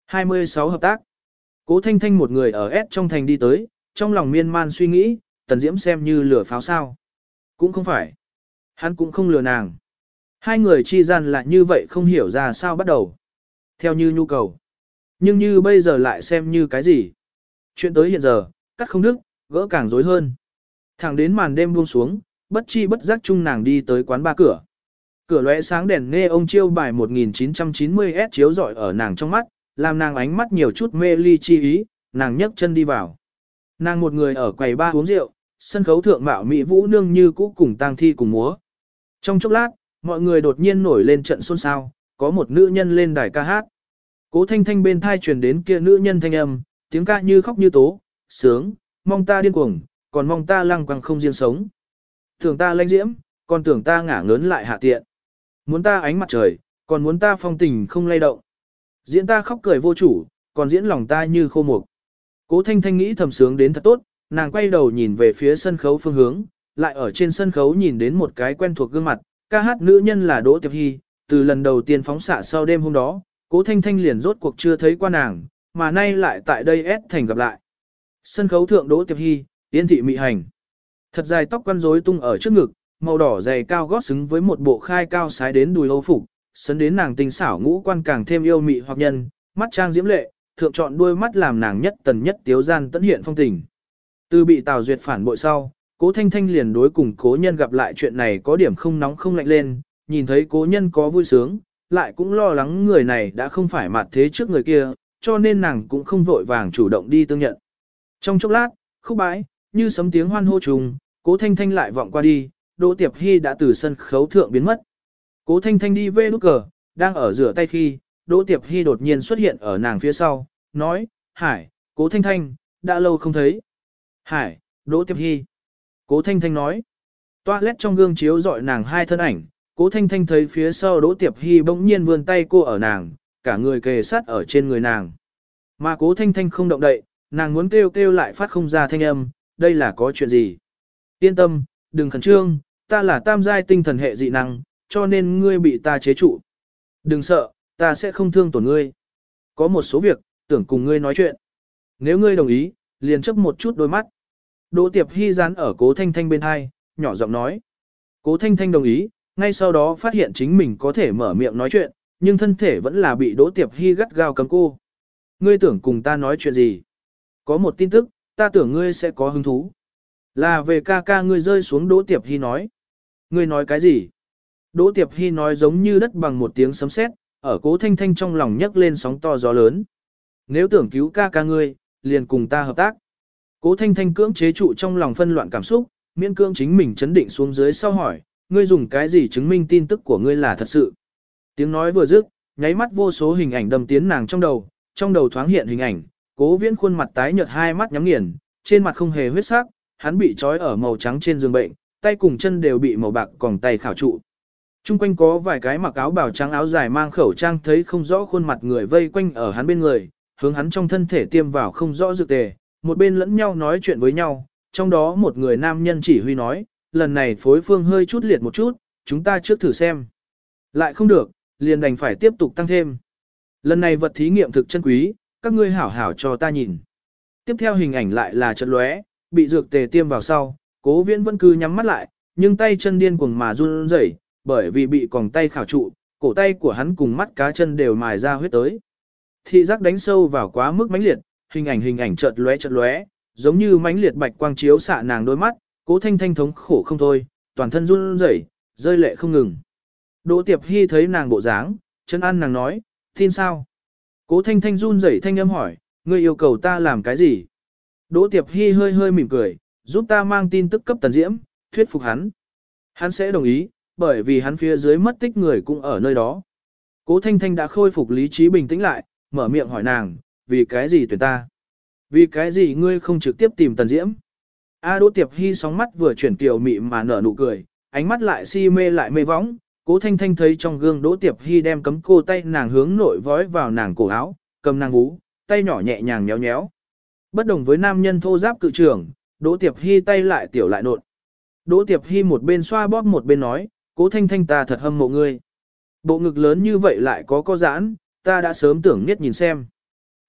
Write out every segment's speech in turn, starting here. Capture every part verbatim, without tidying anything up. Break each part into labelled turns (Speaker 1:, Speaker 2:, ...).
Speaker 1: hai mươi sáu hợp tác. Cố Thanh Thanh một người ở S trong thành đi tới, trong lòng miên man suy nghĩ, Tần Diễm xem như lửa pháo sao. Cũng không phải. Hắn cũng không lừa nàng. Hai người chi gian lại như vậy không hiểu ra sao bắt đầu. Theo như nhu cầu. Nhưng như bây giờ lại xem như cái gì. Chuyện tới hiện giờ, cắt không đứt, gỡ càng rối hơn. Thẳng đến màn đêm buông xuống, bất chi bất giác chung nàng đi tới quán ba cửa. Cửa lóe sáng đèn nghe ông chiêu bài một nghìn chín trăm chín mươi S chiếu rọi ở nàng trong mắt, làm nàng ánh mắt nhiều chút mê ly chi ý, nàng nhấc chân đi vào. Nàng một người ở quầy ba uống rượu, sân khấu thượng mạo mỹ vũ nương như cũ cùng tang thi cùng múa. Trong chốc lát, mọi người đột nhiên nổi lên trận xôn xao, có một nữ nhân lên đài ca hát. Cố Thanh Thanh bên thai truyền đến kia nữ nhân thanh âm, tiếng ca như khóc như tố, sướng, mong ta điên cuồng, còn mong ta lăng quăng không riêng sống. Tưởng ta lãnh diễm, còn tưởng ta ngả ngớn lại hạ tiện. Muốn ta ánh mặt trời, còn muốn ta phong tình không lay động. Diễn ta khóc cười vô chủ, còn diễn lòng ta như khô mục. Cố Thanh Thanh nghĩ thầm sướng đến thật tốt, nàng quay đầu nhìn về phía sân khấu phương hướng, lại ở trên sân khấu nhìn đến một cái quen thuộc gương mặt, ca hát nữ nhân là Đỗ Tiệp Hy, từ lần đầu tiên phóng xạ sau đêm hôm đó, Cố Thanh Thanh liền rốt cuộc chưa thấy qua nàng, mà nay lại tại đây S thành gặp lại. Sân khấu thượng Đỗ Tiệp Hy, Yên thị mị hành. Thật dài tóc quăn rối tung ở trước ngực, màu đỏ dày cao gót xứng với một bộ khai cao sái đến đùi hâu phục, sấn đến nàng tinh xảo ngũ quan càng thêm yêu mị hoặc nhân, mắt trang diễm lệ, thượng chọn đuôi mắt làm nàng nhất tần nhất tiếu gian tận hiện phong tình. Từ bị Tào Duyệt phản bội sau, Cố Thanh Thanh liền đối cùng cố nhân gặp lại chuyện này có điểm không nóng không lạnh lên, nhìn thấy cố nhân có vui sướng, lại cũng lo lắng người này đã không phải mặt thế trước người kia, cho nên nàng cũng không vội vàng chủ động đi tương nhận. Trong chốc lát, khúc bãi, như sấm tiếng hoan hô trùng, Cố Thanh Thanh lại vọng qua đi, Đỗ Tiệp Hy đã từ sân khấu thượng biến mất. Cố Thanh Thanh đi về nút cờ, đang ở rửa tay khi, Đỗ Tiệp Hy đột nhiên xuất hiện ở nàng phía sau, nói, Hải, Cố Thanh Thanh, đã lâu không thấy. Hải, Đỗ Tiệp Hy. Cố Thanh Thanh nói, toilet trong gương chiếu dọi nàng hai thân ảnh, Cố Thanh Thanh thấy phía sau Đỗ Tiệp Hy bỗng nhiên vươn tay cô ở nàng, cả người kề sát ở trên người nàng. Mà Cố Thanh Thanh không động đậy, nàng muốn kêu kêu lại phát không ra thanh âm, đây là có chuyện gì? Yên tâm, đừng khẩn trương, ta là tam giai tinh thần hệ dị năng, cho nên ngươi bị ta chế trụ. Đừng sợ, ta sẽ không thương tổn ngươi. Có một số việc, tưởng cùng ngươi nói chuyện. Nếu ngươi đồng ý, liền chấp một chút đôi mắt. Đỗ Tiệp Hy dán ở Cố Thanh Thanh bên hai, nhỏ giọng nói. Cố Thanh Thanh đồng ý, ngay sau đó phát hiện chính mình có thể mở miệng nói chuyện, nhưng thân thể vẫn là bị Đỗ Tiệp Hy gắt gao cấm cô. Ngươi tưởng cùng ta nói chuyện gì? Có một tin tức, ta tưởng ngươi sẽ có hứng thú. Là về ca ca ngươi rơi xuống. Đỗ Tiệp Hy nói. Ngươi nói cái gì? Đỗ Tiệp Hy nói giống như đất bằng một tiếng sấm sét, ở Cố Thanh Thanh trong lòng nhấc lên sóng to gió lớn. Nếu tưởng cứu ca ca ngươi, liền cùng ta hợp tác. Cố Thanh Thanh cưỡng chế trụ trong lòng phân loạn cảm xúc, miễn cưỡng chính mình chấn định xuống dưới sau hỏi, ngươi dùng cái gì chứng minh tin tức của ngươi là thật sự? Tiếng nói vừa dứt, nháy mắt vô số hình ảnh đâm tiến nàng trong đầu, trong đầu thoáng hiện hình ảnh, Cố Viễn khuôn mặt tái nhợt hai mắt nhắm nghiền, trên mặt không hề huyết sắc, hắn bị trói ở màu trắng trên giường bệnh, tay cùng chân đều bị màu bạc còng tay khảo trụ. Trung quanh có vài cái mặc áo bào trắng áo dài mang khẩu trang thấy không rõ khuôn mặt người vây quanh ở hắn bên người, hướng hắn trong thân thể tiêm vào không rõ dược tề, một bên lẫn nhau nói chuyện với nhau, trong đó một người nam nhân chỉ huy nói, lần này phối phương hơi chút liệt một chút, chúng ta trước thử xem. Lại không được, liền đành phải tiếp tục tăng thêm. Lần này vật thí nghiệm thực chân quý, các ngươi hảo hảo cho ta nhìn. Tiếp theo hình ảnh lại là trận lóe, bị dược tề tiêm vào sau, Cố Viễn vẫn cứ nhắm mắt lại, nhưng tay chân điên cuồng mà run rẩy, bởi vì bị còng tay khảo trụ, cổ tay của hắn cùng mắt cá chân đều mài ra huyết tới. Thị giác đánh sâu vào quá mức mãnh liệt, hình ảnh hình ảnh chợt lóe chợt lóe, giống như mãnh liệt bạch quang chiếu xạ nàng đôi mắt, Cố Thanh Thanh thống khổ không thôi, toàn thân run rẩy, rơi lệ không ngừng. Đỗ Tiệp Hy thấy nàng bộ dáng, chân ăn nàng nói, tin sao? Cố Thanh Thanh run rẩy thanh âm hỏi, ngươi yêu cầu ta làm cái gì? Đỗ Tiệp Hy hơi hơi mỉm cười, giúp ta mang tin tức cấp Tần Diễm, thuyết phục hắn. Hắn sẽ đồng ý, bởi vì hắn phía dưới mất tích người cũng ở nơi đó. Cố Thanh Thanh đã khôi phục lý trí bình tĩnh lại, mở miệng hỏi nàng, vì cái gì tuyển ta? Vì cái gì ngươi không trực tiếp tìm Tần Diễm? A Đỗ Tiệp Hy sóng mắt vừa chuyển kiều mị mà nở nụ cười, ánh mắt lại si mê lại mê võng. Cố Thanh Thanh thấy trong gương Đỗ Tiệp Hy đem cấm cô tay nàng hướng nội vói vào nàng cổ áo, cầm nàng vú, tay nhỏ nhẹ nhàng nhéo nhéo. Bất đồng với nam nhân thô giáp cự trưởng, Đỗ Tiệp Hy tay lại tiểu lại nộn. Đỗ Tiệp Hy một bên xoa bóp một bên nói, Cố Thanh Thanh ta thật hâm mộ ngươi. Bộ ngực lớn như vậy lại có co giãn, ta đã sớm tưởng nhất nhìn xem.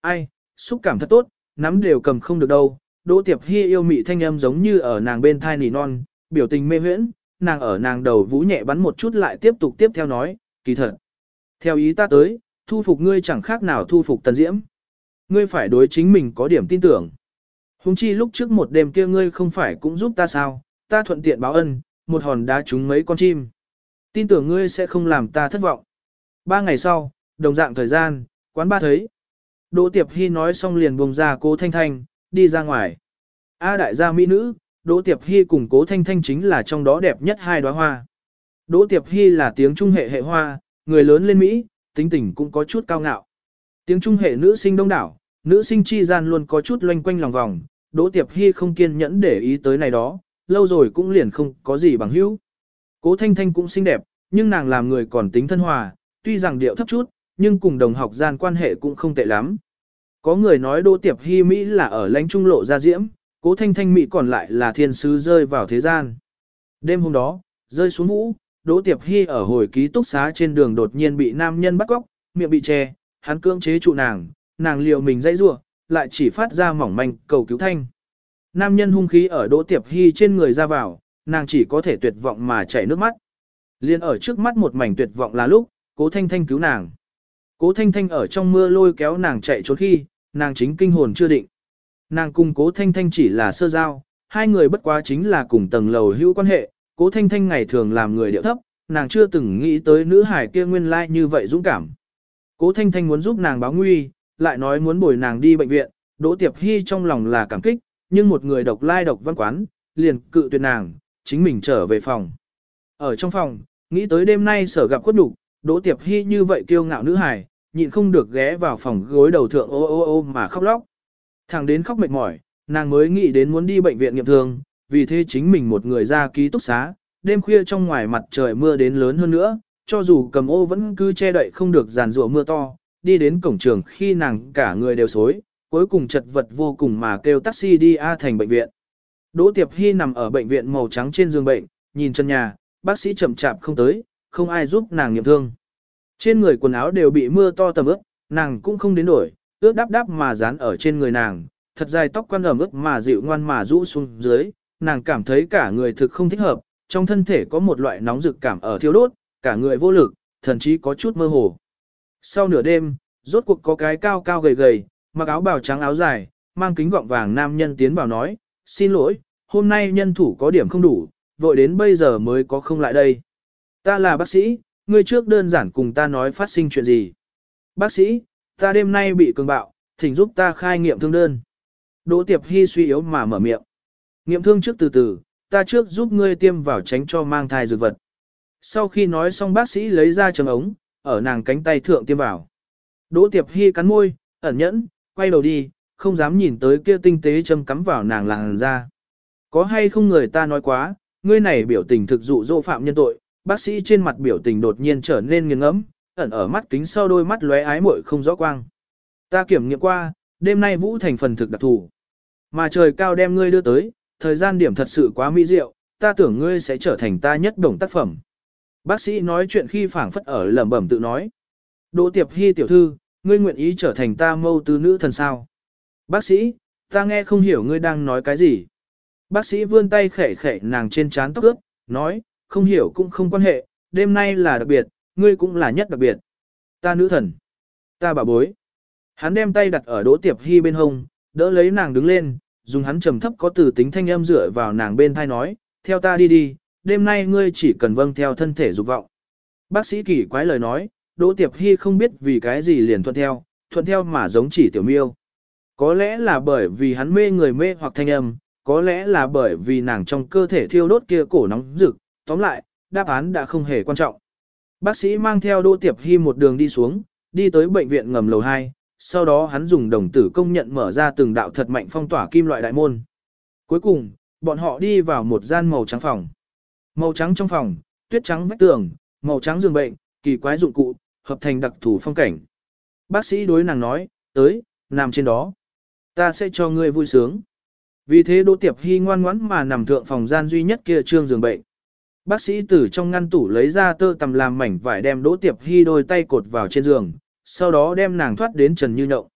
Speaker 1: Ai, xúc cảm thật tốt, nắm đều cầm không được đâu. Đỗ Tiệp Hy yêu mị thanh âm giống như ở nàng bên thai nỉ non, biểu tình mê huyễn, nàng ở nàng đầu vũ nhẹ bắn một chút lại tiếp tục tiếp theo nói, kỳ thật. Theo ý ta tới, thu phục ngươi chẳng khác nào thu phục Tần Diễm. Ngươi phải đối chính mình có điểm tin tưởng. Hùng chi lúc trước một đêm kia ngươi không phải cũng giúp ta sao, ta thuận tiện báo ân, một hòn đá trúng mấy con chim. Tin tưởng ngươi sẽ không làm ta thất vọng. Ba ngày sau, đồng dạng thời gian, quán ba thấy. Đỗ Tiệp Hy nói xong liền buông ra Cố Thanh Thanh, đi ra ngoài. A đại gia mỹ nữ, Đỗ Tiệp Hy cùng Cố Thanh Thanh chính là trong đó đẹp nhất hai đóa hoa. Đỗ Tiệp Hy là tiếng Trung hệ hệ hoa, người lớn lên Mỹ, tính tình cũng có chút cao ngạo. Tiếng Trung hệ nữ sinh đông đảo, nữ sinh chi gian luôn có chút loanh quanh lòng vòng, Đỗ Tiệp Hy không kiên nhẫn để ý tới này đó, lâu rồi cũng liền không có gì bằng hữu. Cố Thanh Thanh cũng xinh đẹp, nhưng nàng làm người còn tính thân hòa, tuy rằng điệu thấp chút, nhưng cùng đồng học gian quan hệ cũng không tệ lắm. Có người nói Đỗ Tiệp Hy Mỹ là ở lãnh trung lộ ra diễm, Cố Thanh Thanh Mỹ còn lại là thiên sứ rơi vào thế gian. Đêm hôm đó, rơi xuống vũ, Đỗ Tiệp Hy ở hồi ký túc xá trên đường đột nhiên bị nam nhân bắt cóc, miệng bị che, hắn cưỡng chế trụ nàng, nàng liều mình dãy rủa, lại chỉ phát ra mỏng manh cầu cứu thanh. Nam nhân hung khí ở Đỗ Tiệp Hy trên người ra vào, nàng chỉ có thể tuyệt vọng mà chảy nước mắt. Liên ở trước mắt một mảnh tuyệt vọng là lúc, Cố Thanh Thanh cứu nàng. Cố Thanh Thanh ở trong mưa lôi kéo nàng chạy trốn khi, nàng chính kinh hồn chưa định. Nàng cùng Cố Thanh Thanh chỉ là sơ giao, hai người bất quá chính là cùng tầng lầu hữu quan hệ. Cố Thanh Thanh ngày thường làm người điệu thấp, nàng chưa từng nghĩ tới nữ hải kia nguyên lai như vậy dũng cảm. Cố Thanh Thanh muốn giúp nàng báo nguy, lại nói muốn bồi nàng đi bệnh viện, Đỗ Tiệp Hy trong lòng là cảm kích, nhưng một người độc lai độc văn quán, liền cự tuyệt nàng, chính mình trở về phòng. Ở trong phòng, nghĩ tới đêm nay sở gặp khuất nhục, Đỗ Tiệp Hy như vậy kiêu ngạo nữ hài, nhịn không được ghé vào phòng gối đầu thượng ô ô ô mà khóc lóc. Thẳng đến khóc mệt mỏi, nàng mới nghĩ đến muốn đi bệnh viện nghiệm thương, vì thế chính mình một người ra ký túc xá, đêm khuya trong ngoài mặt trời mưa đến lớn hơn nữa, cho dù cầm ô vẫn cứ che đậy không được giàn rủa mưa to, đi đến cổng trường khi nàng cả người đều xối, cuối cùng chật vật vô cùng mà kêu taxi đi A thành bệnh viện. Đỗ Tiệp Hy nằm ở bệnh viện màu trắng trên giường bệnh, nhìn chân nhà, bác sĩ chậm chạp không tới, không ai giúp nàng nghiệm thương. Trên người quần áo đều bị mưa to tầm ướt, nàng cũng không đến đổi, ướt đáp đáp mà dán ở trên người nàng, thật dài tóc quăn ẩm ướt mà dịu ngoan mà rũ xuống dưới, nàng cảm thấy cả người thực không thích hợp, trong thân thể có một loại nóng rực cảm ở thiêu đốt, cả người vô lực, thậm chí có chút mơ hồ. Sau nửa đêm, rốt cuộc có cái cao cao gầy gầy, mặc áo bào trắng áo dài, mang kính gọng vàng nam nhân tiến vào nói, xin lỗi, hôm nay nhân thủ có điểm không đủ, vội đến bây giờ mới có không lại đây. Ta là bác sĩ, ngươi trước đơn giản cùng ta nói phát sinh chuyện gì. Bác sĩ, ta đêm nay bị cường bạo, thỉnh giúp ta khai nghiệm thương đơn. Đỗ Tiệp Hy suy yếu mà mở miệng. Nghiệm thương trước từ từ, ta trước giúp ngươi tiêm vào tránh cho mang thai dược vật. Sau khi nói xong bác sĩ lấy ra trầm ống, ở nàng cánh tay thượng tiêm vào. Đỗ Tiệp Hy cắn môi, ẩn nhẫn, quay đầu đi, không dám nhìn tới kia tinh tế châm cắm vào nàng làn da. Có hay không người ta nói quá, ngươi này biểu tình thực dụ dỗ phạm nhân tội, bác sĩ trên mặt biểu tình đột nhiên trở nên nghiêng ngẫm, ẩn ở mắt kính sau đôi mắt lóe ái muội không rõ quang. Ta kiểm nghiệm qua, đêm nay Vũ thành phần thực đặc thù. Mà trời cao đem ngươi đưa tới, thời gian điểm thật sự quá mỹ diệu, ta tưởng ngươi sẽ trở thành ta nhất đồng tác phẩm. Bác sĩ nói chuyện khi phảng phất ở lẩm bẩm tự nói. Đỗ Tiệp Hy tiểu thư, ngươi nguyện ý trở thành ta mâu tư nữ thần sao? Bác sĩ, ta nghe không hiểu ngươi đang nói cái gì. Bác sĩ vươn tay khẽ khẽ nàng trên trán tóc ướt, nói, không hiểu cũng không quan hệ, đêm nay là đặc biệt, ngươi cũng là nhất đặc biệt. Ta nữ thần, ta bà bối. Hắn đem tay đặt ở Đỗ Tiệp Hy bên hông, đỡ lấy nàng đứng lên, dùng hắn trầm thấp có từ tính thanh âm dựa vào nàng bên thai nói, theo ta đi đi, đêm nay ngươi chỉ cần vâng theo thân thể dục vọng. Bác sĩ kỳ quái lời nói, Đỗ Tiệp Hy không biết vì cái gì liền thuận theo, thuận theo mà giống chỉ tiểu miêu. Có lẽ là bởi vì hắn mê người mê hoặc thanh âm, có lẽ là bởi vì nàng trong cơ thể thiêu đốt kia cổ nóng rực, tóm lại, đáp án đã không hề quan trọng. Bác sĩ mang theo Đỗ Tiệp Hy một đường đi xuống, đi tới bệnh viện ngầm lầu hai, sau đó hắn dùng đồng tử công nhận mở ra từng đạo thật mạnh phong tỏa kim loại đại môn. Cuối cùng, bọn họ đi vào một gian màu trắng phòng. Màu trắng trong phòng, tuyết trắng vách tường, màu trắng giường bệnh, kỳ quái dụng cụ, hợp thành đặc thù phong cảnh. Bác sĩ đối nàng nói, tới, nằm trên đó. Ta sẽ cho ngươi vui sướng. Vì thế Đỗ Tiệp Hy ngoan ngoãn mà nằm thượng phòng gian duy nhất kia trương giường bệnh. Bác sĩ từ trong ngăn tủ lấy ra tơ tằm làm mảnh vải đem Đỗ Tiệp Hy đôi tay cột vào trên giường, sau đó đem nàng thoát đến trần như nhộng.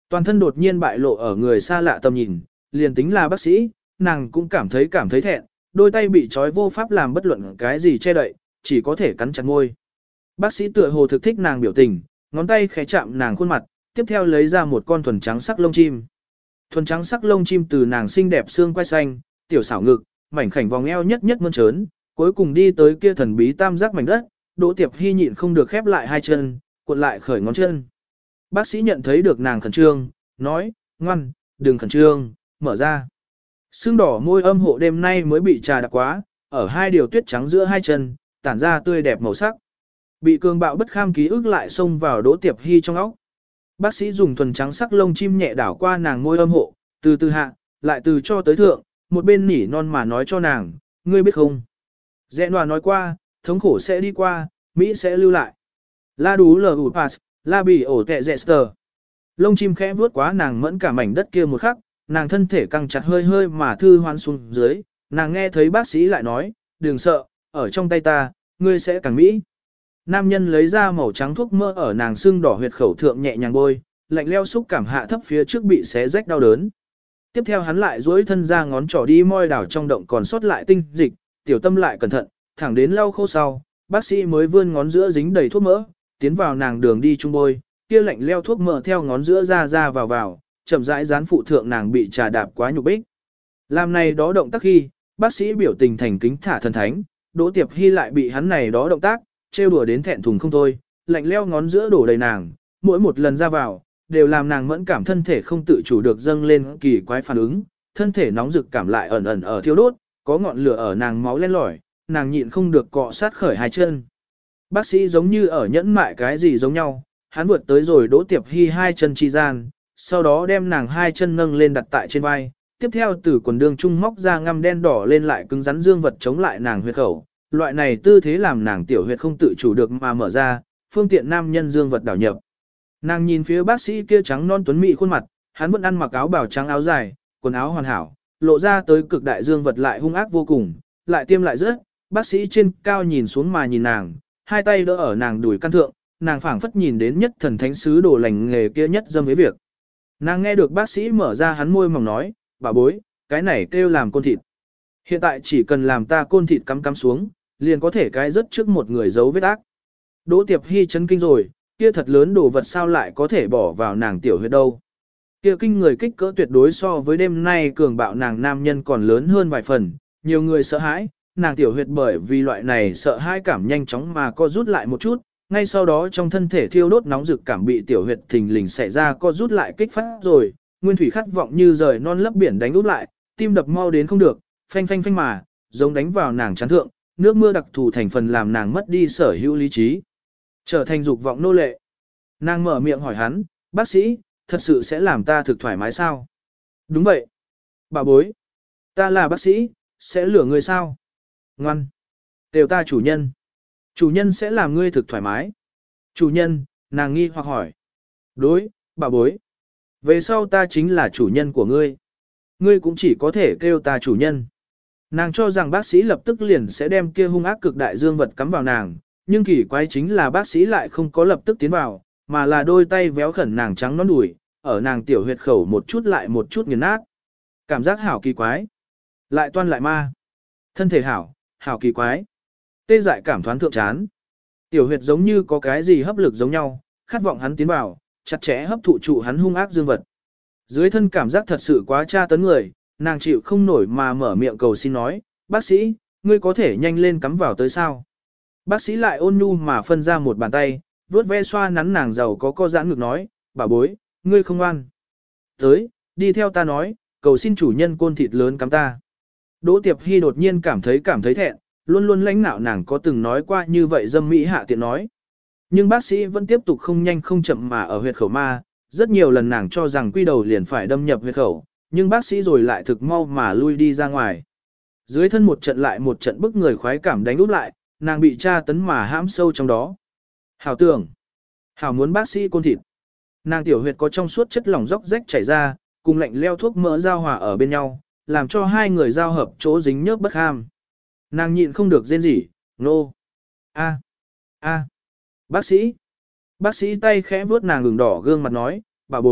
Speaker 1: Toàn thân đột nhiên bại lộ ở người xa lạ tầm nhìn, liền tính là bác sĩ, nàng cũng cảm thấy cảm thấy thẹn, đôi tay bị trói vô pháp làm bất luận cái gì che đậy, chỉ có thể cắn chặt môi. Bác sĩ tựa hồ thực thích nàng biểu tình, ngón tay khẽ chạm nàng khuôn mặt, tiếp theo lấy ra một con thuần trắng sắc lông chim. Thuần trắng sắc lông chim từ nàng xinh đẹp xương quai xanh, tiểu xảo ngực, mảnh khảnh vòng eo nhất nhất mơn trớn, cuối cùng đi tới kia thần bí tam giác mảnh đất, Đỗ Tiệp Hy nhịn không được khép lại hai chân, cuộn lại khởi ngón chân. Bác sĩ nhận thấy được nàng khẩn trương, nói, ngoan, đừng khẩn trương, mở ra. Sưng đỏ môi âm hộ đêm nay mới bị trà đặc quá, ở hai điều tuyết trắng giữa hai chân, tản ra tươi đẹp màu sắc. Bị cường bạo bất kham ký ức lại xông vào Đỗ Tiệp Hy trong óc. Bác sĩ dùng thuần trắng sắc lông chim nhẹ đảo qua nàng môi âm hộ, từ từ hạ, lại từ cho tới thượng, một bên nỉ non mà nói cho nàng, ngươi biết không? Dẹn hòa nói qua, thống khổ sẽ đi qua, Mỹ sẽ lưu lại. La đú lờ ủ pass, la bì ổ tẹ dẹ sờ. Lông chim khẽ vuốt quá nàng mẫn cả mảnh đất kia một khắc, nàng thân thể căng chặt hơi hơi mà thư hoan xuống dưới, nàng nghe thấy bác sĩ lại nói, đừng sợ, ở trong tay ta, ngươi sẽ càng Mỹ. Nam nhân lấy ra màu trắng thuốc mỡ ở nàng xương đỏ huyệt khẩu thượng nhẹ nhàng bôi, lạnh leo xúc cảm hạ thấp phía trước bị xé rách đau đớn. Tiếp theo hắn lại duỗi thân ra ngón trỏ đi môi đảo trong động còn sót lại tinh dịch, tiểu tâm lại cẩn thận, thẳng đến lau khô sau, bác sĩ mới vươn ngón giữa dính đầy thuốc mỡ, tiến vào nàng đường đi trung bôi, kia lạnh leo thuốc mỡ theo ngón giữa ra ra vào vào, chậm rãi dán phụ thượng nàng bị trà đạp quá nhục bích. Làm này đó động tác khi, bác sĩ biểu tình thành kính thả thần thánh, Đỗ Tiệp Hy lại bị hắn này đó động tác, trêu đùa đến thẹn thùng không thôi, lạnh leo ngón giữa đổ đầy nàng, mỗi một lần ra vào, đều làm nàng mẫn cảm thân thể không tự chủ được dâng lên kỳ quái phản ứng, thân thể nóng rực cảm lại ẩn ẩn ở thiêu đốt, có ngọn lửa ở nàng máu len lỏi, nàng nhịn không được cọ sát khởi hai chân. Bác sĩ giống như ở nhẫn mại cái gì giống nhau, hắn vượt tới rồi Đỗ Tiệp Hy hai chân chi gian, sau đó đem nàng hai chân nâng lên đặt tại trên vai, tiếp theo từ quần đường trung móc ra ngăm đen đỏ lên lại cứng rắn dương vật chống lại nàng huyệt khẩu. Loại này tư thế làm nàng tiểu huyệt không tự chủ được mà mở ra, phương tiện nam nhân dương vật đảo nhập. Nàng nhìn phía bác sĩ kia trắng non tuấn mỹ khuôn mặt, hắn vẫn ăn mặc áo bào trắng áo dài, quần áo hoàn hảo, lộ ra tới cực đại dương vật lại hung ác vô cùng, lại tiêm lại rớt. Bác sĩ trên cao nhìn xuống mà nhìn nàng, hai tay đỡ ở nàng đùi căn thượng, nàng phảng phất nhìn đến nhất thần thánh sứ đồ lành nghề kia nhất dâm với việc. Nàng nghe được bác sĩ mở ra hắn môi mỏng nói, bà bối, cái này kêu làm côn thịt. Hiện tại chỉ cần làm ta côn thịt cắm cắm xuống, liền có thể cái rất trước một người giấu vết ác. Đỗ Tiệp Hy chấn kinh rồi, kia thật lớn đồ vật sao lại có thể bỏ vào nàng tiểu huyệt đâu. Kia kinh người kích cỡ tuyệt đối so với đêm nay cường bạo nàng nam nhân còn lớn hơn vài phần, nhiều người sợ hãi, nàng tiểu huyệt bởi vì loại này sợ hãi cảm nhanh chóng mà co rút lại một chút, ngay sau đó trong thân thể thiêu đốt nóng rực cảm bị tiểu huyệt thình lình xảy ra co rút lại kích phát rồi, nguyên thủy khát vọng như rời non lấp biển đánh úp lại, tim đập mau đến không được, phanh phanh phanh mà, giống đánh vào nàng chán thượng, nước mưa đặc thù thành phần làm nàng mất đi sở hữu lý trí, trở thành dục vọng nô lệ. Nàng mở miệng hỏi hắn, bác sĩ, thật sự sẽ làm ta thực thoải mái sao? Đúng vậy. Bà bối, ta là bác sĩ, sẽ lừa người sao? Ngoan. Đều ta chủ nhân. Chủ nhân sẽ làm ngươi thực thoải mái. Chủ nhân, nàng nghi hoặc hỏi. Đối, bà bối. Về sau ta chính là chủ nhân của ngươi. Ngươi cũng chỉ có thể kêu ta chủ nhân. Nàng cho rằng bác sĩ lập tức liền sẽ đem kia hung ác cực đại dương vật cắm vào nàng, nhưng kỳ quái chính là bác sĩ lại không có lập tức tiến vào, mà là đôi tay véo khẩn nàng trắng nón đùi, ở nàng tiểu huyệt khẩu một chút lại một chút nghiền nát. Cảm giác hảo kỳ quái. Lại toan lại ma. Thân thể hảo, hảo kỳ quái. Tê dại cảm thoáng thượng chán. Tiểu huyệt giống như có cái gì hấp lực giống nhau, khát vọng hắn tiến vào, chặt chẽ hấp thụ trụ hắn hung ác dương vật. Dưới thân cảm giác thật sự quá tra tấn người, nàng chịu không nổi mà mở miệng cầu xin nói, bác sĩ, ngươi có thể nhanh lên cắm vào tới sao? Bác sĩ lại ôn nhu mà phân ra một bàn tay, vuốt ve xoa nắn nàng giàu có co giãn ngực nói, bà bối, ngươi không ngoan. Tới, đi theo ta nói, cầu xin chủ nhân côn thịt lớn cắm ta. Đỗ Tiệp Hy đột nhiên cảm thấy cảm thấy thẹn, luôn luôn lãnh nạo nàng có từng nói qua như vậy dâm mỹ hạ tiện nói. Nhưng bác sĩ vẫn tiếp tục không nhanh không chậm mà ở huyệt khẩu ma, rất nhiều lần nàng cho rằng quy đầu liền phải đâm nhập huyệt khẩu, nhưng bác sĩ rồi lại thực mau mà lui đi ra ngoài. Dưới thân một trận lại một trận bức người khoái cảm đánh úp lại, nàng bị tra tấn mà hãm sâu trong đó. Hảo tưởng, hảo muốn bác sĩ côn thịt. Nàng tiểu huyệt có trong suốt chất lỏng róc rách chảy ra, cùng lạnh leo thuốc mỡ giao hòa ở bên nhau, làm cho hai người giao hợp chỗ dính nhớp bất ham. Nàng nhịn không được rên rỉ, nô, a, a, bác sĩ. Bác sĩ tay khẽ vuốt nàng ửng đỏ gương mặt nói, bà bối,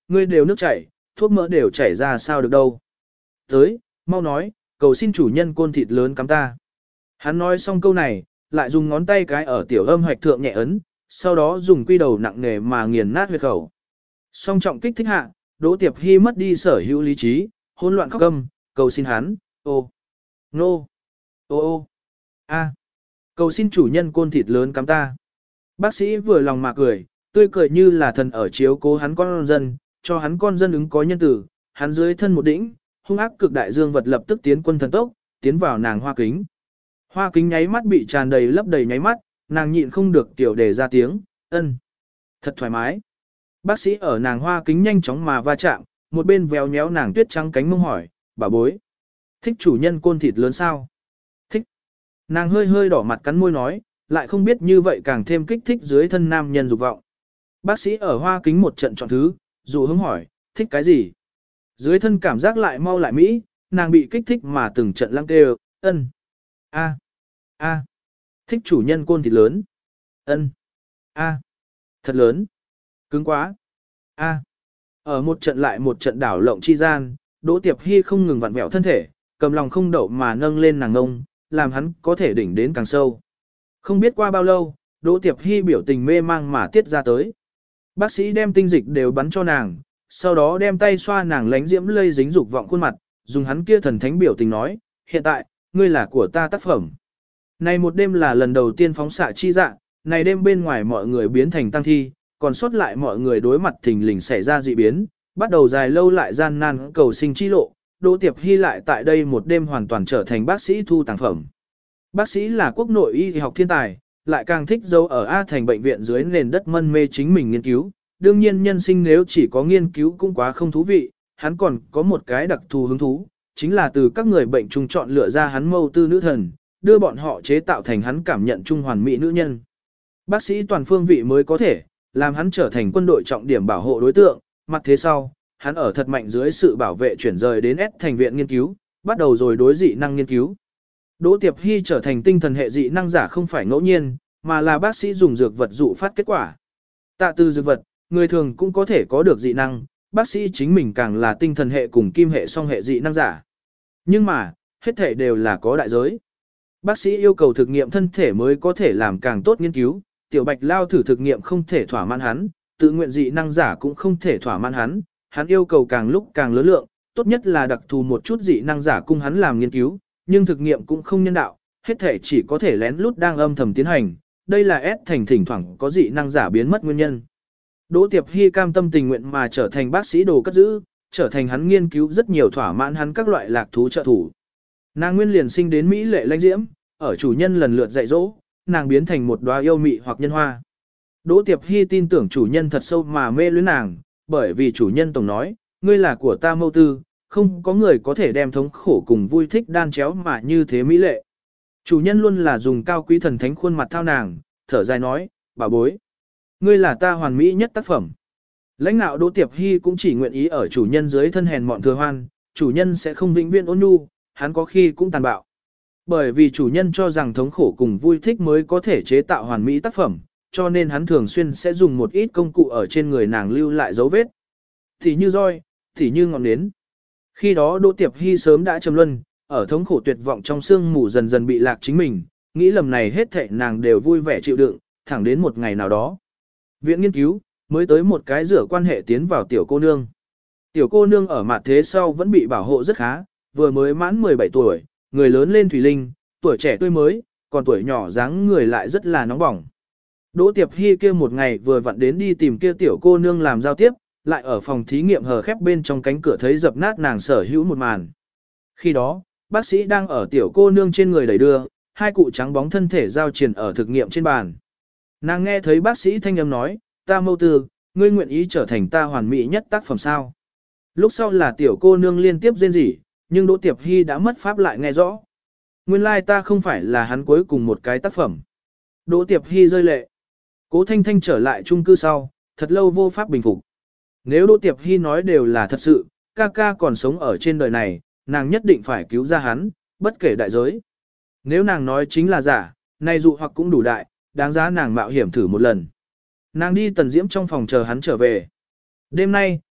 Speaker 1: ngươi đều nước chảy, thuốc mỡ đều chảy ra sao được đâu. Tới, mau nói, cầu xin chủ nhân côn thịt lớn cắm ta. Hắn nói xong câu này, lại dùng ngón tay cái ở tiểu âm hạch thượng nhẹ ấn, sau đó dùng quy đầu nặng nề mà nghiền nát huyệt khẩu. Song trọng kích thích hạ, Đỗ Tiệp Hy mất đi sở hữu lý trí, hỗn loạn khóc câm, cầu xin hắn, ô, nô, ô ô, a, cầu xin chủ nhân côn thịt lớn cắm ta. Bác sĩ vừa lòng mà cười, tươi cười như là thần ở chiếu cố hắn con dân, cho hắn con dân ứng có nhân tử, hắn dưới thân một đỉnh, hung ác cực đại dương vật lập tức tiến quân thần tốc, tiến vào nàng hoa kính. Hoa kính nháy mắt bị tràn đầy lấp đầy nháy mắt, nàng nhịn không được tiểu đề ra tiếng, ân, thật thoải mái. Bác sĩ ở nàng hoa kính nhanh chóng mà va chạm, một bên véo nhéo nàng tuyết trắng cánh mông hỏi, bà bối, thích chủ nhân côn thịt lớn sao? Thích. Nàng hơi hơi đỏ mặt cắn môi nói, lại không biết như vậy càng thêm kích thích dưới thân nam nhân dục vọng. Bác sĩ ở hoa kính một trận chọn thứ, dù hứng hỏi, thích cái gì? Dưới thân cảm giác lại mau lại mỹ, nàng bị kích thích mà từng trận lăng kêu, ân, a, a, thích chủ nhân côn thịt lớn, ân, a, thật lớn, cứng quá, a. Ở một trận lại một trận đảo lộng chi gian, Đỗ Tiệp Hy không ngừng vặn vẹo thân thể, cầm lòng không đậu mà nâng lên nàng ngông, làm hắn có thể đỉnh đến càng sâu. Không biết qua bao lâu, Đỗ Tiệp Hy biểu tình mê mang mà tiết ra tới. Bác sĩ đem tinh dịch đều bắn cho nàng, sau đó đem tay xoa nàng lánh diễm lây dính dục vọng khuôn mặt, dùng hắn kia thần thánh biểu tình nói, hiện tại, ngươi là của ta tác phẩm. Này một đêm là lần đầu tiên phóng xạ chi dạ, này đêm bên ngoài mọi người biến thành tăng thi, còn sót lại mọi người đối mặt thình lình xảy ra dị biến, bắt đầu dài lâu lại gian nan cầu sinh chi lộ, Đỗ Tiệp Hy lại tại đây một đêm hoàn toàn trở thành bác sĩ thu tàng phẩm. Bác sĩ là quốc nội y học thiên tài, lại càng thích giấu ở A thành bệnh viện dưới nền đất mân mê chính mình nghiên cứu. Đương nhiên nhân sinh nếu chỉ có nghiên cứu cũng quá không thú vị, hắn còn có một cái đặc thù hứng thú, chính là từ các người bệnh chung chọn lựa ra hắn mâu tư nữ thần, đưa bọn họ chế tạo thành hắn cảm nhận trung hoàn mỹ nữ nhân. Bác sĩ toàn phương vị mới có thể, làm hắn trở thành quân đội trọng điểm bảo hộ đối tượng, mặt thế sau, hắn ở thật mạnh dưới sự bảo vệ chuyển rời đến S thành viện nghiên cứu, bắt đầu rồi đối dị năng nghiên cứu. Đỗ Tiệp Hy trở thành tinh thần hệ dị năng giả không phải ngẫu nhiên, mà là bác sĩ dùng dược vật dụ phát kết quả. Tạ từ dược vật, người thường cũng có thể có được dị năng, bác sĩ chính mình càng là tinh thần hệ cùng kim hệ song hệ dị năng giả. Nhưng mà, hết thể đều là có đại giới. Bác sĩ yêu cầu thực nghiệm thân thể mới có thể làm càng tốt nghiên cứu, tiểu bạch lao thử thực nghiệm không thể thỏa mãn hắn, tự nguyện dị năng giả cũng không thể thỏa mãn hắn, hắn yêu cầu càng lúc càng lớn lượng, tốt nhất là đặc thù một chút dị năng giả cung hắn làm nghiên cứu, nhưng thực nghiệm cũng không nhân đạo, hết thể chỉ có thể lén lút đang âm thầm tiến hành, đây là S thành thỉnh thoảng có dị năng giả biến mất nguyên nhân. Đỗ Tiệp Hy cam tâm tình nguyện mà trở thành bác sĩ đồ cất giữ, trở thành hắn nghiên cứu rất nhiều thỏa mãn hắn các loại lạc thú trợ thủ. Nàng nguyên liền sinh đến Mỹ lệ lãnh diễm, ở chủ nhân lần lượt dạy dỗ, nàng biến thành một đóa yêu mị hoặc nhân hoa. Đỗ Tiệp Hy tin tưởng chủ nhân thật sâu mà mê luyến nàng, bởi vì chủ nhân tổng nói, ngươi là của ta mâu tư, không có người có thể đem thống khổ cùng vui thích đan chéo mà như thế mỹ lệ. Chủ nhân luôn là dùng cao quý thần thánh khuôn mặt thao nàng, thở dài nói, bà bối, ngươi là ta hoàn mỹ nhất tác phẩm. Lãnh đạo Đỗ Tiệp Hy cũng chỉ nguyện ý ở chủ nhân dưới thân hèn mọn thừa hoan, chủ nhân sẽ không vĩnh viễn ôn nhu, hắn có khi cũng tàn bạo. Bởi vì chủ nhân cho rằng thống khổ cùng vui thích mới có thể chế tạo hoàn mỹ tác phẩm, cho nên hắn thường xuyên sẽ dùng một ít công cụ ở trên người nàng lưu lại dấu vết. Thì như roi, thì như ngọn nến. Khi đó Đỗ Tiệp Hy sớm đã trầm luân, ở thống khổ tuyệt vọng trong sương mù dần dần bị lạc chính mình, nghĩ lầm này hết thảy nàng đều vui vẻ chịu đựng, thẳng đến một ngày nào đó. Viện nghiên cứu, mới tới một cái rửa quan hệ tiến vào tiểu cô nương. Tiểu cô nương ở mặt thế sau vẫn bị bảo hộ rất khá, vừa mới mãn mười bảy tuổi, người lớn lên thủy linh, tuổi trẻ tươi mới, còn tuổi nhỏ dáng người lại rất là nóng bỏng. Đỗ Tiệp Hy kia một ngày vừa vặn đến đi tìm kia tiểu cô nương làm giao tiếp, lại ở phòng thí nghiệm hờ khép bên trong cánh cửa thấy dập nát nàng sở hữu một màn. Khi đó, bác sĩ đang ở tiểu cô nương trên người đẩy đưa, hai cụ trắng bóng thân thể giao triền ở thực nghiệm trên bàn. Nàng nghe thấy bác sĩ thanh âm nói, ta mâu tư, ngươi nguyện ý trở thành ta hoàn mỹ nhất tác phẩm sao. Lúc sau là tiểu cô nương liên tiếp rên rỉ, nhưng Đỗ Tiệp Hy đã mất pháp lại nghe rõ. Nguyên lai ta không phải là hắn cuối cùng một cái tác phẩm. Đỗ Tiệp Hy rơi lệ. Cố Thanh Thanh trở lại chung cư sau, thật lâu vô pháp bình phục. Nếu Đỗ Tiệp Hy nói đều là thật sự, ca ca còn sống ở trên đời này, nàng nhất định phải cứu ra hắn, bất kể đại giới. Nếu nàng nói chính là giả, nay dụ hoặc cũng đủ đại, đáng giá nàng mạo hiểm thử một lần. Nàng đi Tần Diễm trong phòng chờ hắn trở về. Đêm nay,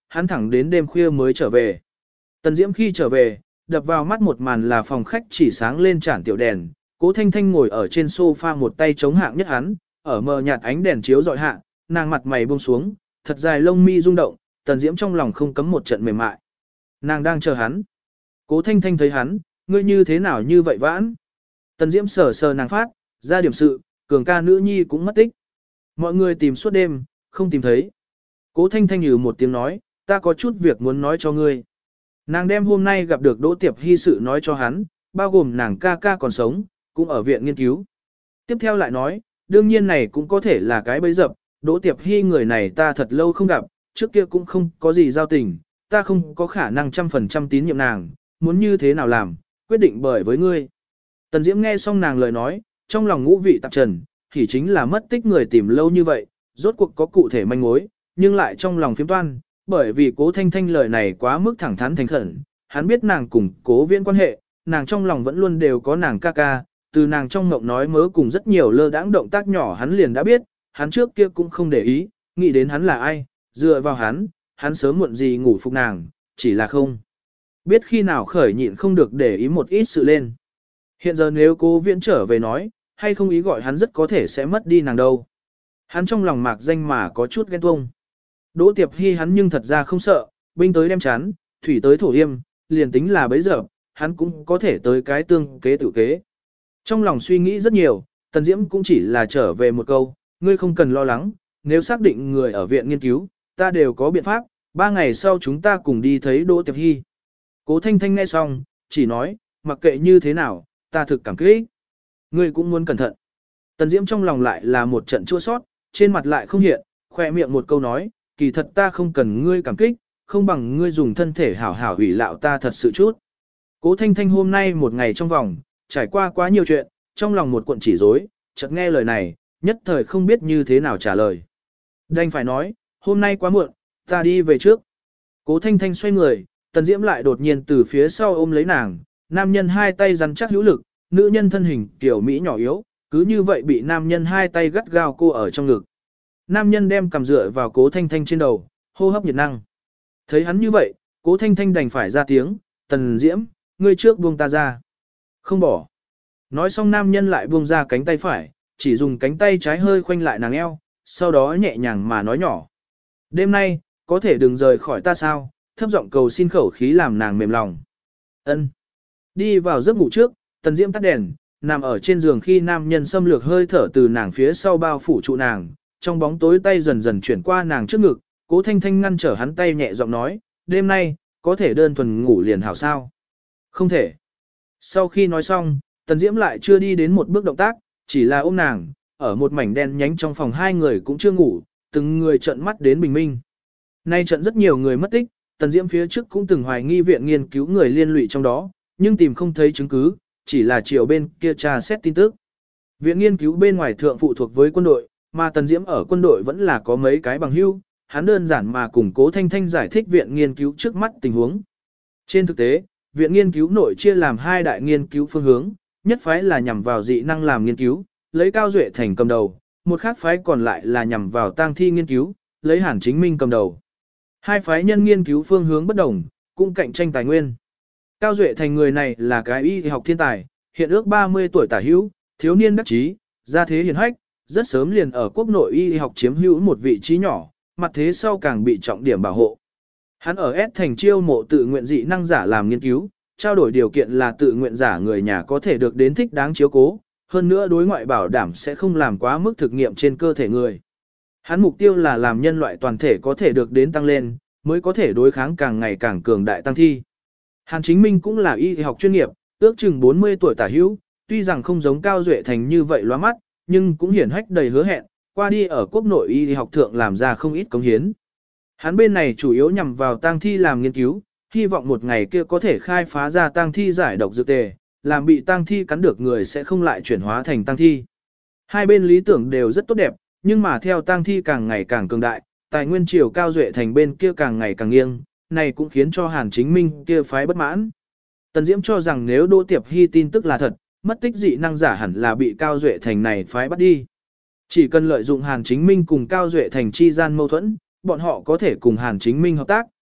Speaker 1: hắn thẳng đến đêm khuya mới trở về. Tần Diễm khi trở về, đập vào mắt một màn là phòng khách chỉ sáng lên chản tiểu đèn, Cố Thanh Thanh ngồi ở trên sofa một tay chống hạng nhất hắn, ở mờ nhạt ánh đèn chiếu dọi hạ, nàng mặt mày buông xuống, thật dài lông mi rung động, Tần Diễm trong lòng không cấm một trận mềm mại. Nàng đang chờ hắn. Cố Thanh Thanh thấy hắn, ngươi như thế nào như vậy vãn? Tần Diễm sờ sờ nàng phát, ra điểm sự, Cường ca nữ nhi cũng mất tích. Mọi người tìm suốt đêm, không tìm thấy. Cố Thanh Thanh nhừ một tiếng nói, ta có chút việc muốn nói cho ngươi. Nàng đem hôm nay gặp được Đỗ Tiệp Hy sự nói cho hắn, bao gồm nàng ca ca còn sống, cũng ở viện nghiên cứu. Tiếp theo lại nói, đương nhiên này cũng có thể là cái bẫy dập, Đỗ Tiệp Hy người này ta thật lâu không gặp, trước kia cũng không có gì giao tình, ta không có khả năng trăm phần trăm tín nhiệm nàng, muốn như thế nào làm, quyết định bởi với ngươi. Tần Diễm nghe xong nàng lời nói, trong lòng ngũ vị tạp trần, thì chính là mất tích người tìm lâu như vậy, rốt cuộc có cụ thể manh mối, nhưng lại trong lòng phiếm toan, bởi vì Cố Thanh Thanh lời này quá mức thẳng thắn thành khẩn, hắn biết nàng cùng Cố Viễn quan hệ, nàng trong lòng vẫn luôn đều có nàng ca ca, từ nàng trong mộng nói mớ cùng rất nhiều lơ đãng động tác nhỏ hắn liền đã biết, hắn trước kia cũng không để ý, nghĩ đến hắn là ai, dựa vào hắn, hắn sớm muộn gì ngủ phục nàng, chỉ là không biết khi nào khởi nhịn không được để ý một ít sự lên. Hiện giờ nếu Cố Viễn trở về nói, hay không ý gọi hắn rất có thể sẽ mất đi nàng đâu. Hắn trong lòng mạc danh mà có chút ghen tuông. Đỗ Tiệp Hy hắn nhưng thật ra không sợ, binh tới đem chán, thủy tới thổ yêm, liền tính là bấy giờ, hắn cũng có thể tới cái tương kế tự kế. Trong lòng suy nghĩ rất nhiều, Tần Diễm cũng chỉ là trở về một câu, ngươi không cần lo lắng, nếu xác định người ở viện nghiên cứu, ta đều có biện pháp, ba ngày sau chúng ta cùng đi thấy Đỗ Tiệp Hy. Cố Thanh Thanh nghe xong, chỉ nói, mặc kệ như thế nào, ta thực cảm kích. Ngươi cũng muốn cẩn thận. Tần Diễm trong lòng lại là một trận chua sót, trên mặt lại không hiện, khoe miệng một câu nói, kỳ thật ta không cần ngươi cảm kích, không bằng ngươi dùng thân thể hảo hảo hủy lạo ta thật sự chút. Cố Thanh Thanh hôm nay một ngày trong vòng, trải qua quá nhiều chuyện, trong lòng một cuộn chỉ rối, chợt nghe lời này, nhất thời không biết như thế nào trả lời. Đành phải nói, hôm nay quá muộn, ta đi về trước. Cố Thanh Thanh xoay người, Tần Diễm lại đột nhiên từ phía sau ôm lấy nàng, nam nhân hai tay rắn chắc hữu lực, nữ nhân thân hình tiểu mỹ nhỏ yếu, cứ như vậy bị nam nhân hai tay gắt gao cô ở trong ngực. Nam nhân đem cầm dựa vào Cố Thanh Thanh trên đầu, hô hấp nhiệt năng. Thấy hắn như vậy, Cố Thanh Thanh đành phải ra tiếng, Tần Diễm, ngươi trước buông ta ra. Không bỏ. Nói xong nam nhân lại buông ra cánh tay phải, chỉ dùng cánh tay trái hơi khoanh lại nàng eo, sau đó nhẹ nhàng mà nói nhỏ. Đêm nay, có thể đừng rời khỏi ta sao, thấp giọng cầu xin khẩu khí làm nàng mềm lòng. Ân. Đi vào giấc ngủ trước, Tần Diễm tắt đèn, nằm ở trên giường khi nam nhân xâm lược hơi thở từ nàng phía sau bao phủ trụ nàng, trong bóng tối tay dần dần chuyển qua nàng trước ngực, Cố Thanh Thanh ngăn trở hắn tay nhẹ giọng nói, đêm nay, có thể đơn thuần ngủ liền hảo sao? Không thể. Sau khi nói xong, Tần Diễm lại chưa đi đến một bước động tác, chỉ là ôm nàng, ở một mảnh đen nhánh trong phòng hai người cũng chưa ngủ, từng người trợn mắt đến bình minh. Nay trận rất nhiều người mất tích, Tần Diễm phía trước cũng từng hoài nghi viện nghiên cứu người liên lụy trong đó, nhưng tìm không thấy chứng cứ, chỉ là chiều bên kia tra xét tin tức. Viện nghiên cứu bên ngoài thượng phụ thuộc với quân đội, mà Tần Diễm ở quân đội vẫn là có mấy cái bằng hữu, hắn đơn giản mà cùng Cố Thanh Thanh giải thích viện nghiên cứu trước mắt tình huống. Trên thực tế, viện nghiên cứu nội chia làm hai đại nghiên cứu phương hướng, nhất phái là nhằm vào dị năng làm nghiên cứu, lấy Cao Duệ Thành cầm đầu, một khác phái còn lại là nhằm vào tang thi nghiên cứu, lấy Hàn Chính Minh cầm đầu. Hai phái nhân nghiên cứu phương hướng bất đồng, cũng cạnh tranh tài nguyên. Cao Duệ Thành người này là cái y học thiên tài, hiện ước ba mươi tuổi tả hữu, thiếu niên đắc chí, gia thế hiền hách, rất sớm liền ở quốc nội y học chiếm hữu một vị trí nhỏ, mặt thế sau càng bị trọng điểm bảo hộ. Hắn ở S thành chiêu mộ tự nguyện dị năng giả làm nghiên cứu, trao đổi điều kiện là tự nguyện giả người nhà có thể được đến thích đáng chiếu cố, hơn nữa đối ngoại bảo đảm sẽ không làm quá mức thực nghiệm trên cơ thể người. Hắn mục tiêu là làm nhân loại toàn thể có thể được đến tăng lên, mới có thể đối kháng càng ngày càng cường đại tăng thi. Hàn Chính Minh cũng là y học chuyên nghiệp, ước chừng bốn mươi tuổi tả hữu, tuy rằng không giống Cao Duệ Thành như vậy lóa mắt, nhưng cũng hiển hách đầy hứa hẹn, qua đi ở quốc nội y học thượng làm ra không ít cống hiến. Hắn bên này chủ yếu nhằm vào tang thi làm nghiên cứu, hy vọng một ngày kia có thể khai phá ra tang thi giải độc dược tề, làm bị tang thi cắn được người sẽ không lại chuyển hóa thành tang thi. Hai bên lý tưởng đều rất tốt đẹp, nhưng mà theo tang thi càng ngày càng cường đại, tài nguyên triều Cao Duệ Thành bên kia càng ngày càng nghiêng, này cũng khiến cho Hàn Chính Minh kia phái bất mãn. Tần Diễm cho rằng nếu Đỗ Tiệp Hy tin tức là thật, mất tích dị năng giả hẳn là bị Cao Duệ Thành này phái bắt đi. Chỉ cần lợi dụng Hàn Chính Minh cùng Cao Duệ Thành chi gian mâu thuẫn, bọn họ có thể cùng Hàn Chính Minh hợp tác,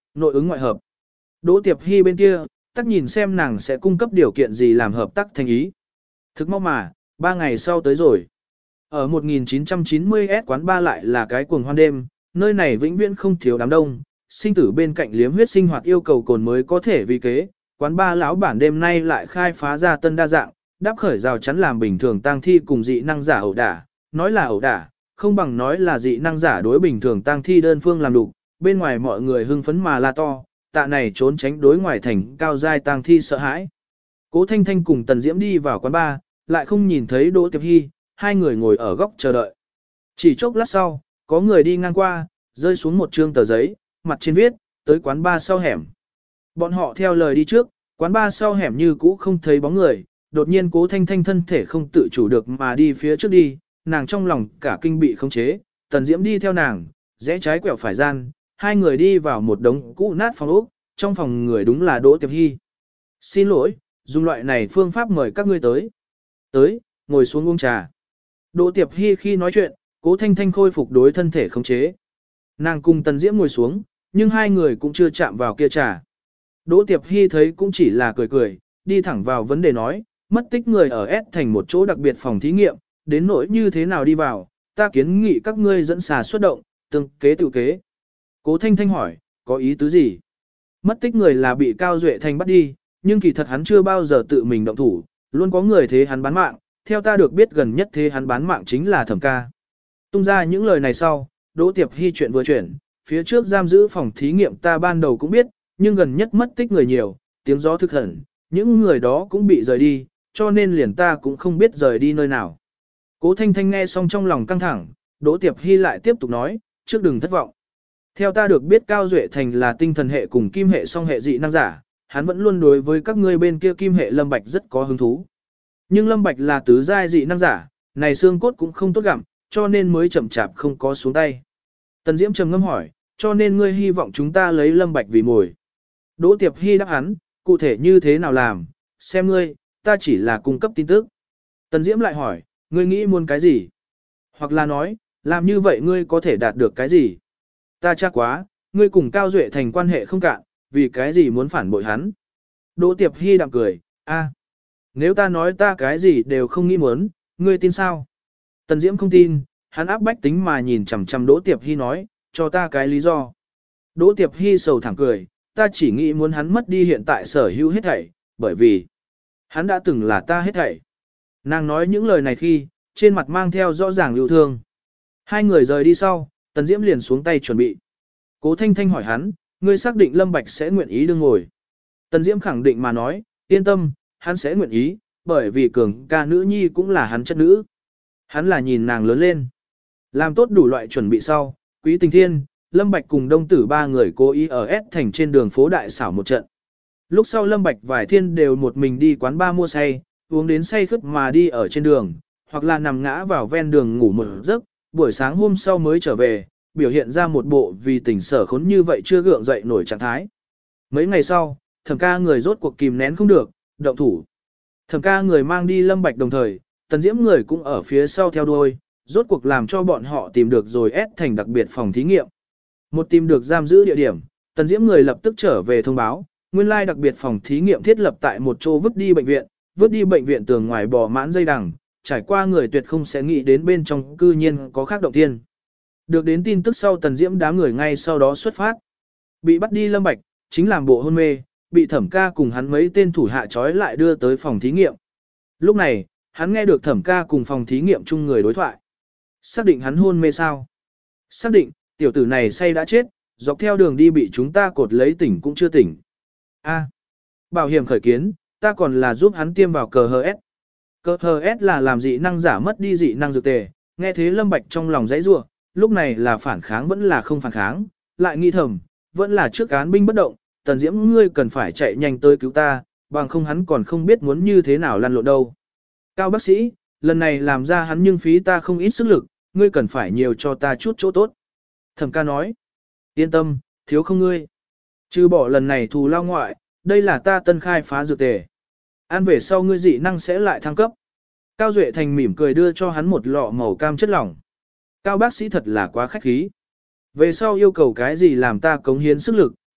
Speaker 1: nội ứng ngoại hợp. Đỗ Tiệp Hy bên kia, tắc nhìn xem nàng sẽ cung cấp điều kiện gì làm hợp tác thành ý. Thực mau mà, ba ngày sau tới rồi. Ở một nghìn chín trăm chín mươi S quán ba lại là cái cuồng hoan đêm, nơi này vĩnh viễn không thiếu đám đông, sinh tử bên cạnh liếm huyết sinh hoạt yêu cầu cồn mới có thể vì kế. Quán ba lão bản đêm nay lại khai phá ra tân đa dạng, đáp khởi rào chắn làm bình thường tang thi cùng dị năng giả ẩu đả, nói là ẩu đả, không bằng nói là dị năng giả đối bình thường tang thi đơn phương làm đủ, bên ngoài mọi người hưng phấn mà la to, tạ này trốn tránh đối ngoài thành cao giai tang thi sợ hãi. Cố Thanh Thanh cùng Tần Diễm đi vào quán bar, lại không nhìn thấy Đỗ Tiệp Hy, hai người ngồi ở góc chờ đợi. Chỉ chốc lát sau, có người đi ngang qua, rơi xuống một trương tờ giấy, mặt trên viết, tới quán bar sau hẻm. Bọn họ theo lời đi trước, quán bar sau hẻm như cũ không thấy bóng người, đột nhiên Cố Thanh Thanh thân thể không tự chủ được mà đi phía trước đi, nàng trong lòng cả kinh bị khống chế, Tần Diễm đi theo nàng, rẽ trái quẹo phải gian, hai người đi vào một đống cũ nát phòng ốc, trong phòng người đúng là Đỗ Tiệp Hy. Xin lỗi, dùng loại này phương pháp mời các ngươi tới. Tới, ngồi xuống uống trà. Đỗ Tiệp Hy khi nói chuyện, Cố Thanh Thanh khôi phục đối thân thể khống chế. Nàng cùng Tần Diễm ngồi xuống, nhưng hai người cũng chưa chạm vào kia trà. Đỗ Tiệp Hy thấy cũng chỉ là cười cười, đi thẳng vào vấn đề nói, mất tích người ở S thành một chỗ đặc biệt phòng thí nghiệm, đến nỗi như thế nào đi vào, ta kiến nghị các ngươi dẫn xà xuất động, tương kế tự kế. Cố Thanh Thanh hỏi, có ý tứ gì? Mất tích người là bị Cao Duệ Thành bắt đi, nhưng kỳ thật hắn chưa bao giờ tự mình động thủ, luôn có người thế hắn bán mạng, theo ta được biết gần nhất thế hắn bán mạng chính là Thẩm ca. Tung ra những lời này sau, Đỗ Tiệp Hy chuyện vừa chuyển, phía trước giam giữ phòng thí nghiệm ta ban đầu cũng biết, nhưng gần nhất mất tích người nhiều, tiếng gió thực hẳn, những người đó cũng bị rời đi, cho nên liền ta cũng không biết rời đi nơi nào. Cố Thanh Thanh nghe xong trong lòng căng thẳng, Đỗ Tiệp Hy lại tiếp tục nói, trước đừng thất vọng. Theo ta được biết Cao Duệ Thành là tinh thần hệ cùng kim hệ song hệ dị năng giả, hắn vẫn luôn đối với các ngươi bên kia kim hệ Lâm Bạch rất có hứng thú. Nhưng Lâm Bạch là tứ giai dị năng giả, này xương cốt cũng không tốt gặm, cho nên mới chậm chạp không có xuống tay. Tần Diễm trầm ngâm hỏi, cho nên ngươi hy vọng chúng ta lấy Lâm Bạch vì mồi. Đỗ Tiệp Hy đáp hắn, cụ thể như thế nào làm, xem ngươi, ta chỉ là cung cấp tin tức. Tần Diễm lại hỏi, ngươi nghĩ muốn cái gì? Hoặc là nói, làm như vậy ngươi có thể đạt được cái gì? Ta chắc quá, ngươi cùng Cao Duệ Thành quan hệ không cạn, vì cái gì muốn phản bội hắn? Đỗ Tiệp Hy đạm cười, a, nếu ta nói ta cái gì đều không nghĩ muốn, ngươi tin sao? Tần Diễm không tin, hắn áp bách tính mà nhìn chằm chằm Đỗ Tiệp Hy nói, cho ta cái lý do. Đỗ Tiệp Hy sầu thẳng cười, ta chỉ nghĩ muốn hắn mất đi hiện tại sở hữu hết thảy, bởi vì hắn đã từng là ta hết thảy. Nàng nói những lời này khi, trên mặt mang theo rõ ràng yêu thương. Hai người rời đi sau, Tần Diễm liền xuống tay chuẩn bị. Cố Thanh Thanh hỏi hắn, ngươi xác định Lâm Bạch sẽ nguyện ý đương ngồi. Tần Diễm khẳng định mà nói, yên tâm, hắn sẽ nguyện ý, bởi vì cường ca nữ nhi cũng là hắn chất nữ. Hắn là nhìn nàng lớn lên. Làm tốt đủ loại chuẩn bị sau, Quý Tình Thiên, Lâm Bạch cùng Đông Tử ba người cố ý ở S thành trên đường phố đại xảo một trận. Lúc sau Lâm Bạch vài thiên đều một mình đi quán bar mua say, uống đến say khướt mà đi ở trên đường, hoặc là nằm ngã vào ven đường ngủ một giấc, buổi sáng hôm sau mới trở về, biểu hiện ra một bộ vì tình sở khốn như vậy chưa gượng dậy nổi trạng thái. Mấy ngày sau, Thẩm ca người rốt cuộc kìm nén không được, động thủ. Thẩm ca người mang đi Lâm Bạch đồng thời, Tần Diễm người cũng ở phía sau theo đuôi, rốt cuộc làm cho bọn họ tìm được rồi ép thành đặc biệt phòng thí nghiệm. Một tìm được giam giữ địa điểm, Tần Diễm người lập tức trở về thông báo, nguyên lai đặc biệt phòng thí nghiệm thiết lập tại một chỗ vứt đi bệnh viện, vứt đi bệnh viện tường ngoài bò mãn dây đằng, trải qua người tuyệt không sẽ nghĩ đến bên trong cư nhiên có khác động thiên. Được đến tin tức sau Tần Diễm đám người ngay sau đó xuất phát. Bị bắt đi Lâm Bạch, chính làm bộ hôn mê, bị Thẩm ca cùng hắn mấy tên thủ hạ trói lại đưa tới phòng thí nghiệm. Lúc này, hắn nghe được Thẩm ca cùng phòng thí nghiệm chung người đối thoại. Xác định hắn hôn mê sao? Xác định, tiểu tử này say đã chết, dọc theo đường đi bị chúng ta cột lấy tỉnh cũng chưa tỉnh. A. Bảo hiểm khởi kiến, ta còn là giúp hắn tiêm vào cờ hờ ét. Cờ hờ ét là làm dị năng giả mất đi dị năng dược tề, nghe thế Lâm Bạch trong lòng dãy rủa, lúc này là phản kháng vẫn là không phản kháng, lại nghi thầm, vẫn là trước án binh bất động, Tần Diễm ngươi cần phải chạy nhanh tới cứu ta, bằng không hắn còn không biết muốn như thế nào lăn lộn đâu. Cao bác sĩ, lần này làm ra hắn nhưng phí ta không ít sức lực, ngươi cần phải nhiều cho ta chút chỗ tốt. Thẩm ca nói, yên tâm, thiếu không ngươi. Trừ bỏ lần này thù lao ngoại, đây là ta tân khai phá dược tề. Ăn về sau ngươi dị năng sẽ lại thăng cấp. Cao Duệ Thành mỉm cười đưa cho hắn một lọ màu cam chất lỏng. Cao bác sĩ thật là quá khách khí. Về sau yêu cầu cái gì làm ta cống hiến sức lực,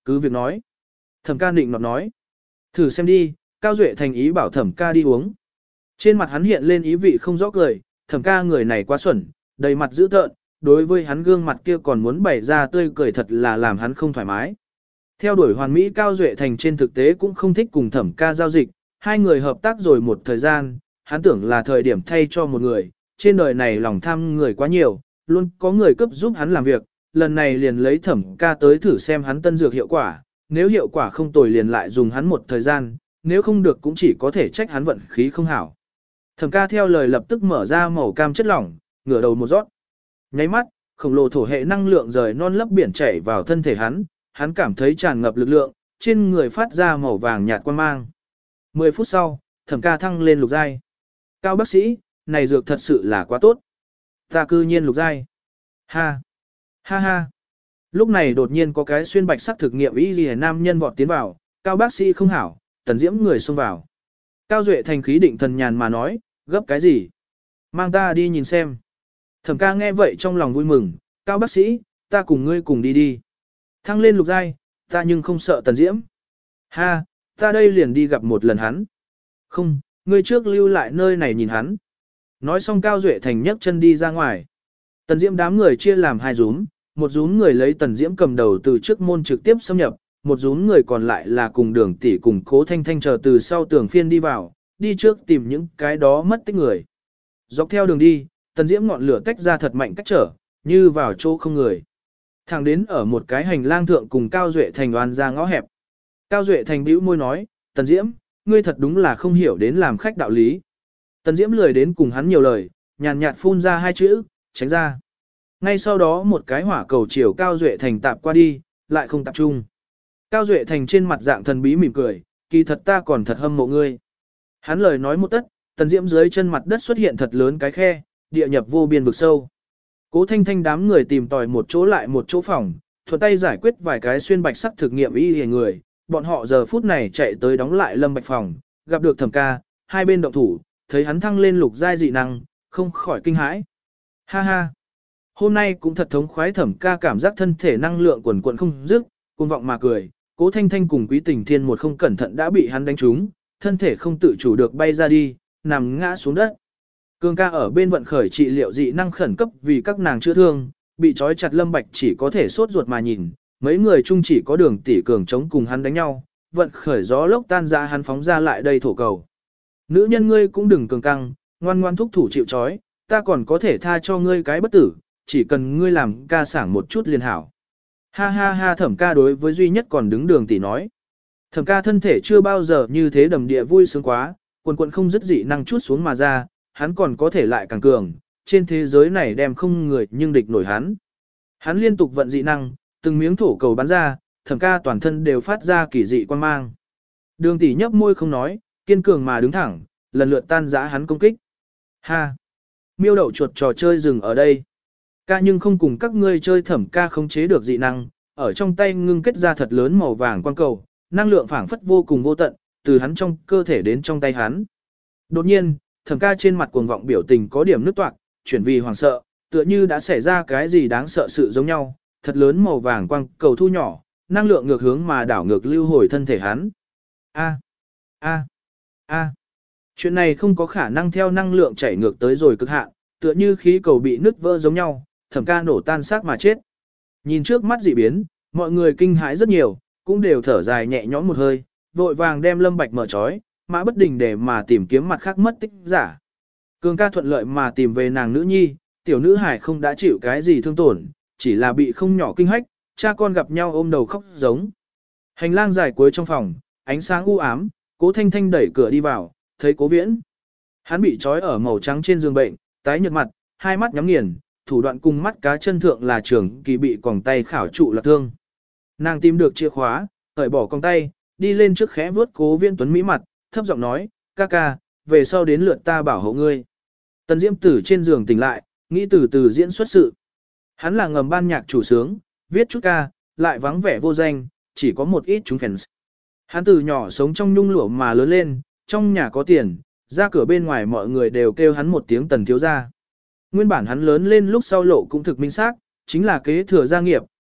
Speaker 1: cứ việc nói. Thẩm ca định nọt nói. Thử xem đi, Cao Duệ thành ý bảo thẩm ca đi uống. Trên mặt hắn hiện lên ý vị không rõ cười, thẩm ca người này quá xuẩn, đầy mặt dữ tợn, đối với hắn gương mặt kia còn muốn bày ra tươi cười thật là làm hắn không thoải mái. Theo đuổi hoàn mỹ Cao Duệ thành trên thực tế cũng không thích cùng thẩm ca giao dịch, hai người hợp tác rồi một thời gian, hắn tưởng là thời điểm thay cho một người, trên đời này lòng tham người quá nhiều, luôn có người cấp giúp hắn làm việc, lần này liền lấy thẩm ca tới thử xem hắn tân dược hiệu quả, nếu hiệu quả không tồi liền lại dùng hắn một thời gian, nếu không được cũng chỉ có thể trách hắn vận khí không hảo. Thẩm ca theo lời lập tức mở ra màu cam chất lỏng, ngửa đầu một rót. Nháy mắt, khổng lồ thổ hệ năng lượng rời non lấp biển chảy vào thân thể hắn, hắn cảm thấy tràn ngập lực lượng, trên người phát ra màu vàng nhạt quang mang. mười phút sau, thẩm ca thăng lên lục giai. Cao bác sĩ, này dược thật sự là quá tốt. Ta cư nhiên lục giai. Ha, ha ha. Lúc này đột nhiên có cái xuyên bạch sắc thực nghiệm y liễu nam nhân vọt tiến vào, Cao bác sĩ không hảo, Tần Diễm người xông vào. Cao Duệ thành khí định thần nhàn mà nói, gấp cái gì? Mang ta đi nhìn xem. Thẩm ca nghe vậy trong lòng vui mừng, Cao bác sĩ, ta cùng ngươi cùng đi đi. Thăng lên lục giai, ta nhưng không sợ Tần Diễm. Ha, ta đây liền đi gặp một lần hắn. Không, ngươi trước lưu lại nơi này nhìn hắn. Nói xong Cao Duệ thành nhấc chân đi ra ngoài. Tần Diễm đám người chia làm hai rúm, một rúm người lấy Tần Diễm cầm đầu từ trước môn trực tiếp xâm nhập, một rúm người còn lại là cùng Đường tỷ cùng Cố Thanh Thanh chờ từ sau tường phiên đi vào, đi trước tìm những cái đó mất tích người. Dọc theo đường đi, Tần Diễm ngọn lửa tách ra thật mạnh cách trở, như vào chỗ không người. Thẳng đến ở một cái hành lang thượng cùng Cao Duệ thành oan ra ngõ hẹp. Cao Duệ thành bĩu môi nói, Tần Diễm, ngươi thật đúng là không hiểu đến làm khách đạo lý. Tần Diễm lười đến cùng hắn nhiều lời, nhàn nhạt phun ra hai chữ, tránh ra. Ngay sau đó một cái hỏa cầu chiều Cao Duệ thành tạp qua đi, lại không tập trung. Cao Duệ thành trên mặt dạng thần bí mỉm cười, kỳ thật ta còn thật hâm mộ ngươi. Hắn lời nói một tất, Tần Diễm dưới chân mặt đất xuất hiện thật lớn cái khe, địa nhập vô biên vực sâu. Cố Thanh Thanh đám người tìm tòi một chỗ lại một chỗ phòng, thuận tay giải quyết vài cái xuyên bạch sắc thực nghiệm y hề người, bọn họ giờ phút này chạy tới đóng lại Lâm Bạch phòng, gặp được Thẩm ca, hai bên động thủ, thấy hắn thăng lên lục giai dị năng, không khỏi kinh hãi. Ha ha! Hôm nay cũng thật thống khoái. Thẩm ca cảm giác thân thể năng lượng quần quần không dứt, cuồng vọng mà cười, Cố Thanh Thanh cùng Quý Tình Thiên một không cẩn thận đã bị hắn đánh trúng, thân thể không tự chủ được bay ra đi, nằm ngã xuống đất. Cường ca ở bên vận khởi trị liệu dị năng khẩn cấp vì các nàng chữa thương, bị trói chặt Lâm Bạch chỉ có thể sốt ruột mà nhìn, mấy người chung chỉ có Đường tỷ cường chống cùng hắn đánh nhau, vận khởi gió lốc tan ra hắn phóng ra lại đây thổ cầu. Nữ nhân ngươi cũng đừng cường căng, ngoan ngoan thúc thủ chịu trói, ta còn có thể tha cho ngươi cái bất tử, chỉ cần ngươi làm ca sảng một chút liền hảo. Ha ha ha. Thẩm ca đối với duy nhất còn đứng Đường tỷ nói. Thẩm ca thân thể chưa bao giờ như thế đầm địa vui sướng quá, quần quần không dứt dị năng chút xuống mà ra, hắn còn có thể lại càng cường, trên thế giới này đem không người nhưng địch nổi hắn. Hắn liên tục vận dị năng, từng miếng thổ cầu bắn ra, Thẩm ca toàn thân đều phát ra kỳ dị quan mang. Đường tỷ nhấp môi không nói, kiên cường mà đứng thẳng, lần lượt tan rã hắn công kích. Ha! Miêu đậu chuột trò chơi dừng ở đây. Ca nhưng không cùng các ngươi chơi. Thẩm ca không chế được dị năng, ở trong tay ngưng kết ra thật lớn màu vàng quang cầu, năng lượng phảng phất vô cùng vô tận, từ hắn trong cơ thể đến trong tay hắn. Đột nhiên, Thẩm ca trên mặt cuồng vọng biểu tình có điểm nứt toạc, chuyển vì hoảng sợ, tựa như đã xảy ra cái gì đáng sợ sự giống nhau, thật lớn màu vàng quang cầu thu nhỏ, năng lượng ngược hướng mà đảo ngược lưu hồi thân thể hắn. A, a, a. Chuyện này không có khả năng theo năng lượng chảy ngược tới rồi cực hạn, tựa như khí cầu bị nứt vỡ giống nhau, Thẩm ca nổ tan xác mà chết. Nhìn trước mắt dị biến, mọi người kinh hãi rất nhiều, cũng đều thở dài nhẹ nhõm một hơi, vội vàng đem Lâm Bạch mở trói, mã bất đình để mà tìm kiếm mặt khác mất tích giả. Cường ca thuận lợi mà tìm về nàng nữ nhi, tiểu nữ hải không đã chịu cái gì thương tổn, chỉ là bị không nhỏ kinh hách, cha con gặp nhau ôm đầu khóc giống. Hành lang dài cuối trong phòng, ánh sáng u ám, Cố Thanh Thanh đẩy cửa đi vào, thấy Cố Viễn. Hắn bị trói ở màu trắng trên giường bệnh, tái nhợt mặt, hai mắt nhắm nghiền, thủ đoạn cùng mắt cá chân thượng là trường kỳ bị còng tay khảo trụ là thương. Nàng tìm được chìa khóa, cởi bỏ còng tay, đi lên trước khẽ vuốt Cố Viễn tuấn mỹ mặt, thấp giọng nói, ca ca, về sau đến lượt ta bảo hộ ngươi. Tần Diễm từ trên giường tỉnh lại, nghĩ từ từ diễn xuất sự. Hắn là ngầm ban nhạc chủ sướng, viết chút ca, lại vắng vẻ vô danh, chỉ có một ít chúng fans. Hắn từ nhỏ sống trong nhung lụa mà lớn lên, trong nhà có tiền, ra cửa bên ngoài mọi người đều kêu hắn một tiếng Tần thiếu gia. Nguyên bản hắn lớn lên lúc sau lộ cũng thực minh xác, chính là kế thừa gia nghiệp,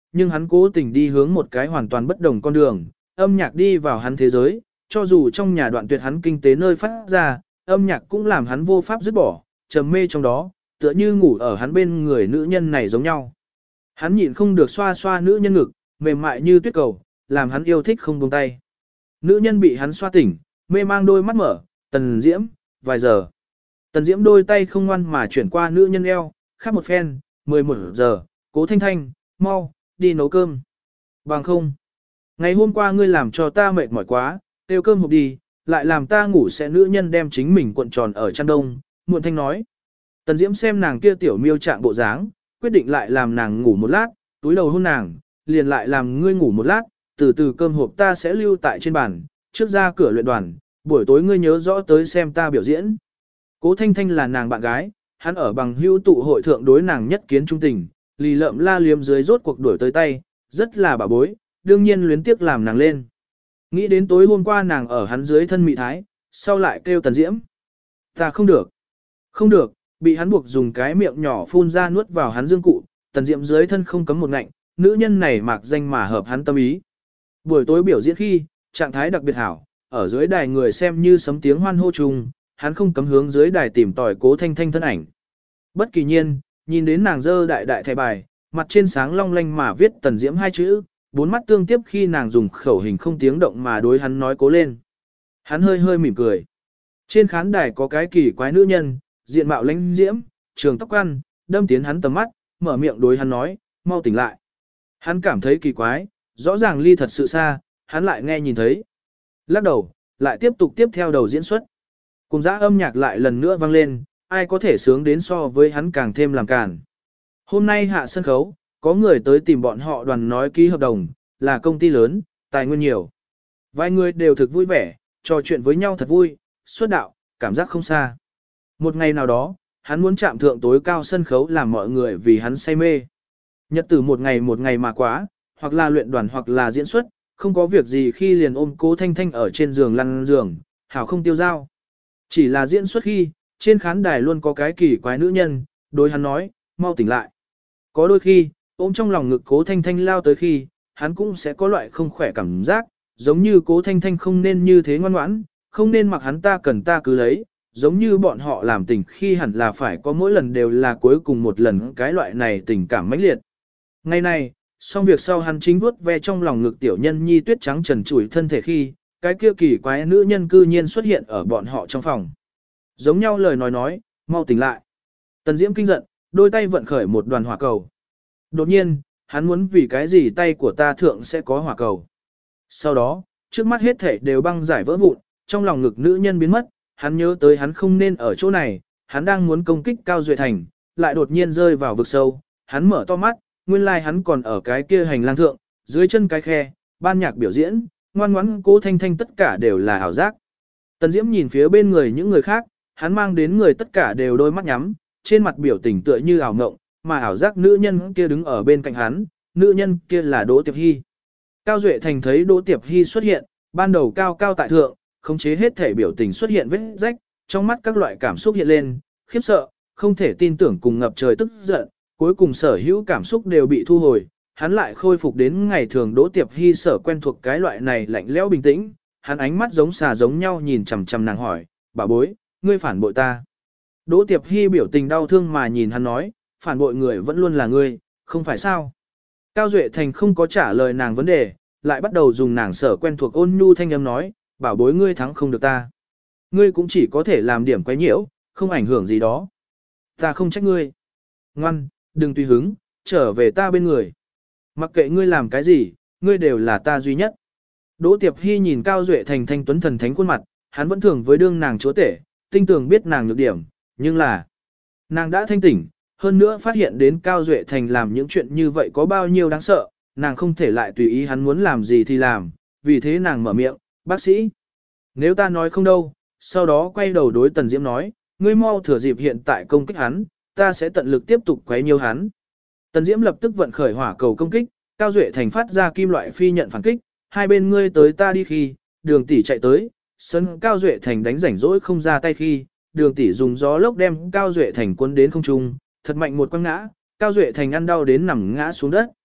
Speaker 1: nhưng hắn cố tình đi hướng một cái hoàn toàn bất đồng con đường, âm nhạc đi vào hắn thế giới, cho dù trong nhà đoạn tuyệt hắn kinh tế nơi phát ra, âm nhạc cũng làm hắn vô pháp dứt bỏ, trầm mê trong đó, tựa như ngủ ở hắn bên người nữ nhân này giống nhau. Hắn nhịn không được xoa xoa nữ nhân ngực, mềm mại như tuyết cầu, làm hắn yêu thích không buông tay. Nữ nhân bị hắn xoa tỉnh, mê mang đôi mắt mở, Tần Diễm, vài giờ. Tần Diễm đôi tay không ngoan mà chuyển qua nữ nhân eo, khắp một phen, mười một giờ, Cố Thanh Thanh, mau, đi nấu cơm. Bằng không. Ngày hôm qua ngươi làm cho ta mệt mỏi quá, tiêu cơm hộp đi, lại làm ta ngủ sẽ nữ nhân đem chính mình cuộn tròn ở chăn đông, muộn thanh nói. Tần Diễm xem nàng kia tiểu miêu trạng bộ dáng, quyết định lại làm nàng ngủ một lát, túi đầu hôn nàng, liền lại làm ngươi ngủ một lát, từ từ cơm hộp ta sẽ lưu tại trên bàn, trước ra cửa luyện đoàn, buổi tối ngươi nhớ rõ tới xem ta biểu diễn. Cố Thanh Thanh là nàng bạn gái, hắn ở bằng hữu tụ hội thượng đối nàng nhất kiến trung tình, lì lợm la liếm dưới rốt cuộc đuổi tới tay, rất là bà bối, đương nhiên luyến tiếc làm nàng lên. Nghĩ đến tối hôm qua nàng ở hắn dưới thân mị thái, sau lại kêu Tần Diễm. Ta không được. Không được, bị hắn buộc dùng cái miệng nhỏ phun ra nuốt vào hắn dương cụ, Tần Diễm dưới thân không cấm một ngạnh, nữ nhân này mạc danh mà hợp hắn tâm ý. Buổi tối biểu diễn khi, trạng thái đặc biệt hảo, ở dưới đài người xem như sấm tiếng hoan hô chung, hắn không cấm hướng dưới đài tìm tòi Cố Thanh Thanh thân ảnh. Bất kỳ nhiên, nhìn đến nàng dơ đại đại thẻ bài, mặt trên sáng long lanh mà viết Tần Diễm hai chữ, bốn mắt tương tiếp khi nàng dùng khẩu hình không tiếng động mà đối hắn nói cố lên. Hắn hơi hơi mỉm cười. Trên khán đài có cái kỳ quái nữ nhân, diện mạo lãnh diễm, trường tóc ăn, đâm tiến hắn tầm mắt, mở miệng đối hắn nói, mau tỉnh lại. Hắn cảm thấy kỳ quái, rõ ràng ly thật sự xa, hắn lại nghe nhìn thấy. Lắc đầu, lại tiếp tục tiếp theo đầu diễn xuất. Cùng dã âm nhạc lại lần nữa vang lên, ai có thể sướng đến so với hắn càng thêm làm càn. Hôm nay hạ sân khấu, có người tới tìm bọn họ đoàn nói ký hợp đồng, là công ty lớn, tài nguyên nhiều. Vài người đều thực vui vẻ, trò chuyện với nhau thật vui, xuất đạo, cảm giác không xa. Một ngày nào đó, hắn muốn chạm thượng tối cao sân khấu làm mọi người vì hắn say mê. Nhật tử một ngày một ngày mà quá, hoặc là luyện đoàn hoặc là diễn xuất, không có việc gì khi liền ôm Cố Thanh Thanh ở trên giường lăn giường, hảo không tiêu dao. Chỉ là diễn xuất khi, trên khán đài luôn có cái kỳ quái nữ nhân, đối hắn nói, mau tỉnh lại. Có đôi khi, ôm trong lòng ngực Cố Thanh Thanh lao tới khi, hắn cũng sẽ có loại không khỏe cảm giác, giống như Cố Thanh Thanh không nên như thế ngoan ngoãn, không nên mặc hắn ta cần ta cứ lấy, giống như bọn họ làm tình khi hẳn là phải có mỗi lần đều là cuối cùng một lần cái loại này tình cảm mãnh liệt. Ngày này, xong việc sau hắn chính vuốt ve trong lòng ngực tiểu nhân nhi tuyết trắng trần trụi thân thể khi, cái kia kỳ quái nữ nhân cư nhiên xuất hiện ở bọn họ trong phòng. Giống nhau lời nói nói, mau tỉnh lại. Tần Diễm kinh giận, đôi tay vận khởi một đoàn hỏa cầu. Đột nhiên, hắn muốn vì cái gì tay của ta thượng sẽ có hỏa cầu. Sau đó, trước mắt hết thể đều băng giải vỡ vụn, trong lòng ngực nữ nhân biến mất, hắn nhớ tới hắn không nên ở chỗ này, hắn đang muốn công kích Cao Duệ Thành, lại đột nhiên rơi vào vực sâu, hắn mở to mắt, nguyên lai like hắn còn ở cái kia hành lang thượng, dưới chân cái khe, ban nhạc biểu diễn, ngoan ngoãn Cố Thanh Thanh tất cả đều là ảo giác. Tần Diễm nhìn phía bên người những người khác, hắn mang đến người tất cả đều đôi mắt nhắm, trên mặt biểu tình tựa như ảo ngộng, mà ảo giác nữ nhân kia đứng ở bên cạnh hắn, nữ nhân kia là Đỗ Tiệp Hy. Cao Duệ Thành thấy Đỗ Tiệp Hy xuất hiện, ban đầu cao cao tại thượng, khống chế hết thể biểu tình xuất hiện vết rách, trong mắt các loại cảm xúc hiện lên, khiếp sợ, không thể tin tưởng cùng ngập trời tức giận, cuối cùng sở hữu cảm xúc đều bị thu hồi, hắn lại khôi phục đến ngày thường Đỗ Tiệp Hy sở quen thuộc cái loại này lạnh lẽo bình tĩnh, hắn ánh mắt giống xà giống nhau nhìn chằm chằm nàng hỏi, bà bối, ngươi phản bội ta. Đỗ Tiệp Hy biểu tình đau thương mà nhìn hắn nói, phản bội người vẫn luôn là ngươi, không phải sao. Cao Duệ Thành không có trả lời nàng vấn đề, lại bắt đầu dùng nàng sở quen thuộc ôn nhu thanh âm nói, bảo bối ngươi thắng không được ta. Ngươi cũng chỉ có thể làm điểm quấy nhiễu, không ảnh hưởng gì đó. Ta không trách ngươi. Ngoan, đừng tùy hứng, trở về ta bên người. Mặc kệ ngươi làm cái gì, ngươi đều là ta duy nhất. Đỗ Tiệp Hy nhìn Cao Duệ Thành thanh tuấn thần thánh khuôn mặt, hắn vẫn thường với đương nàng chúa tể, tinh tường biết nàng nhược điểm, nhưng là nàng đã thanh tỉnh, hơn nữa phát hiện đến Cao Duệ Thành làm những chuyện như vậy có bao nhiêu đáng sợ, nàng không thể lại tùy ý hắn muốn làm gì thì làm, vì thế nàng mở miệng, bác sĩ. Nếu ta nói không đâu, sau đó quay đầu đối Tần Diễm nói, ngươi mau thừa dịp hiện tại công kích hắn, ta sẽ tận lực tiếp tục quấy nhiêu hắn. Tần Diễm lập tức vận khởi hỏa cầu công kích, Cao Duệ Thành phát ra kim loại phi nhận phản kích, hai bên ngươi tới ta đi khi, đường tỷ chạy tới, sân Cao Duệ Thành đánh rảnh rỗi không ra tay khi, đường tỷ dùng gió lốc đem Cao Duệ Thành cuốn đến không trung, thật mạnh một quăng ngã, Cao Duệ Thành ăn đau đến nằm ngã xuống đất.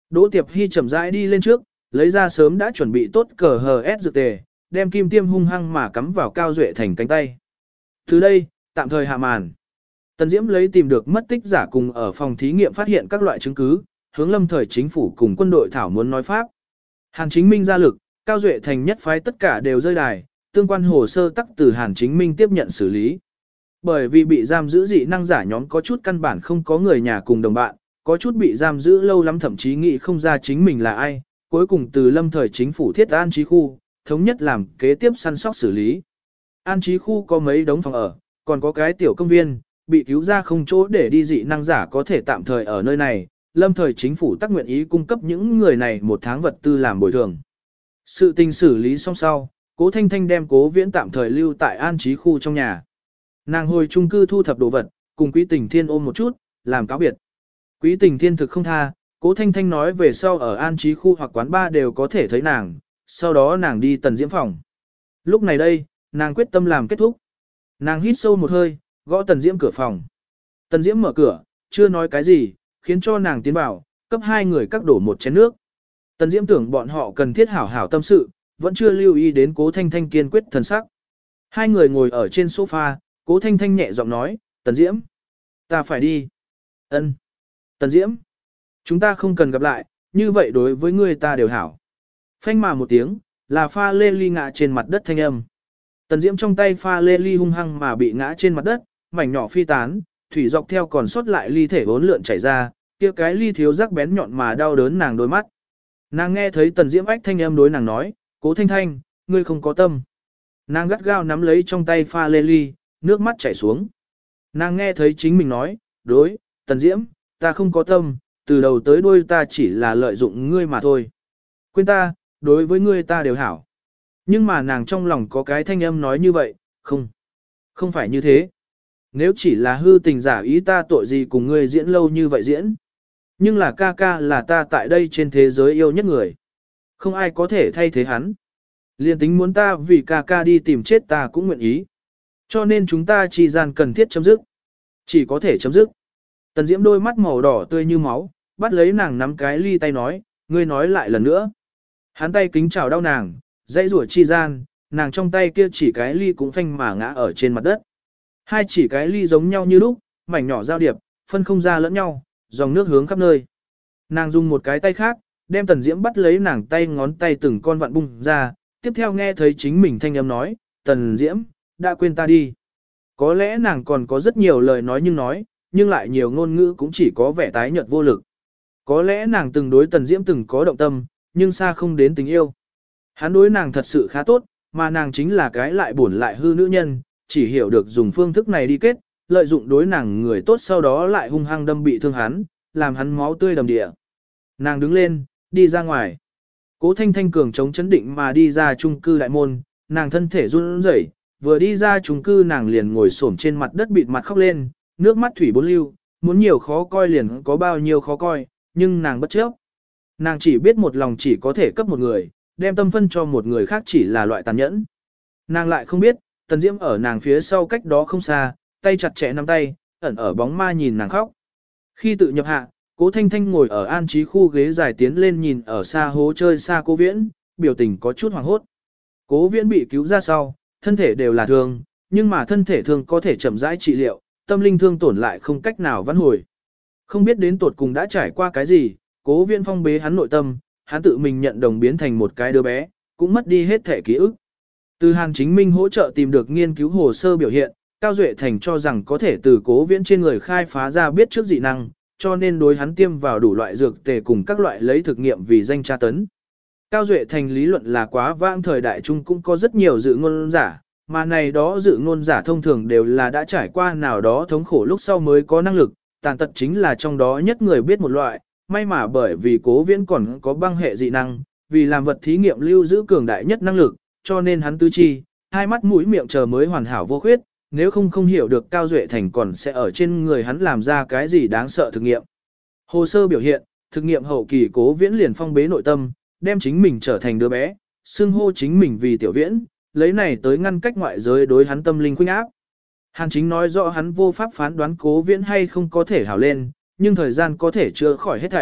Speaker 1: Đỗ Tiệp Hy chậm rãi đi lên trước, lấy ra sớm đã chuẩn bị tốt cờ hờ ét dược tề, đem kim tiêm hung hăng mà cắm vào Cao Duệ Thành cánh tay. Từ đây, tạm thời hạ màn. Tần Diễm lấy tìm được mất tích giả cùng ở phòng thí nghiệm phát hiện các loại chứng cứ, hướng Lâm Thời chính phủ cùng quân đội thảo muốn nói pháp. Hàn Chính Minh ra lực, Cao Duệ Thành nhất phái tất cả đều rơi đài, tương quan hồ sơ tắc từ Hàn Chính Minh tiếp nhận xử lý. Bởi vì bị giam giữ dị năng giả nhóm có chút căn bản không có người nhà cùng đồng bạn, có chút bị giam giữ lâu lắm thậm chí nghĩ không ra chính mình là ai, cuối cùng từ Lâm Thời chính phủ thiết an trí khu, thống nhất làm kế tiếp săn sóc xử lý. An trí khu có mấy đống phòng ở, còn có cái tiểu công viên, bị cứu ra không chỗ để đi dị năng giả có thể tạm thời ở nơi này, Lâm Thời chính phủ tác nguyện ý cung cấp những người này một tháng vật tư làm bồi thường. Sự tình xử lý xong sau, Cố Thanh Thanh đem Cố Viễn tạm thời lưu tại an trí khu trong nhà. Nàng hồi chung cư thu thập đồ vật, cùng Quý Tình Thiên ôm một chút, làm cáo biệt. Quý Tình Thiên thực không tha, Cố Thanh Thanh nói về sau ở an trí khu hoặc quán bar đều có thể thấy nàng, sau đó nàng đi Tần Diễm phòng. Lúc này đây, nàng quyết tâm làm kết thúc. Nàng hít sâu một hơi, gõ Tần Diễm cửa phòng. Tần Diễm mở cửa, chưa nói cái gì, khiến cho nàng tiến vào, cấp hai người các đổ một chén nước. Tần Diễm tưởng bọn họ cần thiết hảo hảo tâm sự, vẫn chưa lưu ý đến Cố Thanh Thanh kiên quyết thần sắc. Hai người ngồi ở trên sofa, Cố Thanh Thanh nhẹ giọng nói, Tần Diễm, ta phải đi. Ân. Tần Diễm, chúng ta không cần gặp lại, như vậy đối với ngươi ta đều hảo. Phanh mà một tiếng, là pha lê ly ngã trên mặt đất thanh âm. Tần Diễm trong tay pha lê ly hung hăng mà bị ngã trên mặt đất, mảnh nhỏ phi tán, thủy dọc theo còn sót lại ly thể bốn lượn chảy ra, kia cái ly thiếu rắc bén nhọn mà đau đớn nàng đôi mắt. Nàng nghe thấy Tần Diễm ách thanh âm đối nàng nói, Cố Thanh Thanh, ngươi không có tâm. Nàng gắt gao nắm lấy trong tay pha lê ly, nước mắt chảy xuống. Nàng nghe thấy chính mình nói, đối, Tần Diễm, ta không có tâm, từ đầu tới đuôi ta chỉ là lợi dụng ngươi mà thôi. Quên ta, đối với ngươi ta đều hảo. Nhưng mà nàng trong lòng có cái thanh âm nói như vậy, không, không phải như thế. Nếu chỉ là hư tình giả ý ta tội gì cùng ngươi diễn lâu như vậy diễn. Nhưng là ca ca là ta tại đây trên thế giới yêu nhất người. Không ai có thể thay thế hắn. Liên tính muốn ta vì ca ca đi tìm chết ta cũng nguyện ý. Cho nên chúng ta chỉ gian cần thiết chấm dứt. Chỉ có thể chấm dứt. Tần Diễm đôi mắt màu đỏ tươi như máu, bắt lấy nàng nắm cái ly tay nói, ngươi nói lại lần nữa. Hắn tay kính chào đau nàng, dãy rủa chi gian, nàng trong tay kia chỉ cái ly cũng phanh mà ngã ở trên mặt đất. Hai chỉ cái ly giống nhau như lúc, mảnh nhỏ giao điệp, phân không ra lẫn nhau, dòng nước hướng khắp nơi. Nàng dùng một cái tay khác, đem Tần Diễm bắt lấy nàng tay ngón tay từng con vặn bung ra, tiếp theo nghe thấy chính mình thanh âm nói, Tần Diễm, đã quên ta đi. Có lẽ nàng còn có rất nhiều lời nói nhưng nói, nhưng lại nhiều ngôn ngữ cũng chỉ có vẻ tái nhợt vô lực. Có lẽ nàng từng đối Tần Diễm từng có động tâm, nhưng xa không đến tình yêu. Hắn đối nàng thật sự khá tốt, mà nàng chính là cái lại buồn lại hư nữ nhân, chỉ hiểu được dùng phương thức này đi kết, lợi dụng đối nàng người tốt sau đó lại hung hăng đâm bị thương hắn, làm hắn máu tươi đầm địa. Nàng đứng lên, đi ra ngoài. Cố Thanh Thanh cường chống chấn định mà đi ra chung cư đại môn, nàng thân thể run rẩy, vừa đi ra chung cư nàng liền ngồi xổm trên mặt đất bịt mặt khóc lên, nước mắt thủy bốn lưu, muốn nhiều khó coi liền có bao nhiêu khó coi, nhưng nàng bất chấp. Nàng chỉ biết một lòng chỉ có thể cấp một người, đem tâm phân cho một người khác chỉ là loại tàn nhẫn. Nàng lại không biết, Tần Diễm ở nàng phía sau cách đó không xa, tay chặt chẽ nắm tay, ẩn ở bóng ma nhìn nàng khóc. Khi tự nhập hạ, Cố Thanh Thanh ngồi ở an trí khu ghế dài tiến lên nhìn ở xa hố chơi xa Cố Viễn, biểu tình có chút hoảng hốt. Cố Viễn bị cứu ra sau, thân thể đều là thương, nhưng mà thân thể thương có thể chậm rãi trị liệu, tâm linh thương tổn lại không cách nào vãn hồi. Không biết đến tột cùng đã trải qua cái gì, Cố Viễn phong bế hắn nội tâm, hắn tự mình nhận đồng biến thành một cái đứa bé, cũng mất đi hết thể ký ức. Từ Hàn Chính Minh hỗ trợ tìm được nghiên cứu hồ sơ biểu hiện, Cao Duệ Thành cho rằng có thể từ Cố Viễn trên người khai phá ra biết trước dị năng, cho nên đối hắn tiêm vào đủ loại dược tề cùng các loại lấy thực nghiệm vì danh tra tấn. Cao Duệ Thành lý luận là quá vãng thời đại chung cũng có rất nhiều dự ngôn giả, mà này đó dự ngôn giả thông thường đều là đã trải qua nào đó thống khổ lúc sau mới có năng lực, tàn tật chính là trong đó nhất người biết một loại, may mà bởi vì Cố Viễn còn có băng hệ dị năng, vì làm vật thí nghiệm lưu giữ cường đại nhất năng lực, cho nên hắn tứ chi, hai mắt mũi miệng chờ mới hoàn hảo vô khuyết, nếu không không hiểu được Cao Duệ Thành còn sẽ ở trên người hắn làm ra cái gì đáng sợ thực nghiệm. Hồ sơ biểu hiện, thực nghiệm hậu kỳ Cố Viễn liền phong bế nội tâm, đem chính mình trở thành đứa bé, xưng hô chính mình vì tiểu viễn, lấy này tới ngăn cách ngoại giới đối hắn tâm linh khuynh áp. Hàn Chính nói rõ hắn vô pháp phán đoán Cố Viễn hay không có thể hảo lên, nhưng thời gian có thể chữa khỏi hết thảy,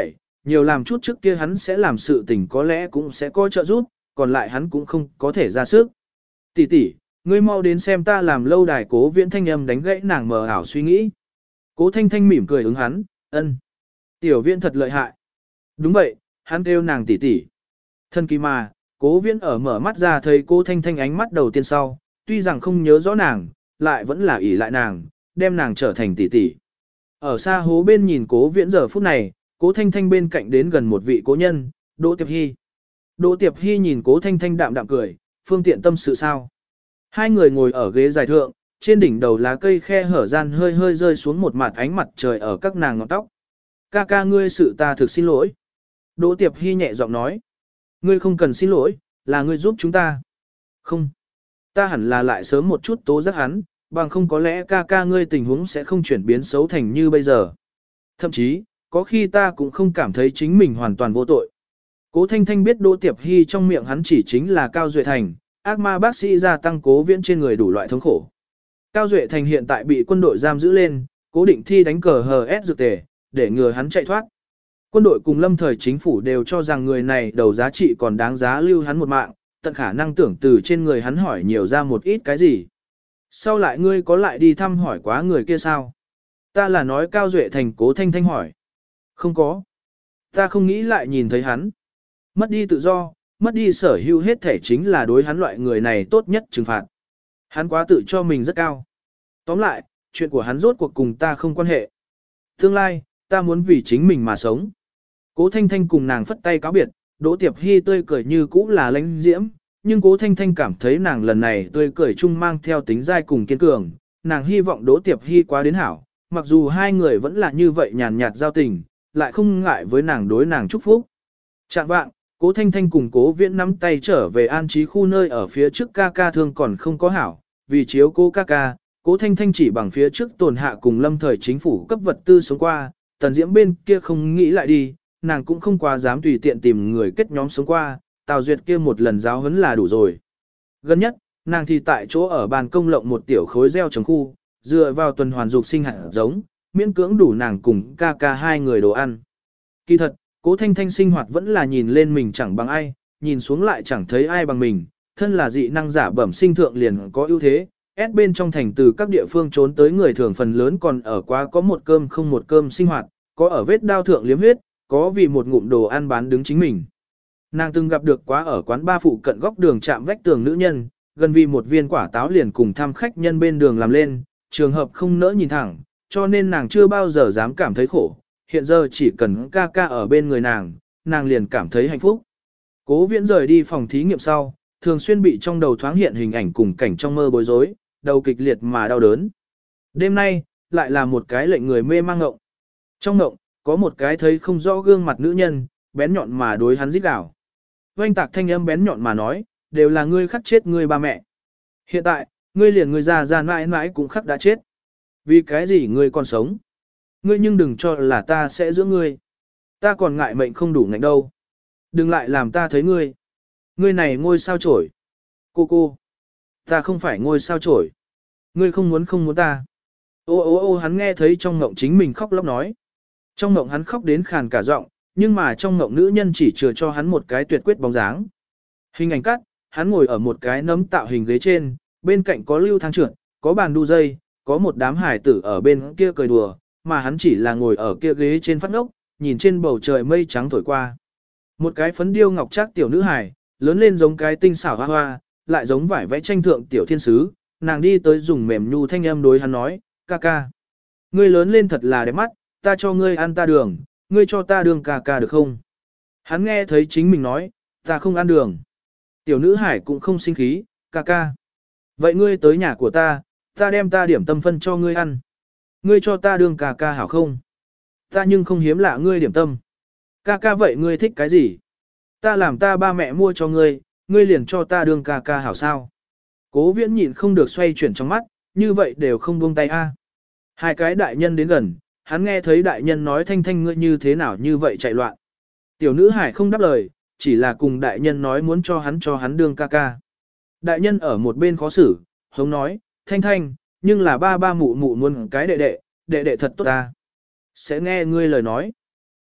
Speaker 1: nhiều làm chút trước kia hắn sẽ làm sự tình có lẽ cũng sẽ có trợ giúp, còn lại hắn cũng không có thể ra sức. Tỷ tỷ, ngươi mau đến xem ta làm lâu đài. Cố Viễn thanh âm đánh gãy nàng mờ ảo suy nghĩ. Cố Thanh Thanh mỉm cười ứng hắn, ân. Tiểu Viễn thật lợi hại. Đúng vậy, hắn kêu nàng tỷ tỷ. Thân kỳ mà, Cố Viễn ở mở mắt ra thấy Cố Thanh Thanh ánh mắt đầu tiên sau, tuy rằng không nhớ rõ nàng, lại vẫn là ỷ lại nàng, đem nàng trở thành tỷ tỷ. Ở xa hố bên nhìn Cố Viễn giờ phút này, Cố Thanh Thanh bên cạnh đến gần một vị cố nhân, Đỗ Tiệp Hy. Đỗ Tiệp Hy nhìn Cố Thanh Thanh đạm đạm cười, phương tiện tâm sự sao. Hai người ngồi ở ghế dài thượng, trên đỉnh đầu lá cây khe hở gian hơi hơi rơi xuống một mặt ánh mặt trời ở các nàng ngọn tóc. Ca ca ngươi sự ta thực xin lỗi. Đỗ Tiệp Hy nhẹ giọng nói. Ngươi không cần xin lỗi, là ngươi giúp chúng ta. Không. Ta hẳn là lại sớm một chút tố giác hắn, bằng không có lẽ ca ca ngươi tình huống sẽ không chuyển biến xấu thành như bây giờ. Thậm chí, có khi ta cũng không cảm thấy chính mình hoàn toàn vô tội. Cố Thanh Thanh biết Đỗ Tiệp Hy trong miệng hắn chỉ chính là Cao Duệ Thành, ác ma bác sĩ gia tăng Cố Viễn trên người đủ loại thống khổ. Cao Duệ Thành hiện tại bị quân đội giam giữ lên, cố định thi đánh cờ hờ ét dược tề, để ngừa hắn chạy thoát. Quân đội cùng lâm thời chính phủ đều cho rằng người này đầu giá trị còn đáng giá lưu hắn một mạng, tận khả năng tưởng từ trên người hắn hỏi nhiều ra một ít cái gì. Sau lại ngươi có lại đi thăm hỏi quá người kia sao? Ta là nói Cao Duệ Thành. Cố Thanh Thanh hỏi. Không có. Ta không nghĩ lại nhìn thấy hắn. Mất đi tự do, mất đi sở hữu hết thể chính là đối hắn loại người này tốt nhất trừng phạt. Hắn quá tự cho mình rất cao. Tóm lại, chuyện của hắn rốt cuộc cùng ta không quan hệ. Tương lai, ta muốn vì chính mình mà sống. Cố Thanh Thanh cùng nàng phất tay cáo biệt, Đỗ Tiệp Hy tươi cười như cũ là lãnh diễm, nhưng Cố Thanh Thanh cảm thấy nàng lần này tươi cười chung mang theo tính dai cùng kiên cường, nàng hy vọng Đỗ Tiệp Hy quá đến hảo, mặc dù hai người vẫn là như vậy nhàn nhạt giao tình, lại không ngại với nàng đối nàng chúc phúc. Trạng vạng, Cố Thanh Thanh cùng Cố Viễn nắm tay trở về an trí khu nơi ở phía trước ca ca thương còn không có hảo, vì chiếu cố ca ca, Cố Thanh Thanh chỉ bằng phía trước tồn hạ cùng lâm thời chính phủ cấp vật tư sống qua, Tần Diễm bên kia không nghĩ lại đi, nàng cũng không quá dám tùy tiện tìm người kết nhóm sống qua, Tào Duyệt kia một lần giáo huấn là đủ rồi. Gần nhất, nàng thì tại chỗ ở ban công lộng một tiểu khối gieo trồng khu, dựa vào tuần hoàn dục sinh hạt giống, miễn cưỡng đủ nàng cùng ca ca hai người đồ ăn. Kỳ thật, Cố Thanh Thanh sinh hoạt vẫn là nhìn lên mình chẳng bằng ai, nhìn xuống lại chẳng thấy ai bằng mình, thân là dị năng giả bẩm sinh thượng liền có ưu thế, ép bên trong thành từ các địa phương trốn tới người thường phần lớn còn ở quá có một cơm không một cơm sinh hoạt, có ở vết đao thượng liếm huyết, có vì một ngụm đồ ăn bán đứng chính mình. Nàng từng gặp được quá ở quán ba phụ cận góc đường chạm vách tường nữ nhân, gần vì một viên quả táo liền cùng thăm khách nhân bên đường làm lên, trường hợp không nỡ nhìn thẳng, cho nên nàng chưa bao giờ dám cảm thấy khổ, hiện giờ chỉ cần ca ca ở bên người nàng, nàng liền cảm thấy hạnh phúc. Cố Viễn rời đi phòng thí nghiệm sau, thường xuyên bị trong đầu thoáng hiện hình ảnh cùng cảnh trong mơ bối rối, đầu kịch liệt mà đau đớn. Đêm nay, lại là một cái lệnh người mê mang ngộng. Trong ngộng, có một cái thấy không rõ gương mặt nữ nhân, bén nhọn mà đối hắn rít gào. Oanh tạc thanh âm bén nhọn mà nói, đều là ngươi khắc chết ngươi ba mẹ. Hiện tại, ngươi liền ngươi già già mãi mãi cũng khắc đã chết. Vì cái gì ngươi còn sống? Ngươi nhưng đừng cho là ta sẽ giữ ngươi. Ta còn ngại mệnh không đủ ngạnh đâu. Đừng lại làm ta thấy ngươi. Ngươi này ngôi sao chổi. Cô cô. Ta không phải ngôi sao chổi. Ngươi không muốn không muốn ta. Ô ô ô hắn nghe thấy trong ngộng chính mình khóc lóc nói. Trong ngộng hắn khóc đến khàn cả giọng, nhưng mà trong ngộng nữ nhân chỉ chừa cho hắn một cái tuyệt quyết bóng dáng. Hình ảnh cắt, hắn ngồi ở một cái nấm tạo hình ghế trên, bên cạnh có lưu thang trượt, có bàn đu dây, có một đám hải tử ở bên kia cười đùa, mà hắn chỉ là ngồi ở kia ghế trên phát ngốc, nhìn trên bầu trời mây trắng thổi qua. Một cái phấn điêu ngọc trác tiểu nữ hài, lớn lên giống cái tinh xảo hoa hoa, lại giống vải vẽ tranh thượng tiểu thiên sứ, nàng đi tới dùng mềm nhu thanh âm đối hắn nói, ca ca. Ngươi lớn lên thật là đẹp mắt, ta cho ngươi ăn ta đường, ngươi cho ta đường ca ca được không? Hắn nghe thấy chính mình nói, ta không ăn đường. Tiểu nữ hải cũng không sinh khí, ca ca. Vậy ngươi tới nhà của ta, ta đem ta điểm tâm phân cho ngươi ăn. Ngươi cho ta đường ca ca hảo không? Ta nhưng không hiếm lạ ngươi điểm tâm. Ca ca vậy ngươi thích cái gì? Ta làm ta ba mẹ mua cho ngươi, ngươi liền cho ta đường ca ca hảo sao? Cố Viễn nhịn không được xoay chuyển trong mắt, như vậy đều không buông tay a. Hai cái đại nhân đến gần, hắn nghe thấy đại nhân nói Thanh Thanh ngươi như thế nào như vậy chạy loạn. Tiểu nữ hải không đáp lời, chỉ là cùng đại nhân nói muốn cho hắn cho hắn đương ca ca. Đại nhân ở một bên khó xử, hống nói, Thanh Thanh, nhưng là ba ba mụ mụ muốn cái đệ đệ, đệ đệ thật tốt ta. Sẽ nghe ngươi lời nói.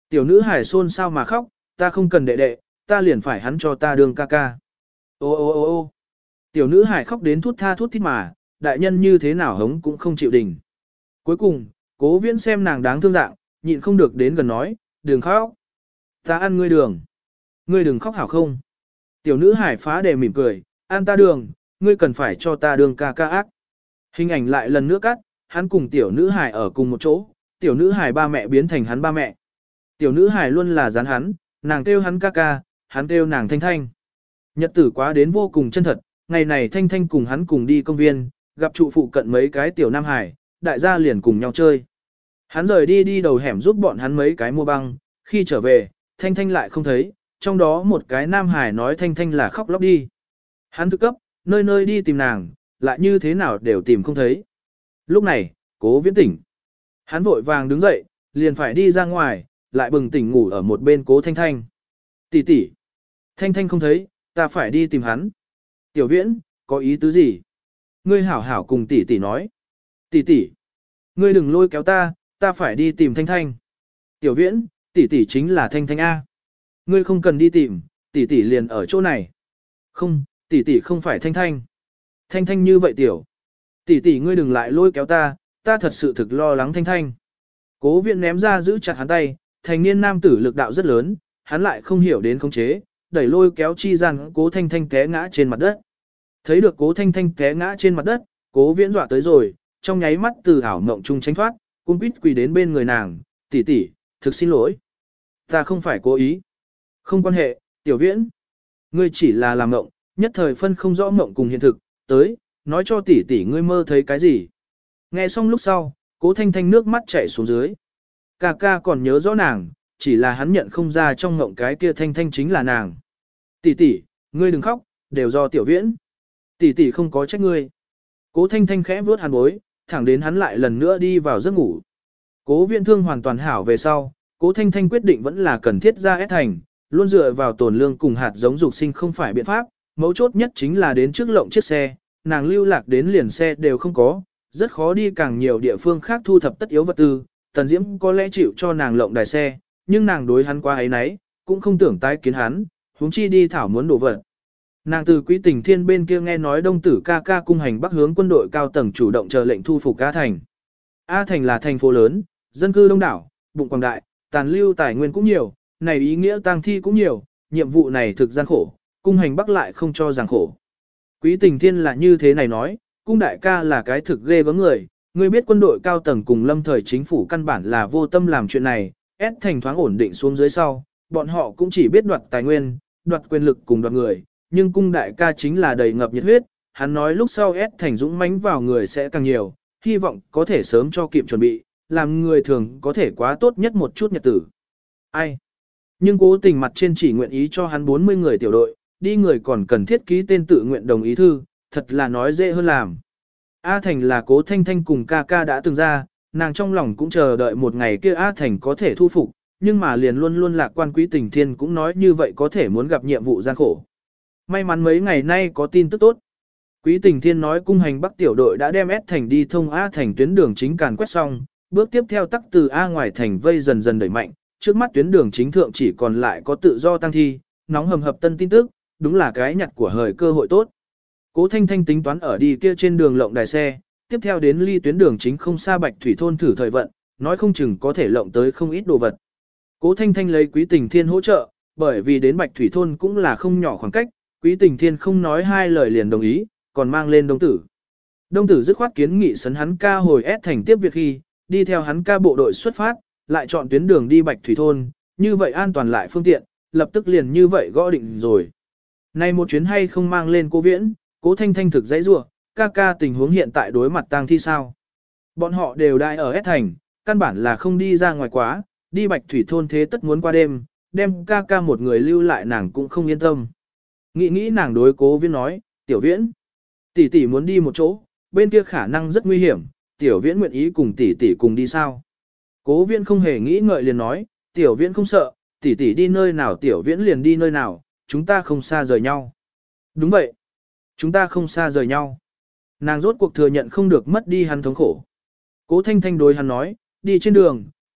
Speaker 1: Tiểu nữ hải xôn sao mà khóc, ta không cần đệ đệ, ta liền phải hắn cho ta đương ca ca. Ô ô ô ô tiểu nữ hải khóc đến thút tha thút thít mà, đại nhân như thế nào hống cũng không chịu đình. Cuối cùng, Cố Viễn xem nàng đáng thương dạng, nhịn không được đến gần nói, đừng khóc. Ta ăn ngươi đường. Ngươi đừng khóc hảo không? Tiểu nữ hải phá đề mỉm cười, ăn ta đường, ngươi cần phải cho ta đường ca ca ác. Hình ảnh lại lần nữa cắt, hắn cùng tiểu nữ hải ở cùng một chỗ, tiểu nữ hải ba mẹ biến thành hắn ba mẹ. Tiểu nữ hải luôn là dán hắn, nàng kêu hắn ca ca, hắn kêu nàng Thanh Thanh. Nhật tử quá đến vô cùng chân thật, ngày này Thanh Thanh cùng hắn cùng đi công viên, gặp trụ phụ cận mấy cái tiểu nam hải, đại gia liền cùng nhau chơi. Hắn rời đi đi đầu hẻm giúp bọn hắn mấy cái mua băng, khi trở về, Thanh Thanh lại không thấy, trong đó một cái nam hải nói Thanh Thanh là khóc lóc đi. Hắn thức cấp, nơi nơi đi tìm nàng, lại như thế nào đều tìm không thấy. Lúc này, Cố Viễn tỉnh. Hắn vội vàng đứng dậy, liền phải đi ra ngoài, lại bừng tỉnh ngủ ở một bên Cố Thanh Thanh. Tỷ tỷ, Thanh Thanh không thấy, ta phải đi tìm hắn. Tiểu Viễn, có ý tứ gì? Ngươi hảo hảo cùng tỷ tỷ nói. Tỷ tỷ, ngươi đừng lôi kéo ta, ta phải đi tìm Thanh Thanh. Tiểu Viễn, tỷ tỷ chính là Thanh Thanh A. Ngươi không cần đi tìm, tỷ tỷ liền ở chỗ này. Không, tỷ tỷ không phải Thanh Thanh. Thanh Thanh như vậy tiểu. Tỷ tỷ ngươi đừng lại lôi kéo ta, ta thật sự thực lo lắng Thanh Thanh. Cố Viễn ném ra giữ chặt hắn tay, thành niên nam tử lực đạo rất lớn, hắn lại không hiểu đến khống chế, đẩy lôi kéo chi gian Cố Thanh Thanh té ngã trên mặt đất. Thấy được Cố Thanh Thanh té ngã trên mặt đất, Cố Viễn dọa tới rồi, trong nháy mắt từ ảo mộng chung tránh thoát, cung quýt quỳ đến bên người nàng, tỷ tỷ, thực xin lỗi. Ta không phải cố ý. Không quan hệ, Tiểu Viễn. Ngươi chỉ là làm mộng, nhất thời phân không rõ mộng cùng hiện thực, tới, nói cho tỷ tỷ ngươi mơ thấy cái gì. Nghe xong lúc sau, Cố Thanh Thanh nước mắt chảy xuống dưới. Ca ca còn nhớ rõ nàng, chỉ là hắn nhận không ra trong mộng cái kia Thanh Thanh chính là nàng. Tỷ tỷ, ngươi đừng khóc, đều do Tiểu Viễn. Tỷ tỷ không có trách ngươi. Cố Thanh Thanh khẽ vuốt hắn bối, thẳng đến hắn lại lần nữa đi vào giấc ngủ. Cố Viễn thương hoàn toàn hảo về sau, Cố Thanh Thanh quyết định vẫn là cần thiết ra ép thành, luôn dựa vào tổn lương cùng hạt giống dục sinh không phải biện pháp, mấu chốt nhất chính là đến trước lộng chiếc xe, nàng lưu lạc đến liền xe đều không có, rất khó đi càng nhiều địa phương khác thu thập tất yếu vật tư, Tần Diễm có lẽ chịu cho nàng lộng đài xe, nhưng nàng đối hắn qua ấy nấy, cũng không tưởng tái kiến hắn, huống chi đi thảo muốn đổ vật. Nàng từ Quý Tình Thiên bên kia nghe nói Đông Tử ca ca cung hành bắc hướng quân đội cao tầng chủ động chờ lệnh thu phục A Thành. A Thành là thành phố lớn, dân cư đông đảo, bụng quảng đại, tàn lưu tài nguyên cũng nhiều, này ý nghĩa tang thi cũng nhiều, nhiệm vụ này thực gian khổ, cung hành bắc lại không cho giảng khổ. Quý Tình Thiên là như thế này nói, cung đại ca là cái thực ghê gớm người, ngươi biết quân đội cao tầng cùng lâm thời chính phủ căn bản là vô tâm làm chuyện này, ép thành thoáng ổn định xuống dưới sau, bọn họ cũng chỉ biết đoạt tài nguyên, đoạt quyền lực cùng đoạt người, nhưng cung đại ca chính là đầy ngập nhiệt huyết, hắn nói lúc sau ép thành dũng mãnh vào người sẽ càng nhiều, hy vọng có thể sớm cho kịp chuẩn bị, làm người thường có thể quá tốt nhất một chút nhật tử. Ai? Nhưng cố tình mặt trên chỉ nguyện ý cho hắn bốn mươi người tiểu đội, đi người còn cần thiết ký tên tự nguyện đồng ý thư, thật là nói dễ hơn làm. A Thành là Cố Thanh Thanh cùng ca ca đã từng ra, nàng trong lòng cũng chờ đợi một ngày kia A Thành có thể thu phục, nhưng mà liền luôn luôn lạc quan Quý Tình Thiên cũng nói như vậy có thể muốn gặp nhiệm vụ gian khổ. May mắn mấy ngày nay có tin tức tốt. Quý Tình Thiên nói cung hành bắc tiểu đội đã đem S Thành đi thông A Thành tuyến đường chính càn quét xong, bước tiếp theo tắc từ A ngoài thành vây dần dần đẩy mạnh, trước mắt tuyến đường chính thượng chỉ còn lại có tự do tăng thi, nóng hầm hập tân tin tức, đúng là cái nhặt của hời cơ hội tốt. Cố Thanh Thanh tính toán ở đi kia trên đường lộng đài xe, tiếp theo đến ly tuyến đường chính không xa Bạch Thủy thôn thử thời vận, nói không chừng có thể lộng tới không ít đồ vật. Cố Thanh Thanh lấy Quý Tình Thiên hỗ trợ, bởi vì đến Bạch Thủy thôn cũng là không nhỏ khoảng cách, Quý Tình Thiên không nói hai lời liền đồng ý, còn mang lên Đông Tử. Đông Tử dứt khoát kiến nghị sấn hắn ca hồi S thành tiếp việc khi, đi theo hắn ca bộ đội xuất phát, lại chọn tuyến đường đi Bạch Thủy thôn, như vậy an toàn lại phương tiện, lập tức liền như vậy gõ định rồi. Nay một chuyến hay không mang lên Cố Viễn, Cố Thanh Thanh thực dãy rủa, ca ca tình huống hiện tại đối mặt tang thi sao? Bọn họ đều đại ở S thành, căn bản là không đi ra ngoài quá, đi Bạch Thủy thôn thế tất muốn qua đêm, đem ca ca một người lưu lại nàng cũng không yên tâm. Nghĩ nghĩ nàng đối Cố Viễn nói, Tiểu Viễn, tỷ tỷ muốn đi một chỗ, bên kia khả năng rất nguy hiểm, Tiểu Viễn nguyện ý cùng tỷ tỷ cùng đi sao? Cố Viễn không hề nghĩ ngợi liền nói, Tiểu Viễn không sợ, tỷ tỷ đi nơi nào Tiểu Viễn liền đi nơi nào, chúng ta không xa rời nhau. Đúng vậy, chúng ta không xa rời nhau. Nàng rốt cuộc thừa nhận không được mất đi hắn thống khổ. Cố Thanh Thanh đối hắn nói, đi trên đường,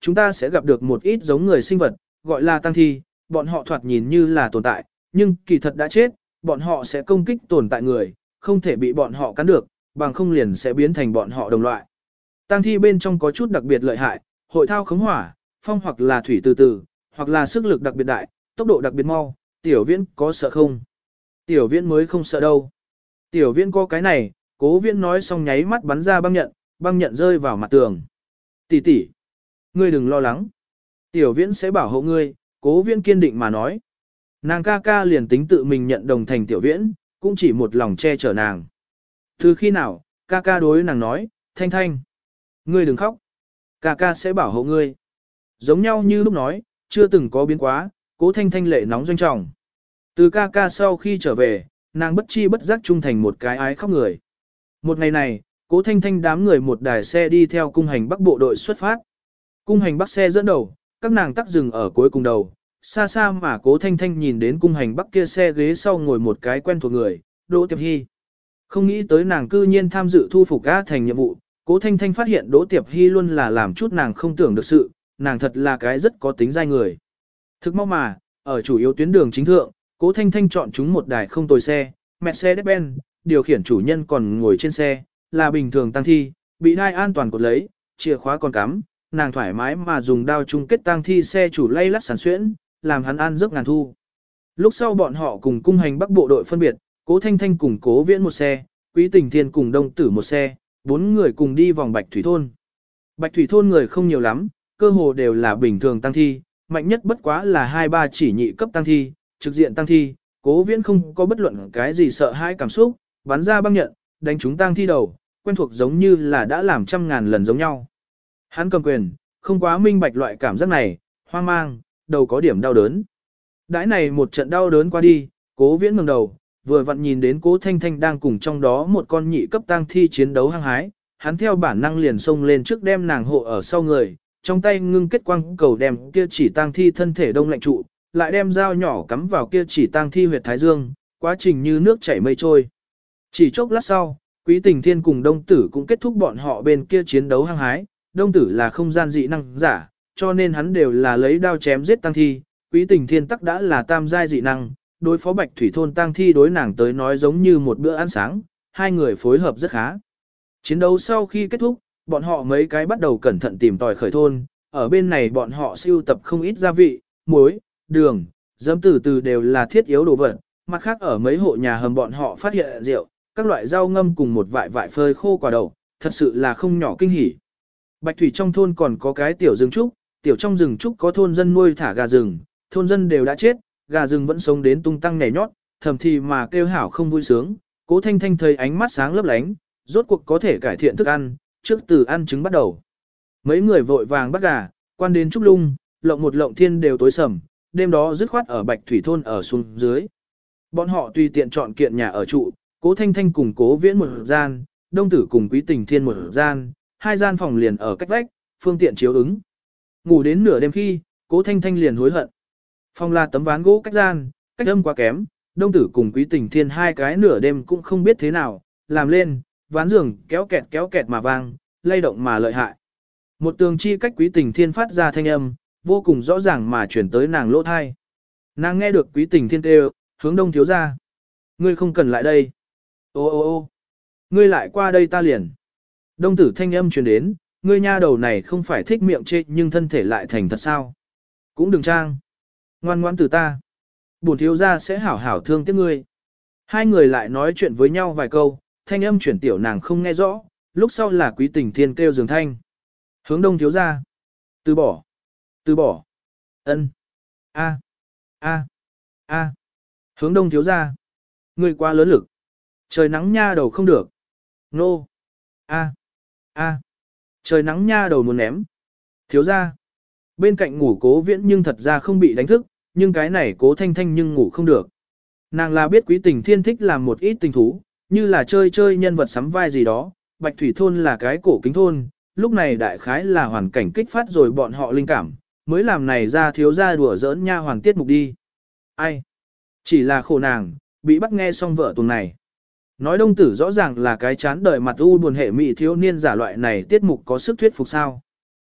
Speaker 1: chúng ta sẽ gặp được một ít giống người sinh vật, gọi là tang thi, bọn họ thoạt nhìn như là tồn tại, nhưng kỳ thật đã chết, bọn họ sẽ công kích tồn tại người, không thể bị bọn họ cắn được, bằng không liền sẽ biến thành bọn họ đồng loại. Tang thi bên trong có chút đặc biệt lợi hại, hội thao khống hỏa, phong hoặc là thủy từ từ, hoặc là sức lực đặc biệt đại, tốc độ đặc biệt mau, tiểu viễn có sợ không? Tiểu viễn mới không sợ đâu. Tiểu viễn có cái này, cố viễn nói xong nháy mắt bắn ra băng nhận, băng nhận rơi vào mặt tường. Tỷ tỷ, ngươi đừng lo lắng. Tiểu viễn sẽ bảo hộ ngươi, cố viễn kiên định mà nói. Nàng ca ca liền tính tự mình nhận đồng thành tiểu viễn, cũng chỉ một lòng che chở nàng. Từ khi nào, ca ca đối nàng nói, Thanh Thanh, ngươi đừng khóc. Ca ca sẽ bảo hộ ngươi. Giống nhau như lúc nói, chưa từng có biến quá, cố Thanh Thanh lệ nóng doanh trọng. Từ ca ca sau khi trở về, nàng bất chi bất giác trung thành một cái ái khóc người. Một ngày này, cố Thanh Thanh đám người một đài xe đi theo cung hành bắc bộ đội xuất phát. Cung hành bắc xe dẫn đầu, các nàng tắc dừng ở cuối cùng đầu. Xa xa mà cố Thanh Thanh nhìn đến cung hành bắc kia xe ghế sau ngồi một cái quen thuộc người, Đỗ Tiệp Hy. Không nghĩ tới nàng cư nhiên tham dự thu phục A thành nhiệm vụ, cố Thanh Thanh phát hiện Đỗ Tiệp Hy luôn là làm chút nàng không tưởng được sự, nàng thật là cái rất có tính dai người. Thực mau mà, ở chủ yếu tuyến đường chính thượng, cố Thanh Thanh chọn chúng một đài không tồi xe, Mercedes-Benz, điều khiển chủ nhân còn ngồi trên xe, là bình thường tăng thi, bị đai an toàn cột lấy, chìa khóa còn cắm, nàng thoải mái mà dùng đao chung kết tăng thi xe chủ lay lắt sản xuyễn, làm hắn an giấc ngàn thu. Lúc sau bọn họ cùng cung hành bắc bộ đội phân biệt, cố Thanh Thanh cùng cố viễn một xe, Quý Tình Thiên cùng Đông Tử một xe, bốn người cùng đi vòng Bạch Thủy Thôn. Bạch Thủy Thôn người không nhiều lắm, cơ hồ đều là bình thường tăng thi, mạnh nhất bất quá là hai ba chỉ nhị cấp tăng thi, trực diện tăng thi, cố viễn không có bất luận cái gì sợ hãi cảm xúc, bắn ra băng nhận, đánh chúng tăng thi đầu, quen thuộc giống như là đã làm trăm ngàn lần giống nhau. Hắn cầm quyền, không quá minh bạch loại cảm giác này, hoang mang, đầu có điểm đau đớn. Đãi này một trận đau đớn qua đi, cố viễn ngẩng đầu, vừa vặn nhìn đến cố Thanh Thanh đang cùng trong đó một con nhị cấp tăng thi chiến đấu hăng hái, hắn theo bản năng liền xông lên trước đem nàng hộ ở sau người, trong tay ngưng kết quang cầu đem kia chỉ tăng thi thân thể đông lạnh trụ, lại đem dao nhỏ cắm vào kia chỉ tăng thi huyệt thái dương, quá trình như nước chảy mây trôi. Chỉ chốc lát sau, Quý Tình Thiên cùng Đông Tử cũng kết thúc bọn họ bên kia chiến đấu hăng hái, Đông Tử là không gian dị năng giả, cho nên hắn đều là lấy đao chém giết tăng thi, Quý Tình Thiên tắc đã là tam giai dị năng, đối phó Bạch Thủy Thôn tăng thi đối nàng tới nói giống như một bữa ăn sáng, hai người phối hợp rất khá. Chiến đấu sau khi kết thúc, bọn họ mấy cái bắt đầu cẩn thận tìm tòi khởi thôn, ở bên này bọn họ siêu tập không ít gia vị, muối, đường, giấm từ từ đều là thiết yếu đồ vật, mặt khác ở mấy hộ nhà hầm bọn họ phát hiện rượu, các loại rau ngâm cùng một vại vại phơi khô quả đậu, thật sự là không nhỏ kinh hỉ. Bạch Thủy trong thôn còn có cái tiểu rừng trúc, tiểu trong rừng trúc có thôn dân nuôi thả gà rừng, thôn dân đều đã chết, gà rừng vẫn sống đến tung tăng nhảy nhót, thầm thì mà kêu hảo không vui sướng. Cố Thanh Thanh thấy ánh mắt sáng lấp lánh, rốt cuộc có thể cải thiện thức ăn, trước từ ăn trứng bắt đầu. Mấy người vội vàng bắt gà, quan đến trúc lung, lộng một lộng thiên đều tối sầm, đêm đó dứt khoát ở Bạch Thủy thôn ở xuống dưới. Bọn họ tùy tiện chọn kiện nhà ở trụ, Cố Thanh Thanh cùng Cố Viễn một gian, Đông Tử cùng Quý Tình Thiên một gian, hai gian phòng liền ở cách vách, phương tiện chiếu ứng. Ngủ đến nửa đêm khi, Cố Thanh Thanh liền hối hận. Phòng là tấm ván gỗ cách gian, cách âm quá kém, Đông Tử cùng Quý Tình Thiên hai cái nửa đêm cũng không biết thế nào, làm lên, ván giường kéo kẹt kéo kẹt mà vang, lay động mà lợi hại. Một tường chi cách Quý Tình Thiên phát ra thanh âm, vô cùng rõ ràng mà chuyển tới nàng lỗ thai. Nàng nghe được Quý Tình Thiên kêu, hướng Đông thiếu ra. Ngươi không cần lại đây. Ô ô ô ngươi lại qua đây ta liền. Đông Tử thanh âm truyền đến, ngươi nha đầu này không phải thích miệng chê nhưng thân thể lại thành thật sao. Cũng đừng trang. Ngoan ngoan từ ta. Bổn thiếu ra sẽ hảo hảo thương tiếc ngươi. Hai người lại nói chuyện với nhau vài câu, thanh âm chuyển tiểu nàng không nghe rõ, lúc sau là Quý Tình Thiên kêu dường thanh. Hướng Đông thiếu ra. Từ bỏ. Từ bỏ. Ân. A. A. A. Hướng Đông thiếu ra. Ngươi quá lớn lực. Trời nắng nha đầu không được. Nô. A. A. Trời nắng nha đầu muốn ném. Thiếu ra. Bên cạnh ngủ Cố Viễn nhưng thật ra không bị đánh thức, nhưng cái này Cố Thanh Thanh nhưng ngủ không được. Nàng là biết Quý Tình Thiên thích làm một ít tình thú, như là chơi chơi nhân vật sắm vai gì đó. Bạch Thủy thôn là cái cổ kính thôn, lúc này đại khái là hoàn cảnh kích phát rồi bọn họ linh cảm, mới làm này ra thiếu ra đùa giỡn nha hoàn tiết mục đi. Ai? Chỉ là khổ nàng, bị bắt nghe xong vợ tuần này. Nói Đông Tử rõ ràng là cái chán đời mặt u buồn hệ mị thiếu niên giả loại này tiết mục có sức thuyết phục sao.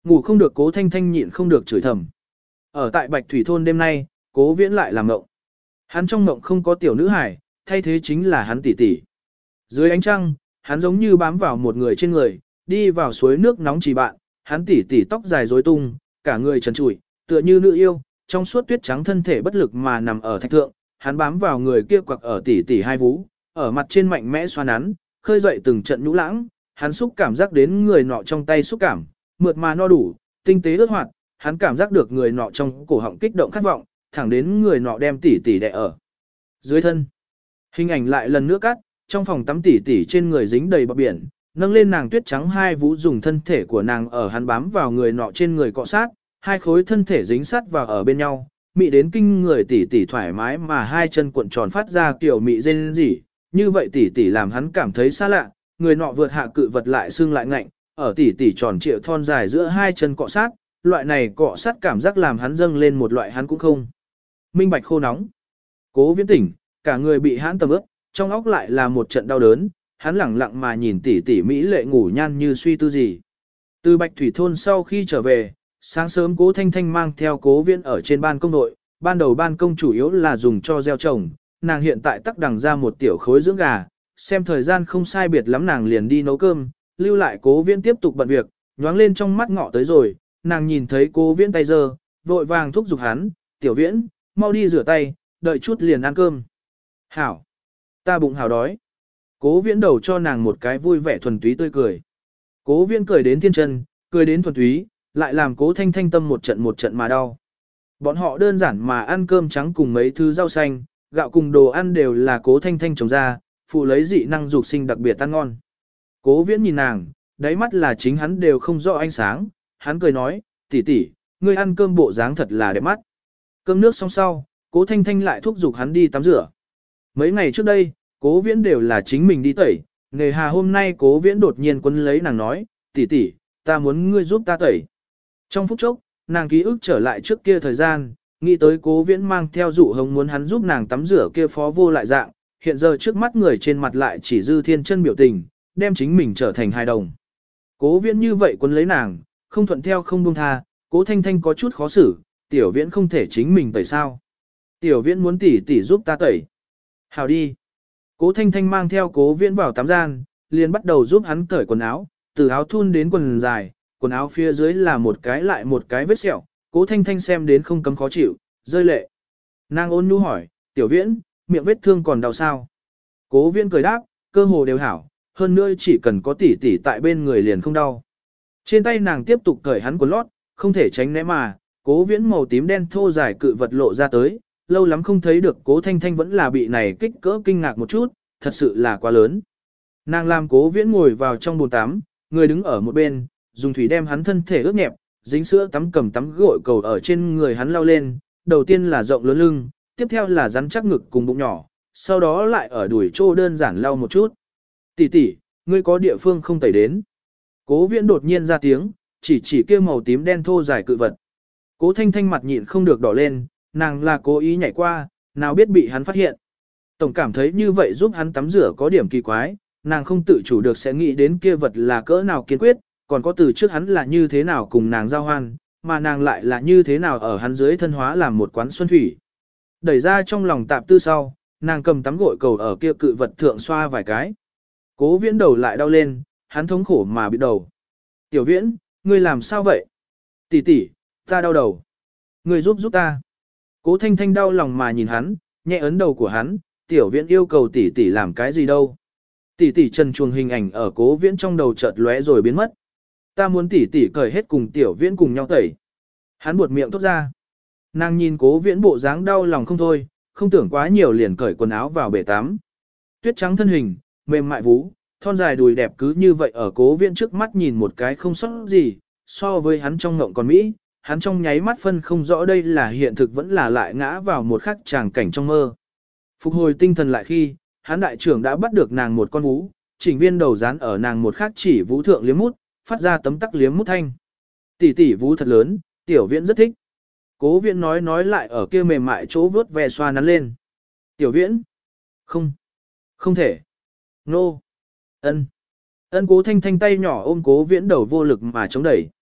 Speaker 1: Ngủ không được Cố Thanh Thanh nhịn không được chửi thầm. Ở tại Bạch Thủy thôn đêm nay, Cố Viễn lại làm mộng. Hắn trong mộng không có tiểu nữ hải, thay thế chính là hắn tỷ tỷ. Dưới ánh trăng, hắn giống như bám vào một người trên người, đi vào suối nước nóng chỉ bạn, hắn tỷ tỷ tóc dài rối tung, cả người trần trụi, tựa như nữ yêu, trong suốt tuyết trắng thân thể bất lực mà nằm ở thạch thượng, hắn bám vào người kia quặc ở tỷ tỷ hai vú, ở mặt trên mạnh mẽ xoa nắn, khơi dậy từng trận nhũ lãng, hắn xúc cảm giác đến người nọ trong tay xúc cảm, mượt mà no đủ, tinh tế ướt hoạt, hắn cảm giác được người nọ trong cổ họng kích động khát vọng, thẳng đến người nọ đem tỷ tỷ đè ở dưới thân. Hình ảnh lại lần nữa cắt, trong phòng tắm tỷ tỷ trên người dính đầy bọt biển, nâng lên nàng tuyết trắng hai vú dùng thân thể của nàng ở hắn bám vào người nọ trên người cọ sát, hai khối thân thể dính sát vào ở bên nhau, mị đến kinh người tỷ tỷ thoải mái mà hai chân cuộn tròn phát ra kiểu mị rên rỉ, như vậy tỷ tỷ làm hắn cảm thấy xa lạ, người nọ vượt hạ cự vật lại xương lại ngạnh, ở tỷ tỷ tròn trịa thon dài giữa hai chân cọ sát, loại này cọ sát cảm giác làm hắn dâng lên một loại hắn cũng không minh bạch khô nóng. Cố Viễn tỉnh, cả người bị hãn tầm ướt, trong óc lại là một trận đau đớn, hắn lẳng lặng mà nhìn tỷ tỷ mỹ lệ ngủ nhan như suy tư gì. Từ Bạch Thủy thôn sau khi trở về, sáng sớm Cố Thanh Thanh mang theo Cố Viễn ở trên ban công nội, ban đầu ban công chủ yếu là dùng cho gieo trồng, nàng hiện tại tắc đằng ra một tiểu khối dưỡng gà, xem thời gian không sai biệt lắm nàng liền đi nấu cơm, lưu lại Cố Viễn tiếp tục bận việc, nhoáng lên trong mắt ngọ tới rồi, nàng nhìn thấy Cố Viễn tay giơ, vội vàng thúc giục hắn, "Tiểu Viễn, mau đi rửa tay, đợi chút liền ăn cơm." "Hảo, ta bụng hảo đói." Cố Viễn đầu cho nàng một cái vui vẻ thuần túy tươi cười. Cố Viễn cười đến thiên chân, cười đến thuần túy, lại làm Cố Thanh Thanh tâm một trận một trận mà đau. Bọn họ đơn giản mà ăn cơm trắng cùng mấy thứ rau xanh, gạo cùng đồ ăn đều là Cố Thanh Thanh trồng ra, phụ lấy dị năng dục sinh đặc biệt ăn ngon. Cố Viễn nhìn nàng, đáy mắt là chính hắn đều không rõ ánh sáng, hắn cười nói, "Tỷ tỷ, ngươi ăn cơm bộ dáng thật là đẹp mắt." Cơm nước xong sau, Cố Thanh Thanh lại thúc giục hắn đi tắm rửa. Mấy ngày trước đây, Cố Viễn đều là chính mình đi tẩy, nghề hà hôm nay Cố Viễn đột nhiên quấn lấy nàng nói, "Tỷ tỷ, ta muốn ngươi giúp ta tẩy." Trong phút chốc, nàng ký ức trở lại trước kia thời gian, nghĩ tới Cố Viễn mang theo dụ hống muốn hắn giúp nàng tắm rửa kia phó vô lại dạng, hiện giờ trước mắt người trên mặt lại chỉ dư thiên chân biểu tình, đem chính mình trở thành hài đồng. Cố Viễn như vậy quấn lấy nàng, không thuận theo không buông tha, Cố Thanh Thanh có chút khó xử, Tiểu Viễn không thể chính mình tẩy sao? Tiểu Viễn muốn tỷ tỷ giúp ta tẩy. Hào đi. Cố Thanh Thanh mang theo Cố Viễn vào tắm gian, liền bắt đầu giúp hắn cởi quần áo, từ áo thun đến quần dài, quần áo phía dưới là một cái lại một cái vết sẹo, Cố Thanh Thanh xem đến không cấm khó chịu, rơi lệ. Nàng ôn nhu hỏi, "Tiểu Viễn, miệng vết thương còn đau sao?" Cố Viễn cười đáp, "Cơ hồ đều hảo, hơn nữa chỉ cần có tỷ tỷ tại bên người liền không đau." Trên tay nàng tiếp tục cởi hắn quần lót, không thể tránh né mà, Cố Viễn màu tím đen thô dài cự vật lộ ra tới, lâu lắm không thấy được Cố Thanh Thanh vẫn là bị này kích cỡ kinh ngạc một chút, thật sự là quá lớn. Nàng làm Cố Viễn ngồi vào trong bồn tắm, người đứng ở một bên, dùng thủy đem hắn thân thể ướt nhẹp, dính sữa tắm cầm tắm gội cầu ở trên người hắn lau lên, đầu tiên là rộng lớn lưng, tiếp theo là rắn chắc ngực cùng bụng nhỏ, sau đó lại ở đùi trô đơn giản lau một chút. "Tỷ tỷ, ngươi có địa phương không tẩy đến?" Cố Viễn đột nhiên ra tiếng, chỉ chỉ kia màu tím đen thô dài cự vật. Cố Thanh Thanh mặt nhịn không được đỏ lên, nàng là cố ý nhảy qua, nào biết bị hắn phát hiện. Tổng cảm thấy như vậy giúp hắn tắm rửa có điểm kỳ quái, nàng không tự chủ được sẽ nghĩ đến kia vật là cỡ nào kiên quyết, còn có từ trước hắn là như thế nào cùng nàng giao hoan, mà nàng lại là như thế nào ở hắn dưới thân hóa làm một quán xuân thủy. Đẩy ra trong lòng tạp tư sau, nàng cầm tắm gội cầu ở kia cự vật thượng xoa vài cái. Cố Viễn đầu lại đau lên, hắn thống khổ mà bị đầu. "Tiểu Viễn, ngươi làm sao vậy?" "Tỷ tỷ, ta đau đầu. Ngươi giúp giúp ta." Cố Thanh Thanh đau lòng mà nhìn hắn, nhẹ ấn đầu của hắn, Tiểu Viễn yêu cầu tỷ tỷ làm cái gì đâu. Tỷ tỷ trần truồng hình ảnh ở Cố Viễn trong đầu chợt lóe rồi biến mất. "Ta muốn tỷ tỷ cởi hết cùng Tiểu Viễn cùng nhau tẩy." Hắn buột miệng thốt ra. Nàng nhìn Cố Viễn bộ dáng đau lòng không thôi, không tưởng quá nhiều liền cởi quần áo vào bể tắm. Tuyết trắng thân hình, mềm mại vú, thon dài đùi đẹp cứ như vậy ở Cố Viễn trước mắt nhìn một cái không sót gì, so với hắn trong ngộng còn mỹ, hắn trong nháy mắt phân không rõ đây là hiện thực vẫn là lại ngã vào một khắc tràng cảnh trong mơ. Phục hồi tinh thần lại khi, hắn đại trưởng đã bắt được nàng một con vú, chỉnh viên đầu dán ở nàng một khắc chỉ vú thượng liếm mút, phát ra tấm tắc liếm mút thanh. "Tỷ tỷ vú thật lớn, Tiểu Viễn rất thích." Cố Viễn nói nói lại ở kia mềm mại chỗ vớt ve xoa nắn lên. "Tiểu Viễn, không, không thể." "Nô." "Ân." Ân Cố Thanh Thanh tay nhỏ ôm Cố Viễn đầu vô lực mà chống đẩy.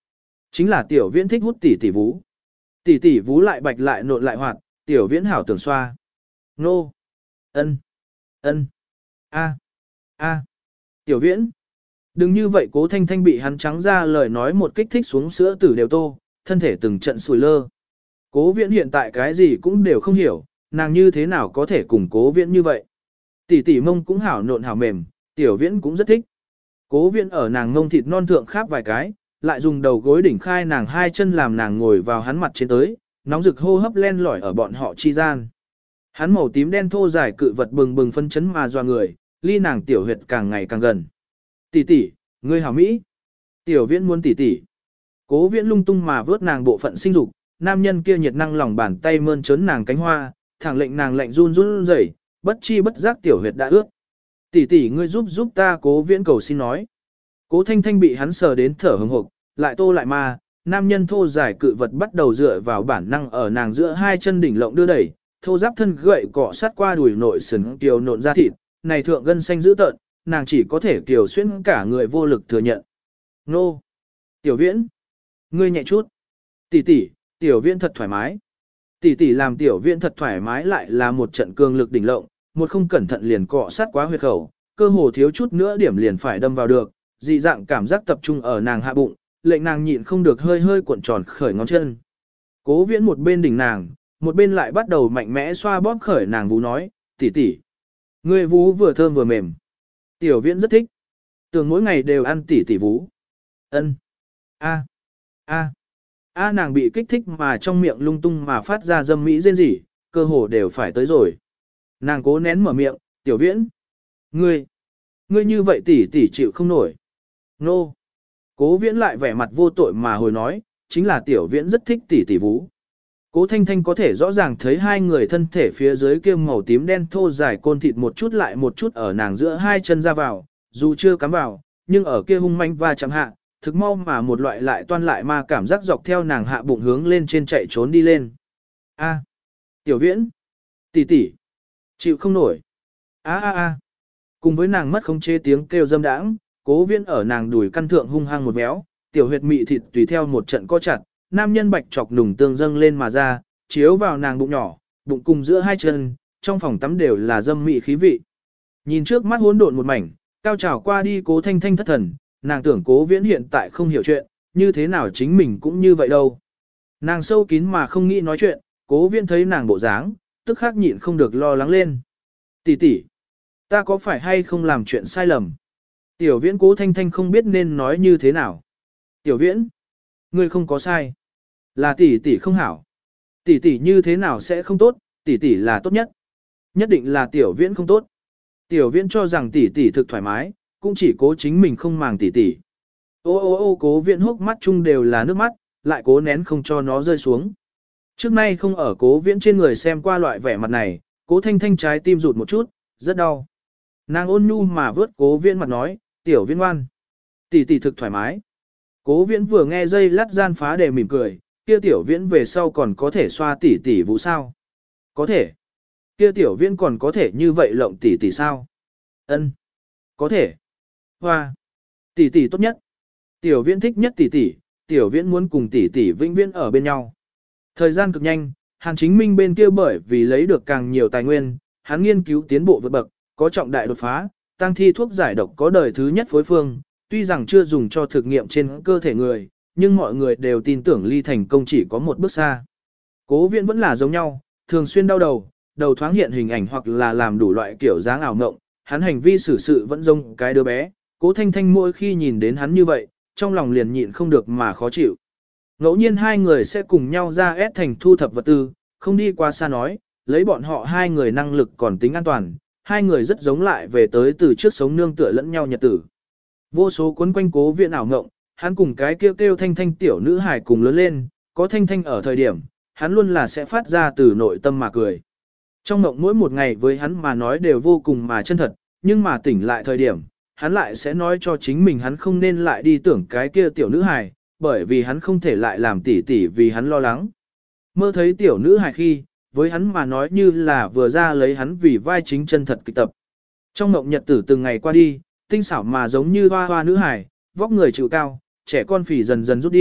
Speaker 1: Chính là tiểu viễn thích hút tỷ tỷ vú. Tỷ tỷ vú lại bạch lại nộn lại hoạt, tiểu viễn hảo tưởng xoa. Nô. Ân. Ân. A. A. Tiểu viễn. Đừng như vậy, Cố Thanh Thanh bị hắn trắng ra lời nói một kích thích xuống sữa tử đều tô, thân thể từng trận sùi lơ. Cố viễn hiện tại cái gì cũng đều không hiểu, nàng như thế nào có thể cùng cố viễn như vậy. Tỷ tỷ mông cũng hảo nộn hảo mềm, tiểu viễn cũng rất thích. Cố viễn ở nàng mông thịt non thượng khắp vài cái, lại dùng đầu gối đỉnh khai nàng hai chân làm nàng ngồi vào hắn mặt trên tới, nóng rực hô hấp len lỏi ở bọn họ chi gian. Hắn màu tím đen thô dài cự vật bừng bừng phân chấn mà doa người, ly nàng tiểu huyệt càng ngày càng gần. Tỷ tỷ, ngươi hảo Mỹ. Tiểu viễn muốn tỷ tỷ. Cố viễn lung tung mà vớt nàng bộ phận sinh dục, nam nhân kia nhiệt năng lòng bàn tay mơn trớn nàng cánh hoa, thẳng lệnh nàng lạnh run run rẩy, bất chi bất giác tiểu huyệt đã ướt. Tỷ tỷ, ngươi giúp giúp ta, Cố viễn cầu xin nói. Cố Thanh Thanh bị hắn sờ đến thở hừng hực, lại tô lại ma, nam nhân thô dài cự vật bắt đầu dựa vào bản năng ở nàng giữa hai chân đỉnh lộng đưa đẩy, thô giáp thân gậy cọ sát qua đùi nội sừng kiều nộn ra thịt, này thượng gân xanh dữ tợn, nàng chỉ có thể kiều xuyên cả người vô lực thừa nhận. Nô! Tiểu viễn! Ngươi nhẹ chút! Tỷ tỷ, tiểu viễn thật thoải mái. Tỷ tỷ làm tiểu viễn thật thoải mái lại là một trận cường lực đỉnh lộng, một không cẩn thận liền cọ sát quá huyệt khẩu, cơ hồ thiếu chút nữa điểm liền phải đâm vào được, dị dạng cảm giác tập trung ở nàng hạ bụng, lệnh nàng nhịn không được hơi hơi cuộn tròn khởi ngón chân. Cố viễn một bên đỉnh nàng, một bên lại bắt đầu mạnh mẽ xoa bóp khởi nàng vú nói, tỷ tỷ, ngươi vú vừa thơm vừa mềm. Tiểu viễn rất thích. Tưởng mỗi ngày đều ăn tỷ tỷ vú. Ân. A. A. A nàng bị kích thích mà trong miệng lung tung mà phát ra dâm mỹ rên rỉ, cơ hồ đều phải tới rồi. Nàng cố nén mở miệng, tiểu viễn. Ngươi. Ngươi như vậy tỷ tỷ chịu không nổi. Nô. Cố viễn lại vẻ mặt vô tội mà hồi nói, chính là tiểu viễn rất thích tỷ tỷ vú. Cố Thanh Thanh có thể rõ ràng thấy hai người thân thể phía dưới kia màu tím đen thô dài côn thịt một chút lại một chút ở nàng giữa hai chân ra vào, dù chưa cắm vào, nhưng ở kia hung manh va chạm hạ, thực mau mà một loại lại toan lại ma cảm giác dọc theo nàng hạ bụng hướng lên trên chạy trốn đi lên. A, tiểu viễn, tỷ tỷ, chịu không nổi. A a a. Cùng với nàng mất khống chế tiếng kêu dâm đãng, Cố Viễn ở nàng đùi căn thượng hung hăng một véo, tiểu huyệt mị thịt tùy theo một trận co chặt, nam nhân bạch chọc nùng tương dâng lên mà ra, chiếu vào nàng bụng nhỏ, bụng cùng giữa hai chân, trong phòng tắm đều là dâm mị khí vị. Nhìn trước mắt hỗn độn một mảnh, cao trào qua đi Cố Thanh Thanh thất thần, nàng tưởng Cố Viễn hiện tại không hiểu chuyện, như thế nào chính mình cũng như vậy đâu. Nàng sâu kín mà không nghĩ nói chuyện, Cố Viễn thấy nàng bộ dáng, tức khắc nhịn không được lo lắng lên. Tỷ tỷ, ta có phải hay không làm chuyện sai lầm? Tiểu Viễn Cố Thanh Thanh không biết nên nói như thế nào. Tiểu Viễn, ngươi không có sai. Là tỷ tỷ không hảo. Tỷ tỷ như thế nào sẽ không tốt, tỷ tỷ là tốt nhất. Nhất định là tiểu viễn không tốt. Tiểu viễn cho rằng tỷ tỷ thực thoải mái, cũng chỉ cố chính mình không màng tỷ tỷ. Ô ô ô cố viễn hốc mắt chung đều là nước mắt, lại cố nén không cho nó rơi xuống. Trước nay không ở cố viễn trên người xem qua loại vẻ mặt này, cố thanh thanh trái tim rụt một chút, rất đau. Nàng ôn nhu mà vớt cố viễn mặt nói, tiểu viễn ngoan. Tỷ tỷ thực thoải mái. Cố viễn vừa nghe dây lát gian phá đề mỉm cười, kia tiểu viễn về sau còn có thể xoa tỷ tỷ vũ sao? Có thể. Kia tiểu viễn còn có thể như vậy lộng tỷ tỷ sao? Ân. Có thể. Hoa. Tỷ tỷ tốt nhất. Tiểu viễn thích nhất tỷ tỷ, tiểu viễn muốn cùng tỷ tỷ vĩnh viễn ở bên nhau. Thời gian cực nhanh, Hàn Chính Minh bên kia bởi vì lấy được càng nhiều tài nguyên, hắn nghiên cứu tiến bộ vượt bậc, có trọng đại đột phá, tăng thi thuốc giải độc có đời thứ nhất phối phương, tuy rằng chưa dùng cho thực nghiệm trên cơ thể người, nhưng mọi người đều tin tưởng ly thành công chỉ có một bước xa. Cố Viễn vẫn là giống nhau, thường xuyên đau đầu, đầu thoáng hiện hình ảnh hoặc là làm đủ loại kiểu dáng ảo ngộng, hắn hành vi xử sự vẫn giống cái đứa bé, Cố Thanh Thanh mỗi khi nhìn đến hắn như vậy, trong lòng liền nhịn không được mà khó chịu. Ngẫu nhiên hai người sẽ cùng nhau ra ép thành thu thập vật tư, không đi qua xa nói, lấy bọn họ hai người năng lực còn tính an toàn, hai người rất giống lại về tới từ trước sống nương tựa lẫn nhau nhật tử. Vô số cuốn quanh Cố Viễn ảo ngộng, hắn cùng cái kêu kêu Thanh Thanh tiểu nữ hài cùng lớn lên, có Thanh Thanh ở thời điểm, hắn luôn là sẽ phát ra từ nội tâm mà cười. Trong mộng mỗi một ngày với hắn mà nói đều vô cùng mà chân thật, nhưng mà tỉnh lại thời điểm, hắn lại sẽ nói cho chính mình hắn không nên lại đi tưởng cái kia tiểu nữ hài, bởi vì hắn không thể lại làm tỉ tỉ vì hắn lo lắng. Mơ thấy tiểu nữ hài khi, với hắn mà nói như là vừa ra lấy hắn vì vai chính chân thật kịch tập. Trong mộng nhật tử từng ngày qua đi, tinh xảo mà giống như hoa hoa nữ hài, vóc người chịu cao, trẻ con phì dần dần rút đi,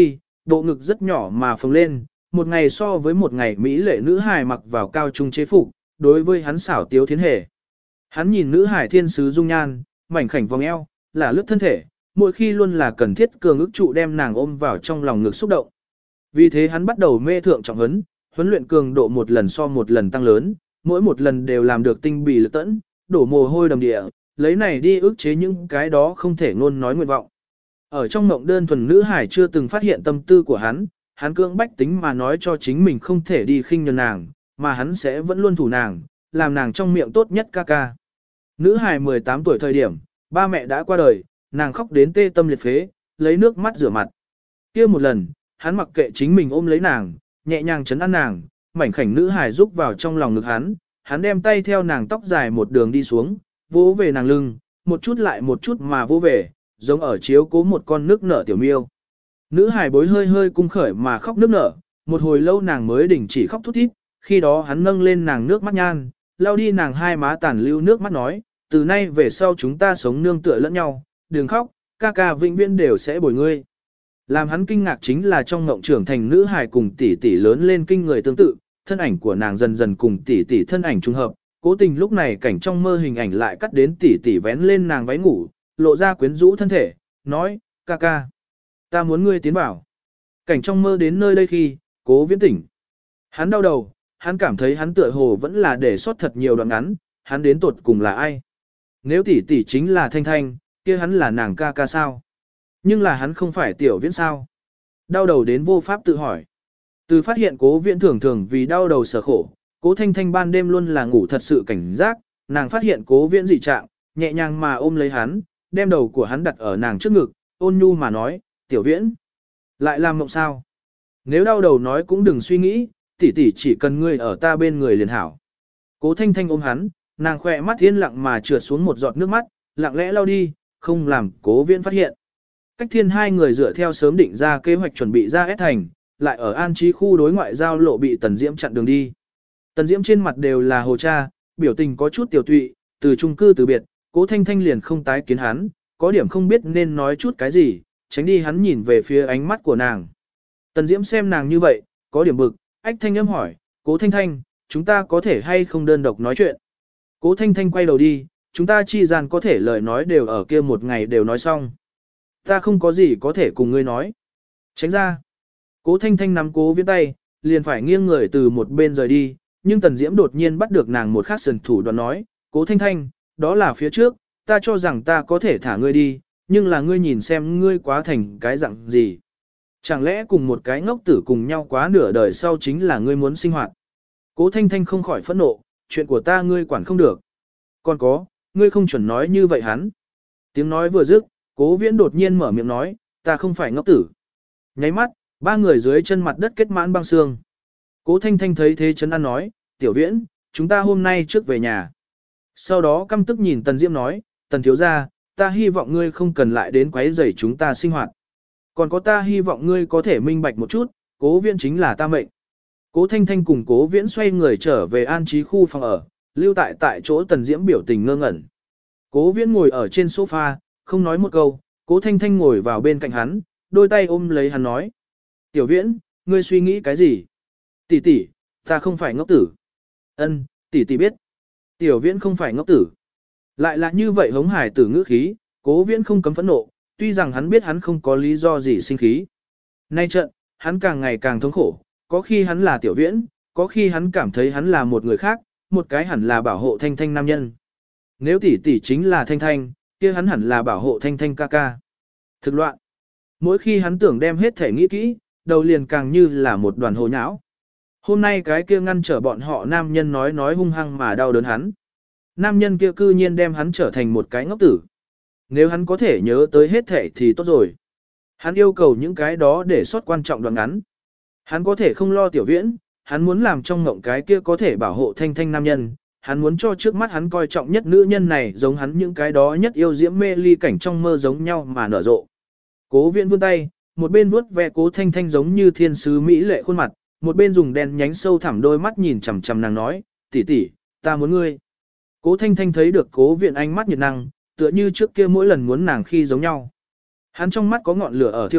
Speaker 1: bộ ngực rất nhỏ mà phồng lên, một ngày so với một ngày Mỹ lệ nữ hài mặc vào cao trung chế phục, đối với hắn xảo tiếu thiến hề. Hắn nhìn nữ hải thiên sứ dung nhan, mảnh khảnh vòng eo, là lướt thân thể, mỗi khi luôn là cần thiết cường ức trụ đem nàng ôm vào trong lòng ngực xúc động. Vì thế hắn bắt đầu mê thượng trọng huấn, huấn luyện cường độ một lần so một lần tăng lớn, mỗi một lần đều làm được tinh bì lực tẫn, đổ mồ hôi đầm địa, lấy này đi ức chế những cái đó không thể ngôn nói nguyện vọng. Ở trong mộng đơn thuần nữ hải chưa từng phát hiện tâm tư của hắn, hắn cưỡng bách tính mà nói cho chính mình không thể đi khinh nhờn nàng, mà hắn sẽ vẫn luôn thủ nàng, làm nàng trong miệng tốt nhất ca ca. Nữ hài mười tám tuổi thời điểm, ba mẹ đã qua đời, nàng khóc đến tê tâm liệt phế, lấy nước mắt rửa mặt. Kia một lần, hắn mặc kệ chính mình ôm lấy nàng, nhẹ nhàng chấn an nàng, mảnh khảnh nữ hài rúc vào trong lòng ngực hắn, hắn đem tay theo nàng tóc dài một đường đi xuống, vỗ về nàng lưng, một chút lại một chút mà vỗ về, giống ở chiếu cố một con nước nở tiểu miêu. Nữ hài bối hơi hơi cung khởi mà khóc nước nở, một hồi lâu nàng mới đình chỉ khóc thút thít, khi đó hắn nâng lên nàng nước mắt nhan, lau đi nàng hai má tàn lưu nước mắt nói, từ nay về sau chúng ta sống nương tựa lẫn nhau, đừng khóc, ca ca vĩnh viễn đều sẽ bồi ngươi. Làm hắn kinh ngạc chính là trong ngộng trưởng thành nữ hài cùng tỷ tỷ lớn lên kinh người tương tự, thân ảnh của nàng dần dần cùng tỷ tỷ thân ảnh trùng hợp, cố tình lúc này cảnh trong mơ hình ảnh lại cắt đến tỷ tỷ vén lên nàng váy ngủ, lộ ra quyến rũ thân thể, nói, ca ca, ta muốn ngươi tiến vào. Cảnh trong mơ đến nơi đây khi, Cố Viễn tỉnh. Hắn đau đầu, hắn cảm thấy hắn tựa hồ vẫn là để sót thật nhiều đoạn ngắn, hắn đến tột cùng là ai? Nếu tỷ tỷ chính là Thanh Thanh, kia hắn là nàng ca ca sao? Nhưng là hắn không phải Tiểu Viễn sao? Đau đầu đến vô pháp tự hỏi. Từ phát hiện Cố Viễn thường thường vì đau đầu sở khổ, Cố Thanh Thanh ban đêm luôn là ngủ thật sự cảnh giác, nàng phát hiện Cố Viễn dị trạng, nhẹ nhàng mà ôm lấy hắn, đem đầu của hắn đặt ở nàng trước ngực, ôn nhu mà nói, Tiểu Viễn, lại làm mộng sao? Nếu đau đầu nói cũng đừng suy nghĩ, tỷ tỷ chỉ cần ngươi ở ta bên người liền hảo. Cố Thanh Thanh ôm hắn, nàng khỏe mắt yên lặng mà trượt xuống một giọt nước mắt, lặng lẽ lau đi, không làm Cố Viễn phát hiện. Cách Thiên hai người dựa theo sớm định ra kế hoạch chuẩn bị ra S thành, lại ở an trí khu đối ngoại giao lộ bị Tần Diễm chặn đường đi. Tần Diễm trên mặt đều là hồ cha, biểu tình có chút tiểu tụy, từ chung cư từ biệt, Cố Thanh Thanh liền không tái kiến hắn, có điểm không biết nên nói chút cái gì, tránh đi hắn nhìn về phía ánh mắt của nàng. Tần Diễm xem nàng như vậy, có điểm bực, ách thanh âm hỏi, Cố Thanh Thanh, chúng ta có thể hay không đơn độc nói chuyện? Cố Thanh Thanh quay đầu đi, chúng ta chi gian có thể lời nói đều ở kia một ngày đều nói xong. Ta không có gì có thể cùng ngươi nói. Tránh ra. Cố Thanh Thanh nắm Cố Viễn tay, liền phải nghiêng người từ một bên rời đi, nhưng Tần Diễm đột nhiên bắt được nàng một khắc sườn thủ đoạn nói, Cố Thanh Thanh, đó là phía trước, ta cho rằng ta có thể thả ngươi đi, nhưng là ngươi nhìn xem ngươi quá thành cái dạng gì. Chẳng lẽ cùng một cái ngốc tử cùng nhau quá nửa đời sau chính là ngươi muốn sinh hoạt. Cố Thanh Thanh không khỏi phẫn nộ, chuyện của ta ngươi quản không được. Còn có, ngươi không chuẩn nói như vậy hắn. Tiếng nói vừa dứt, Cố Viễn đột nhiên mở miệng nói, ta không phải ngốc tử. Nháy mắt, ba người dưới chân mặt đất kết mãn băng xương. Cố Thanh Thanh thấy thế chấn an nói, Tiểu Viễn, chúng ta hôm nay trước về nhà. Sau đó căm tức nhìn Tần Diễm nói, Tần thiếu gia, ta hy vọng ngươi không cần lại đến quấy rầy chúng ta sinh hoạt. Còn có ta hy vọng ngươi có thể minh bạch một chút, Cố Viễn chính là ta mệnh. Cố Thanh Thanh cùng Cố Viễn xoay người trở về an trí khu phòng ở, lưu tại tại chỗ Tần Diễm biểu tình ngơ ngẩn. Cố Viễn ngồi ở trên sofa, không nói một câu, Cố Thanh Thanh ngồi vào bên cạnh hắn, đôi tay ôm lấy hắn nói. Tiểu Viễn, ngươi suy nghĩ cái gì? Tỷ tỷ, ta không phải ngốc tử. Ân, tỷ tỷ biết. Tiểu Viễn không phải ngốc tử. Lại là như vậy hống hải tử ngữ khí, Cố Viễn không cấm phẫn nộ, tuy rằng hắn biết hắn không có lý do gì sinh khí. Nay trận, hắn càng ngày càng thống khổ, có khi hắn là Tiểu Viễn, có khi hắn cảm thấy hắn là một người khác, một cái hẳn là bảo hộ Thanh Thanh nam nhân. Nếu tỷ tỷ chính là Thanh Thanh, kia hắn hẳn là bảo hộ Thanh Thanh ca ca. Thực loạn. Mỗi khi hắn tưởng đem hết thể nghĩ kỹ, đầu liền càng như là một đoàn hồ nhão. Hôm nay cái kia ngăn trở bọn họ nam nhân nói nói hung hăng mà đau đớn hắn. Nam nhân kia cư nhiên đem hắn trở thành một cái ngốc tử. Nếu hắn có thể nhớ tới hết thể thì tốt rồi. Hắn yêu cầu những cái đó để sót quan trọng đoạn ngắn. Hắn có thể không lo Tiểu Viễn, hắn muốn làm trong ngộng cái kia có thể bảo hộ Thanh Thanh nam nhân. Hắn muốn cho trước mắt hắn coi trọng nhất nữ nhân này giống hắn những cái đó nhất yêu diễm mê ly cảnh trong mơ giống nhau mà nở rộ. Cố Viễn vươn tay, một bên vuốt ve Cố Thanh Thanh giống như thiên sứ mỹ lệ khuôn mặt, một bên dùng đèn nhánh sâu thẳm đôi mắt nhìn chằm chằm nàng nói, tỷ tỷ, ta muốn ngươi. Cố Thanh Thanh thấy được Cố Viễn ánh mắt nhiệt năng, tựa như trước kia mỗi lần muốn nàng khi giống nhau. Hắn trong mắt có ngọn lửa ở thiêu đốt,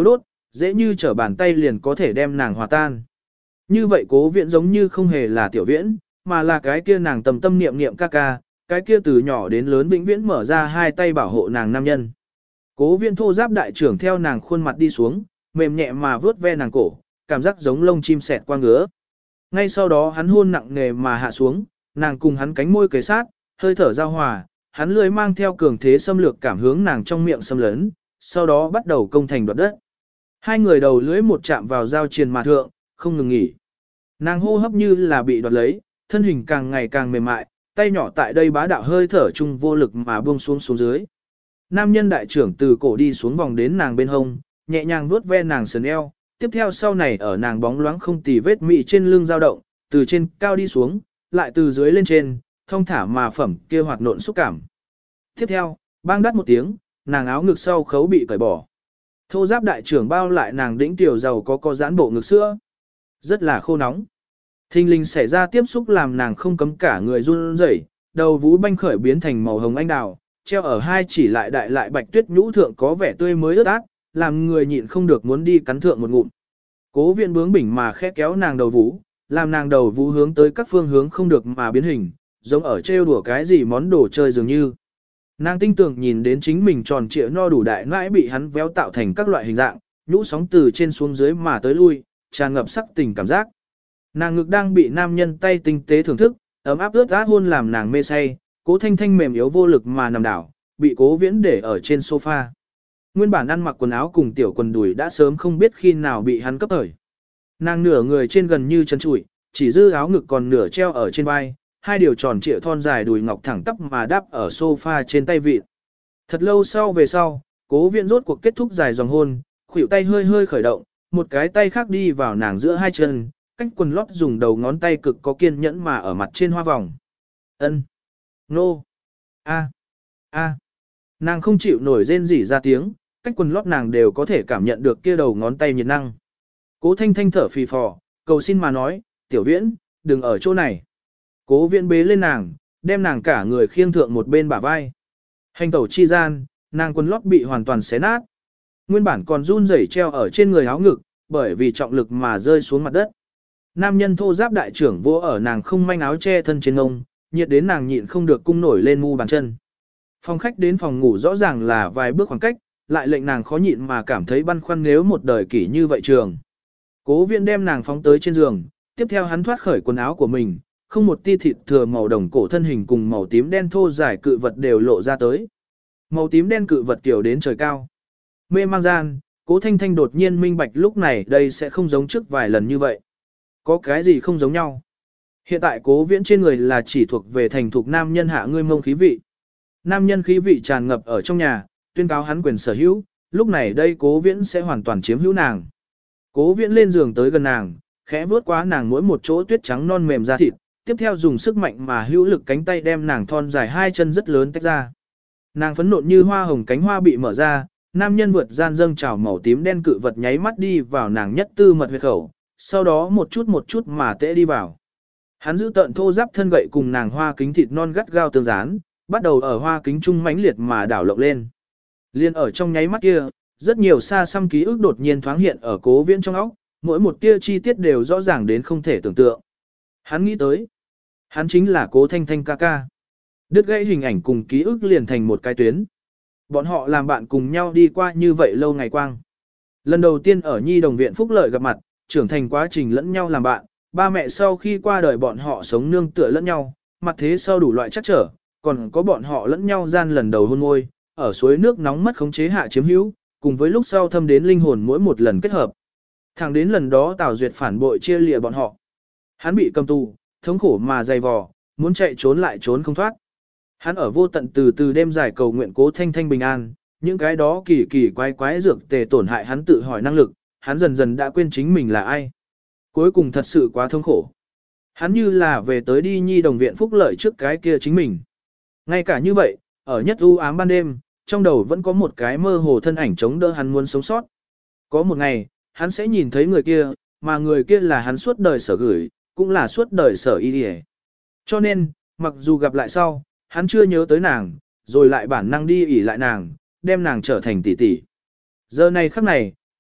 Speaker 1: dễ như trở bàn tay liền có thể đem nàng hòa tan. Như vậy cố viễn giống như không hề là tiểu viễn, mà là cái kia nàng tầm tâm niệm niệm ca ca, cái kia từ nhỏ đến lớn vĩnh viễn mở ra hai tay bảo hộ nàng nam nhân. Cố viễn thô giáp đại trưởng theo nàng khuôn mặt đi xuống, mềm nhẹ mà vướt ve nàng cổ, cảm giác giống lông chim sẹt qua ngứa. Ngay sau đó hắn hôn nặng nề mà hạ xuống, nàng cùng hắn cánh môi kề sát, hơi thở giao hòa, hắn lưỡi mang theo cường thế xâm lược cảm hướng nàng trong miệng xâm lấn, sau đó bắt đầu công thành đoạt đất. Hai người đầu lưỡi một chạm vào giao triền mà thượng, không ngừng nghỉ. Nàng hô hấp như là bị đoạt lấy, thân hình càng ngày càng mềm mại, tay nhỏ tại đây bá đạo hơi thở chung vô lực mà buông xuống xuống dưới. Nam nhân đại trưởng từ cổ đi xuống vòng đến nàng bên hông, nhẹ nhàng vuốt ve nàng sườn eo, tiếp theo sau này ở nàng bóng loáng không tì vết mị trên lưng dao động, từ trên cao đi xuống, lại từ dưới lên trên, thông thả mà phẩm kia hoạt nộn xúc cảm. Tiếp theo, bang đắt một tiếng, nàng áo ngực sau khấu bị cởi bỏ. Thô giáp đại trưởng bao lại nàng đĩnh tiểu giàu có có giãn bộ ngực sữa. Rất là khô nóng. Thình lình xảy ra tiếp xúc làm nàng không cấm cả người run rẩy, đầu vú banh khởi biến thành màu hồng anh đào, treo ở hai chỉ lại đại lại bạch tuyết nhũ thượng có vẻ tươi mới ướt át, làm người nhịn không được muốn đi cắn thượng một ngụm. Cố viện bướng bỉnh mà khẽ kéo nàng đầu vú, làm nàng đầu vú hướng tới các phương hướng không được mà biến hình, giống ở trêu đùa cái gì món đồ chơi dường như. Nàng tinh tường nhìn đến chính mình tròn trịa no đủ đại nãi bị hắn véo tạo thành các loại hình dạng, nhũ sóng từ trên xuống dưới mà tới lui, tràn ngập sắc tình cảm giác. Nàng ngực đang bị nam nhân tay tinh tế thưởng thức, ấm áp ướt át hôn làm nàng mê say, Cố Thanh Thanh mềm yếu vô lực mà nằm đảo, bị Cố Viễn để ở trên sofa. Nguyên bản ăn mặc quần áo cùng tiểu quần đùi đã sớm không biết khi nào bị hắn cấp thời. Nàng nửa người trên gần như chân trụi, chỉ dư áo ngực còn nửa treo ở trên vai, hai điều tròn trịa thon dài đùi ngọc thẳng tắp mà đáp ở sofa trên tay vịt. Thật lâu sau về sau, Cố Viễn rốt cuộc kết thúc dài dòng hôn, khuỷu tay hơi hơi khởi động, một cái tay khác đi vào nàng giữa hai chân, cách quần lót dùng đầu ngón tay cực có kiên nhẫn mà ở mặt trên hoa vòng. Ân, nô, a, a. Nàng không chịu nổi rên rỉ ra tiếng, cách quần lót nàng đều có thể cảm nhận được kia đầu ngón tay nhiệt năng. Cố Thanh Thanh thở phì phò, cầu xin mà nói, tiểu viễn, đừng ở chỗ này. Cố Viễn bế lên nàng, đem nàng cả người khiêng thượng một bên bả vai. Hành tẩu chi gian, nàng quần lót bị hoàn toàn xé nát. Nguyên bản còn run rẩy treo ở trên người áo ngực, bởi vì trọng lực mà rơi xuống mặt đất. Nam nhân thô giáp đại trưởng vỗ ở nàng không manh áo che thân trên ngông, nhiệt đến nàng nhịn không được cung nổi lên mu bàn chân. Phòng khách đến phòng ngủ rõ ràng là vài bước khoảng cách, lại lệnh nàng khó nhịn mà cảm thấy băn khoăn nếu một đời kỷ như vậy trường. Cố Viễn đem nàng phóng tới trên giường, tiếp theo hắn thoát khởi quần áo của mình, không một ti thịt thừa màu đồng cổ thân hình cùng màu tím đen thô dài cự vật đều lộ ra tới. Màu tím đen cự vật kiểu đến trời cao. Mê mang gian, Cố Thanh Thanh đột nhiên minh bạch lúc này đây sẽ không giống trước vài lần như vậy. Có cái gì không giống nhau? Hiện tại Cố Viễn trên người là chỉ thuộc về thành thục nam nhân hạ ngươi mông khí vị. Nam nhân khí vị tràn ngập ở trong nhà, tuyên cáo hắn quyền sở hữu, lúc này đây Cố Viễn sẽ hoàn toàn chiếm hữu nàng. Cố Viễn lên giường tới gần nàng, khẽ vuốt qua nàng mỗi một chỗ tuyết trắng non mềm da thịt, tiếp theo dùng sức mạnh mà hữu lực cánh tay đem nàng thon dài hai chân rất lớn tách ra. Nàng phấn nộn như hoa hồng cánh hoa bị mở ra, nam nhân vượt gian dâng trào màu tím đen cự vật nháy mắt đi vào nàng nhất tư mật huyệt khẩu, sau đó một chút một chút mà tễ đi vào. Hắn giữ tận thô giáp thân gậy cùng nàng hoa kính thịt non gắt gao tương dán, bắt đầu ở hoa kính trung mãnh liệt mà đảo lộn lên. Liên ở trong nháy mắt kia, rất nhiều xa xăm ký ức đột nhiên thoáng hiện ở Cố Viễn trong óc, mỗi một tia chi tiết đều rõ ràng đến không thể tưởng tượng. Hắn nghĩ tới, hắn chính là Cố Thanh Thanh ca ca. Đứt gãy hình ảnh cùng ký ức liền thành một cái tuyến. Bọn họ làm bạn cùng nhau đi qua như vậy lâu ngày quang. Lần đầu tiên ở Nhi đồng viện Phúc Lợi gặp mặt, trưởng thành quá trình lẫn nhau làm bạn, ba mẹ sau khi qua đời bọn họ sống nương tựa lẫn nhau, mặt thế sau đủ loại chắc trở, còn có bọn họ lẫn nhau gian lần đầu hôn môi, ở suối nước nóng mất khống chế hạ chiếm hữu, cùng với lúc sau thâm đến linh hồn mỗi một lần kết hợp. Thẳng đến lần đó Tào Duyệt phản bội chia lìa bọn họ. Hắn bị cầm tù, thống khổ mà dày vò, muốn chạy trốn lại trốn không thoát. Hắn ở vô tận từ từ đêm dài cầu nguyện Cố Thanh Thanh bình an, những cái đó kỳ kỳ quái quái dược tề tổn hại hắn tự hỏi năng lực, hắn dần dần đã quên chính mình là ai. Cuối cùng thật sự quá thống khổ. Hắn như là về tới đi Nhi đồng viện Phúc Lợi trước cái kia chính mình. Ngay cả như vậy, ở nhất u ám ban đêm, trong đầu vẫn có một cái mơ hồ thân ảnh chống đỡ hắn muốn sống sót. Có một ngày, hắn sẽ nhìn thấy người kia, mà người kia là hắn suốt đời sở gửi, cũng là suốt đời sở y đi. Cho nên, mặc dù gặp lại sau, hắn chưa nhớ tới nàng, rồi lại bản năng đi ỉ lại nàng, đem nàng trở thành tỷ tỷ. Giờ này khắc này,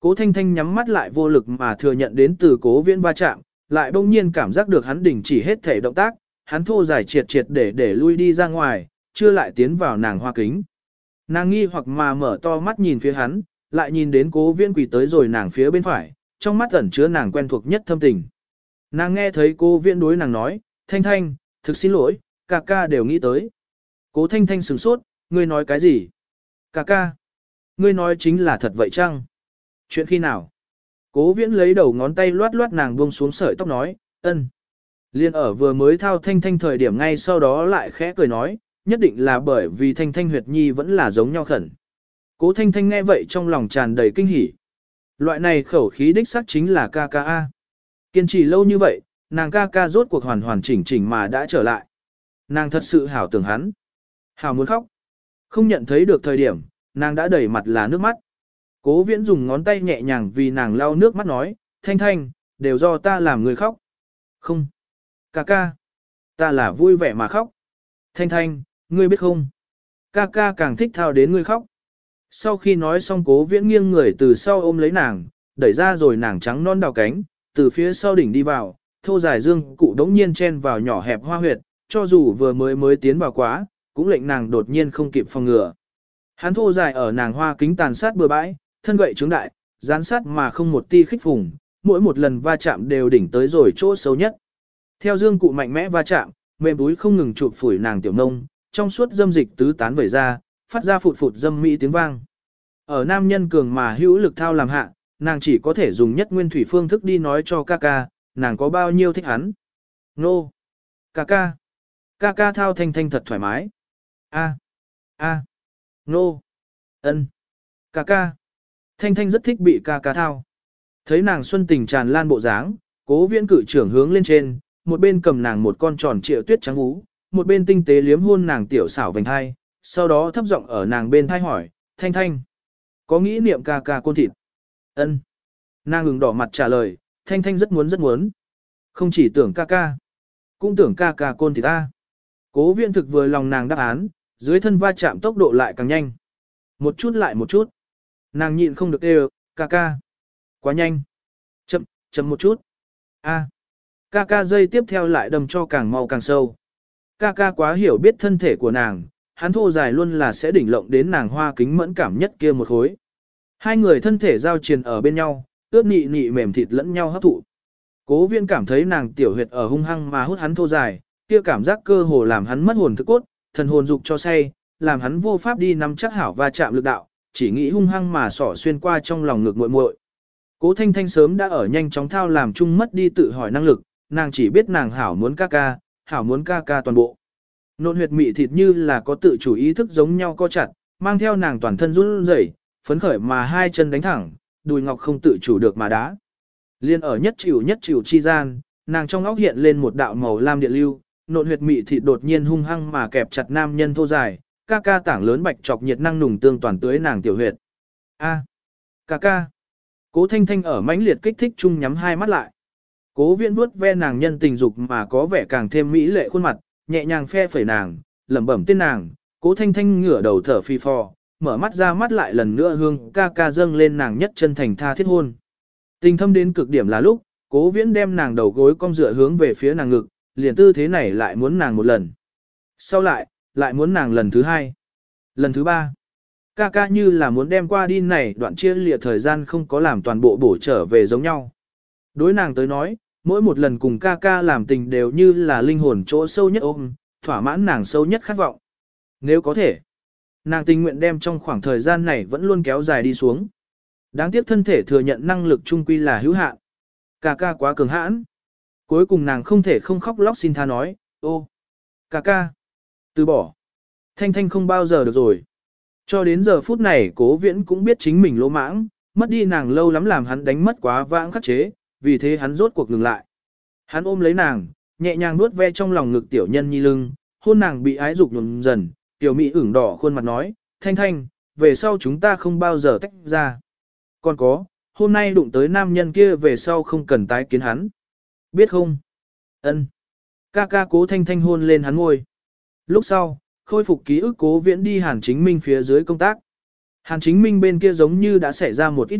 Speaker 1: Cố Thanh Thanh nhắm mắt lại vô lực mà thừa nhận đến từ Cố Viễn va chạm, lại bỗng nhiên cảm giác được hắn đình chỉ hết thể động tác, hắn thô dài triệt triệt để để lui đi ra ngoài, chưa lại tiến vào nàng hoa kính. Nàng nghi hoặc mà mở to mắt nhìn phía hắn, lại nhìn đến Cố Viễn quỳ tới rồi nàng phía bên phải, trong mắt ẩn chứa nàng quen thuộc nhất thâm tình. Nàng nghe thấy Cố Viễn đối nàng nói, Thanh Thanh, thực xin lỗi, ca ca đều nghĩ tới. Cố Thanh Thanh sửng sốt, ngươi nói cái gì? Ca ca, ngươi nói chính là thật vậy chăng? Chuyện khi nào? Cố Viễn lấy đầu ngón tay loát loát nàng buông xuống sợi tóc nói, ân. Liên ở vừa mới thao Thanh Thanh thời điểm ngay sau đó lại khẽ cười nói, nhất định là bởi vì Thanh Thanh huyệt nhi vẫn là giống nhau khẩn. Cố Thanh Thanh nghe vậy trong lòng tràn đầy kinh hỉ. Loại này khẩu khí đích xác chính là ca ca A. Kiên trì lâu như vậy, nàng ca ca rốt cuộc hoàn hoàn chỉnh chỉnh mà đã trở lại. Nàng thật sự hảo tưởng hắn. Hảo muốn khóc. Không nhận thấy được thời điểm, nàng đã đẩy mặt là nước mắt. Cố Viễn dùng ngón tay nhẹ nhàng vì nàng lau nước mắt nói, Thanh Thanh, đều do ta làm người khóc. Không. Ca ca. Ta là vui vẻ mà khóc. Thanh Thanh, ngươi biết không? Ca ca càng thích thao đến ngươi khóc. Sau khi nói xong Cố Viễn nghiêng người từ sau ôm lấy nàng, đẩy ra rồi nàng trắng non đào cánh, từ phía sau đỉnh đi vào, thô dài dương cụ đống nhiên chen vào nhỏ hẹp hoa huyệt, cho dù vừa mới mới tiến vào quá, cũng lệnh nàng đột nhiên không kịp phòng ngừa. Hắn thô dài ở nàng hoa kính tàn sát bừa bãi, thân gậy trướng đại, gián sát mà không một ti khích phùng, mỗi một lần va chạm đều đỉnh tới rồi chỗ sâu nhất. Theo dương cụ mạnh mẽ va chạm, mềm đuối không ngừng chụp phủi nàng tiểu nông, trong suốt dâm dịch tứ tán vẩy ra, phát ra phụt phụt dâm mỹ tiếng vang. Ở nam nhân cường mà hữu lực thao làm hạ, nàng chỉ có thể dùng nhất nguyên thủy phương thức đi nói cho ca ca, nàng có bao nhiêu thích hắn. Nô! Ca ca! Ca ca thao Thanh Thanh thật thoải mái. A! A! Nô! Ân! Ca ca! Thanh Thanh rất thích bị ca ca thao. Thấy nàng xuân tình tràn lan bộ dáng, Cố Viễn cử trưởng hướng lên trên, một bên cầm nàng một con tròn trịa tuyết trắng vú, một bên tinh tế liếm hôn nàng tiểu xảo vành hai, sau đó thấp giọng ở nàng bên thai hỏi, Thanh Thanh, có nghĩ niệm ca ca côn thịt? Ân. Nàng ngừng đỏ mặt trả lời, Thanh Thanh rất muốn rất muốn. Không chỉ tưởng ca ca, cũng tưởng ca ca côn thịt ta. Cố Viễn thực vừa lòng nàng đáp án, dưới thân va chạm tốc độ lại càng nhanh. Một chút lại một chút. Nàng nhịn không được đều, ca ca. Quá nhanh. Chậm, chậm một chút. A. Ca ca dây tiếp theo lại đâm cho càng mau càng sâu. Ca ca quá hiểu biết thân thể của nàng, hắn thô dài luôn là sẽ đỉnh lộng đến nàng hoa kính mẫn cảm nhất kia một khối. Hai người thân thể giao triền ở bên nhau, ướt nị nị mềm thịt lẫn nhau hấp thụ. Cố Viễn cảm thấy nàng tiểu huyệt ở hung hăng mà hút hắn thô dài, kia cảm giác cơ hồ làm hắn mất hồn thức cốt, thần hồn dục cho say, làm hắn vô pháp đi nắm chắc hảo va chạm lực đạo, chỉ nghĩ hung hăng mà xỏ xuyên qua trong lòng ngực muội muội. Cố Thanh Thanh sớm đã ở nhanh chóng thao làm chung mất đi tự hỏi năng lực, nàng chỉ biết nàng hảo muốn ca ca, hảo muốn ca ca toàn bộ. Nộn huyệt mị thịt như là có tự chủ ý thức giống nhau co chặt, mang theo nàng toàn thân run rẩy, phấn khởi mà hai chân đánh thẳng, đùi ngọc không tự chủ được mà đá. Liên ở nhất chịu nhất chịu chi gian, nàng trong óc hiện lên một đạo màu lam điện lưu, nộn huyệt mị thịt đột nhiên hung hăng mà kẹp chặt nam nhân thô dài, ca ca tảng lớn bạch chọc nhiệt năng nùng tương toàn tưới nàng tiểu huyệt. A, ca ca. Cố Thanh Thanh ở mãnh liệt kích thích chung nhắm hai mắt lại. Cố Viễn vuốt ve nàng nhân tình dục mà có vẻ càng thêm mỹ lệ khuôn mặt, nhẹ nhàng phe phẩy nàng, lẩm bẩm tên nàng. Cố Thanh Thanh ngửa đầu thở phì phò, mở mắt ra mắt lại lần nữa hương ca ca dâng lên nàng nhất chân thành tha thiết hôn. Tình thâm đến cực điểm là lúc, Cố Viễn đem nàng đầu gối cong dựa hướng về phía nàng ngực, liền tư thế này lại muốn nàng một lần. Sau lại, lại muốn nàng lần thứ hai. Lần thứ ba. Ca ca như là muốn đem qua đi này đoạn chia lịa thời gian không có làm toàn bộ bổ trở về giống nhau. Đối nàng tới nói, mỗi một lần cùng ca ca làm tình đều như là linh hồn chỗ sâu nhất ôm, thỏa mãn nàng sâu nhất khát vọng. Nếu có thể, nàng tình nguyện đem trong khoảng thời gian này vẫn luôn kéo dài đi xuống. Đáng tiếc thân thể thừa nhận năng lực trung quy là hữu hạn. Ca ca quá cường hãn. Cuối cùng nàng không thể không khóc lóc xin tha nói, ô, ca ca, từ bỏ. Thanh Thanh không bao giờ được rồi. Cho đến giờ phút này Cố Viễn cũng biết chính mình lỗ mãng, mất đi nàng lâu lắm làm hắn đánh mất quá vãng khắc chế, vì thế hắn rốt cuộc ngừng lại. Hắn ôm lấy nàng, nhẹ nhàng nuốt ve trong lòng ngực tiểu nhân nhi lưng, hôn nàng bị ái dục nhuộm dần, tiểu mỹ ửng đỏ khuôn mặt nói, Thanh Thanh, về sau chúng ta không bao giờ tách ra. Còn có, hôm nay đụng tới nam nhân kia về sau không cần tái kiến hắn. Biết không? Ân. Ca ca Cố Thanh Thanh hôn lên hắn ngôi. Lúc sau, khôi phục ký ức Cố Viễn đi Hàn Chính Minh phía dưới công tác. Hàn Chính Minh bên kia giống như đã xảy ra một ít việc,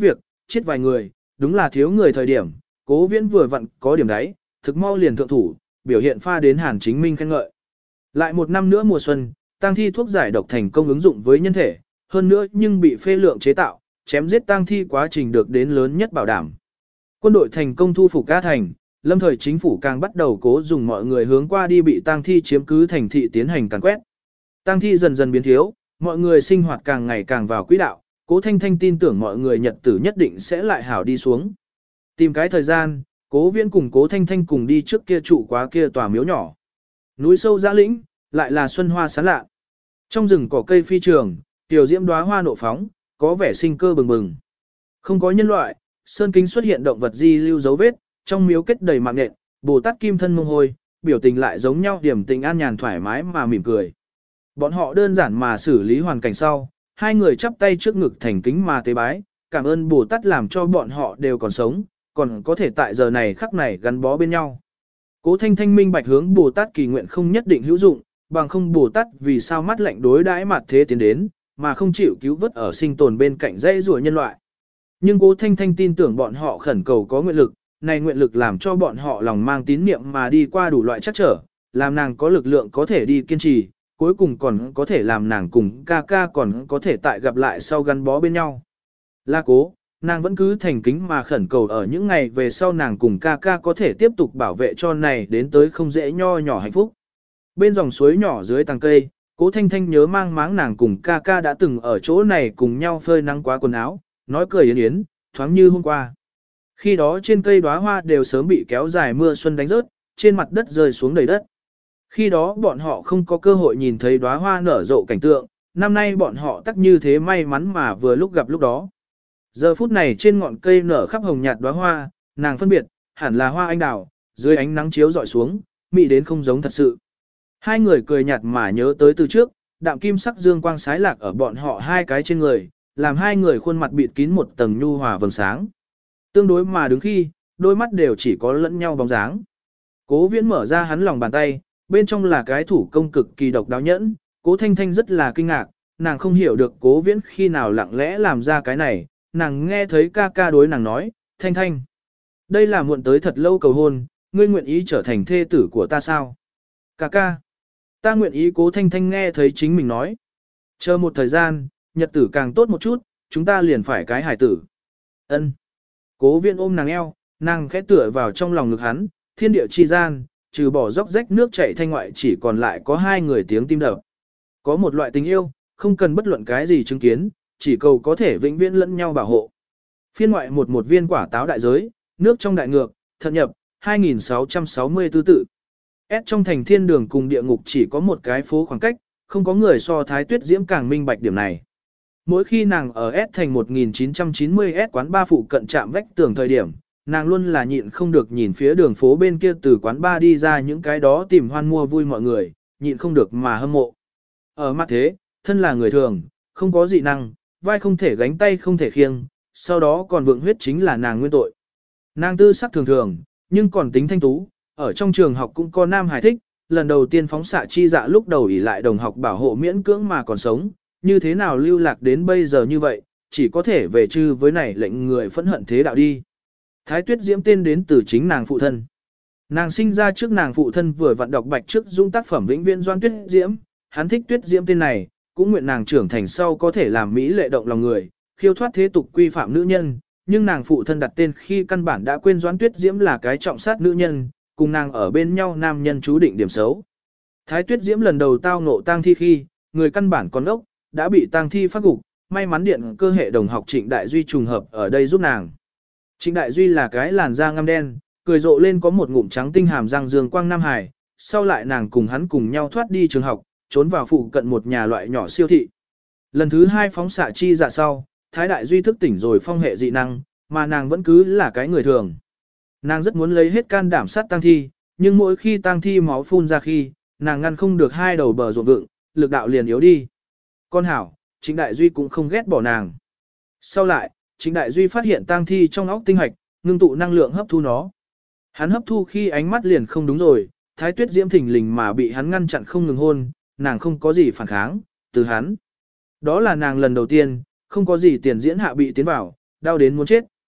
Speaker 1: chết vài người, đúng là thiếu người thời điểm, Cố Viễn vừa vặn có điểm đấy, thực mau liền thượng thủ, biểu hiện pha đến Hàn Chính Minh khen ngợi. Lại một năm nữa mùa xuân, tang thi thuốc giải độc thành công ứng dụng với nhân thể, hơn nữa nhưng bị phê lượng chế tạo, chém giết tang thi quá trình được đến lớn nhất bảo đảm. Quân đội thành công thu phục Ca Thành, lâm thời chính phủ càng bắt đầu cố dùng mọi người hướng qua đi bị tang thi chiếm cứ thành thị tiến hành càn quét. Tang thi dần dần biến thiếu, mọi người sinh hoạt càng ngày càng vào quỹ đạo, Cố Thanh Thanh tin tưởng mọi người nhật tử nhất định sẽ lại hảo đi xuống. Tìm cái thời gian, Cố Viễn cùng Cố Thanh Thanh cùng đi trước kia trụ quá kia tòa miếu nhỏ. Núi sâu dã lĩnh, lại là xuân hoa sáng lạ. Trong rừng cỏ cây phi trường, tiểu diễm đóa hoa nộ phóng, có vẻ sinh cơ bừng bừng. Không có nhân loại, sơn kính xuất hiện động vật di lưu dấu vết, trong miếu kết đầy mạng nhện, Bồ Tát kim thân mông hôi, biểu tình lại giống nhau điểm tình an nhàn thoải mái mà mỉm cười. Bọn họ đơn giản mà xử lý hoàn cảnh sau, hai người chắp tay trước ngực thành kính mà tế bái, cảm ơn Bồ Tát làm cho bọn họ đều còn sống, còn có thể tại giờ này khắc này gắn bó bên nhau. Cố Thanh Thanh minh bạch hướng Bồ Tát kỳ nguyện không nhất định hữu dụng, bằng không Bồ Tát vì sao mắt lạnh đối đãi mặt thế tiến đến, mà không chịu cứu vớt ở sinh tồn bên cạnh dãy rùa nhân loại. Nhưng Cố Thanh Thanh tin tưởng bọn họ khẩn cầu có nguyện lực, này nguyện lực làm cho bọn họ lòng mang tín niệm mà đi qua đủ loại chắc trở, làm nàng có lực lượng có thể đi kiên trì, cuối cùng còn có thể làm nàng cùng ca ca còn có thể tại gặp lại sau gắn bó bên nhau. La Cố, nàng vẫn cứ thành kính mà khẩn cầu ở những ngày về sau nàng cùng ca ca có thể tiếp tục bảo vệ cho này đến tới không dễ nho nhỏ hạnh phúc. Bên dòng suối nhỏ dưới tàng cây, Cố Thanh Thanh nhớ mang máng nàng cùng ca ca đã từng ở chỗ này cùng nhau phơi nắng quá quần áo, nói cười yến yến, thoáng như hôm qua. Khi đó trên cây đóa hoa đều sớm bị kéo dài mưa xuân đánh rớt, trên mặt đất rơi xuống đầy đất. Khi đó bọn họ không có cơ hội nhìn thấy đóa hoa nở rộ cảnh tượng, năm nay bọn họ tắc như thế may mắn mà vừa lúc gặp lúc đó. Giờ phút này trên ngọn cây nở khắp hồng nhạt đóa hoa, nàng phân biệt, hẳn là hoa anh đào, dưới ánh nắng chiếu dọi xuống, mị đến không giống thật sự. Hai người cười nhạt mà nhớ tới từ trước, đạm kim sắc dương quang sái lạc ở bọn họ hai cái trên người, làm hai người khuôn mặt bịt kín một tầng nhu hòa vầng sáng. Tương đối mà đứng khi, đôi mắt đều chỉ có lẫn nhau bóng dáng. Cố Viễn mở ra hắn lòng bàn tay, bên trong là cái thủ công cực kỳ độc đáo nhẫn, Cố Thanh Thanh rất là kinh ngạc, nàng không hiểu được Cố Viễn khi nào lặng lẽ làm ra cái này, nàng nghe thấy ca ca đối nàng nói, Thanh Thanh. Đây là muộn tới thật lâu cầu hôn, ngươi nguyện ý trở thành thê tử của ta sao? Ca ca. Ta nguyện ý. Cố Thanh Thanh nghe thấy chính mình nói. Chờ một thời gian, nhật tử càng tốt một chút, chúng ta liền phải cái hải tử. Ân. Cố Viễn ôm nàng eo, nàng khẽ tựa vào trong lòng ngực hắn, thiên địa chi gian, trừ bỏ róc rách nước chảy thanh ngoại chỉ còn lại có hai người tiếng tim đập. Có một loại tình yêu, không cần bất luận cái gì chứng kiến, chỉ cầu có thể vĩnh viễn lẫn nhau bảo hộ. Phiên ngoại một một viên quả táo đại giới, nước trong đại ngược, thận nhập, hai nghìn sáu trăm sáu mươi tư tự. S trong thành thiên đường cùng địa ngục chỉ có một cái phố khoảng cách, không có người so Thái Tuyết Diễm càng minh bạch điểm này. Mỗi khi nàng ở S thành một nghìn chín trăm chín mươi S quán ba phụ cận chạm vách tường thời điểm, nàng luôn là nhịn không được nhìn phía đường phố bên kia từ quán ba đi ra những cái đó tìm hoan mua vui mọi người, nhịn không được mà hâm mộ. Ở mặt thế, thân là người thường, không có dị năng, vai không thể gánh tay không thể khiêng, sau đó còn vượng huyết chính là nàng nguyên tội. Nàng tư sắc thường thường, nhưng còn tính thanh tú, ở trong trường học cũng có nam hài thích, lần đầu tiên phóng xạ chi dạ lúc đầu ỷ lại đồng học bảo hộ miễn cưỡng mà còn sống, như thế nào lưu lạc đến bây giờ như vậy, chỉ có thể về chư với này lệnh người phẫn hận thế đạo đi. Thái Tuyết Diễm tên đến từ chính nàng phụ thân. Nàng sinh ra trước nàng phụ thân vừa vặn đọc bạch trước dung tác phẩm vĩnh viễn Doan Tuyết Diễm, hắn thích Tuyết Diễm tên này, cũng nguyện nàng trưởng thành sau có thể làm mỹ lệ động lòng người, khiêu thoát thế tục quy phạm nữ nhân, nhưng nàng phụ thân đặt tên khi căn bản đã quên Doãn Tuyết Diễm là cái trọng sát nữ nhân, cùng nàng ở bên nhau nam nhân chú định điểm xấu. Thái Tuyết Diễm lần đầu tao ngộ tang thi khi, người căn bản còn ốc, đã bị tang thi phát gục, may mắn điện cơ hệ đồng học Trịnh Đại Duy trùng hợp ở đây giúp nàng. Trịnh Đại Duy là cái làn da ngăm đen, cười rộ lên có một ngụm trắng tinh hàm răng dương quang nam hải, sau lại nàng cùng hắn cùng nhau thoát đi trường học, trốn vào phụ cận một nhà loại nhỏ siêu thị. Lần thứ hai phóng xạ chi dạ sau, Thái Đại Duy thức tỉnh rồi phong hệ dị năng, mà nàng vẫn cứ là cái người thường. Nàng rất muốn lấy hết can đảm sát tang thi, nhưng mỗi khi tang thi máu phun ra khi, nàng ngăn không được hai đầu bờ ruộng vựng, lực đạo liền yếu đi. Con hảo, Trịnh Đại Duy cũng không ghét bỏ nàng. Sau lại, Trịnh Đại Duy phát hiện tang thi trong óc tinh hạch, ngưng tụ năng lượng hấp thu nó. Hắn hấp thu khi ánh mắt liền không đúng rồi, Thái Tuyết Diễm thình lình mà bị hắn ngăn chặn không ngừng hôn, nàng không có gì phản kháng, từ hắn. Đó là nàng lần đầu tiên, không có gì tiền diễn hạ bị tiến vào, đau đến muốn chết.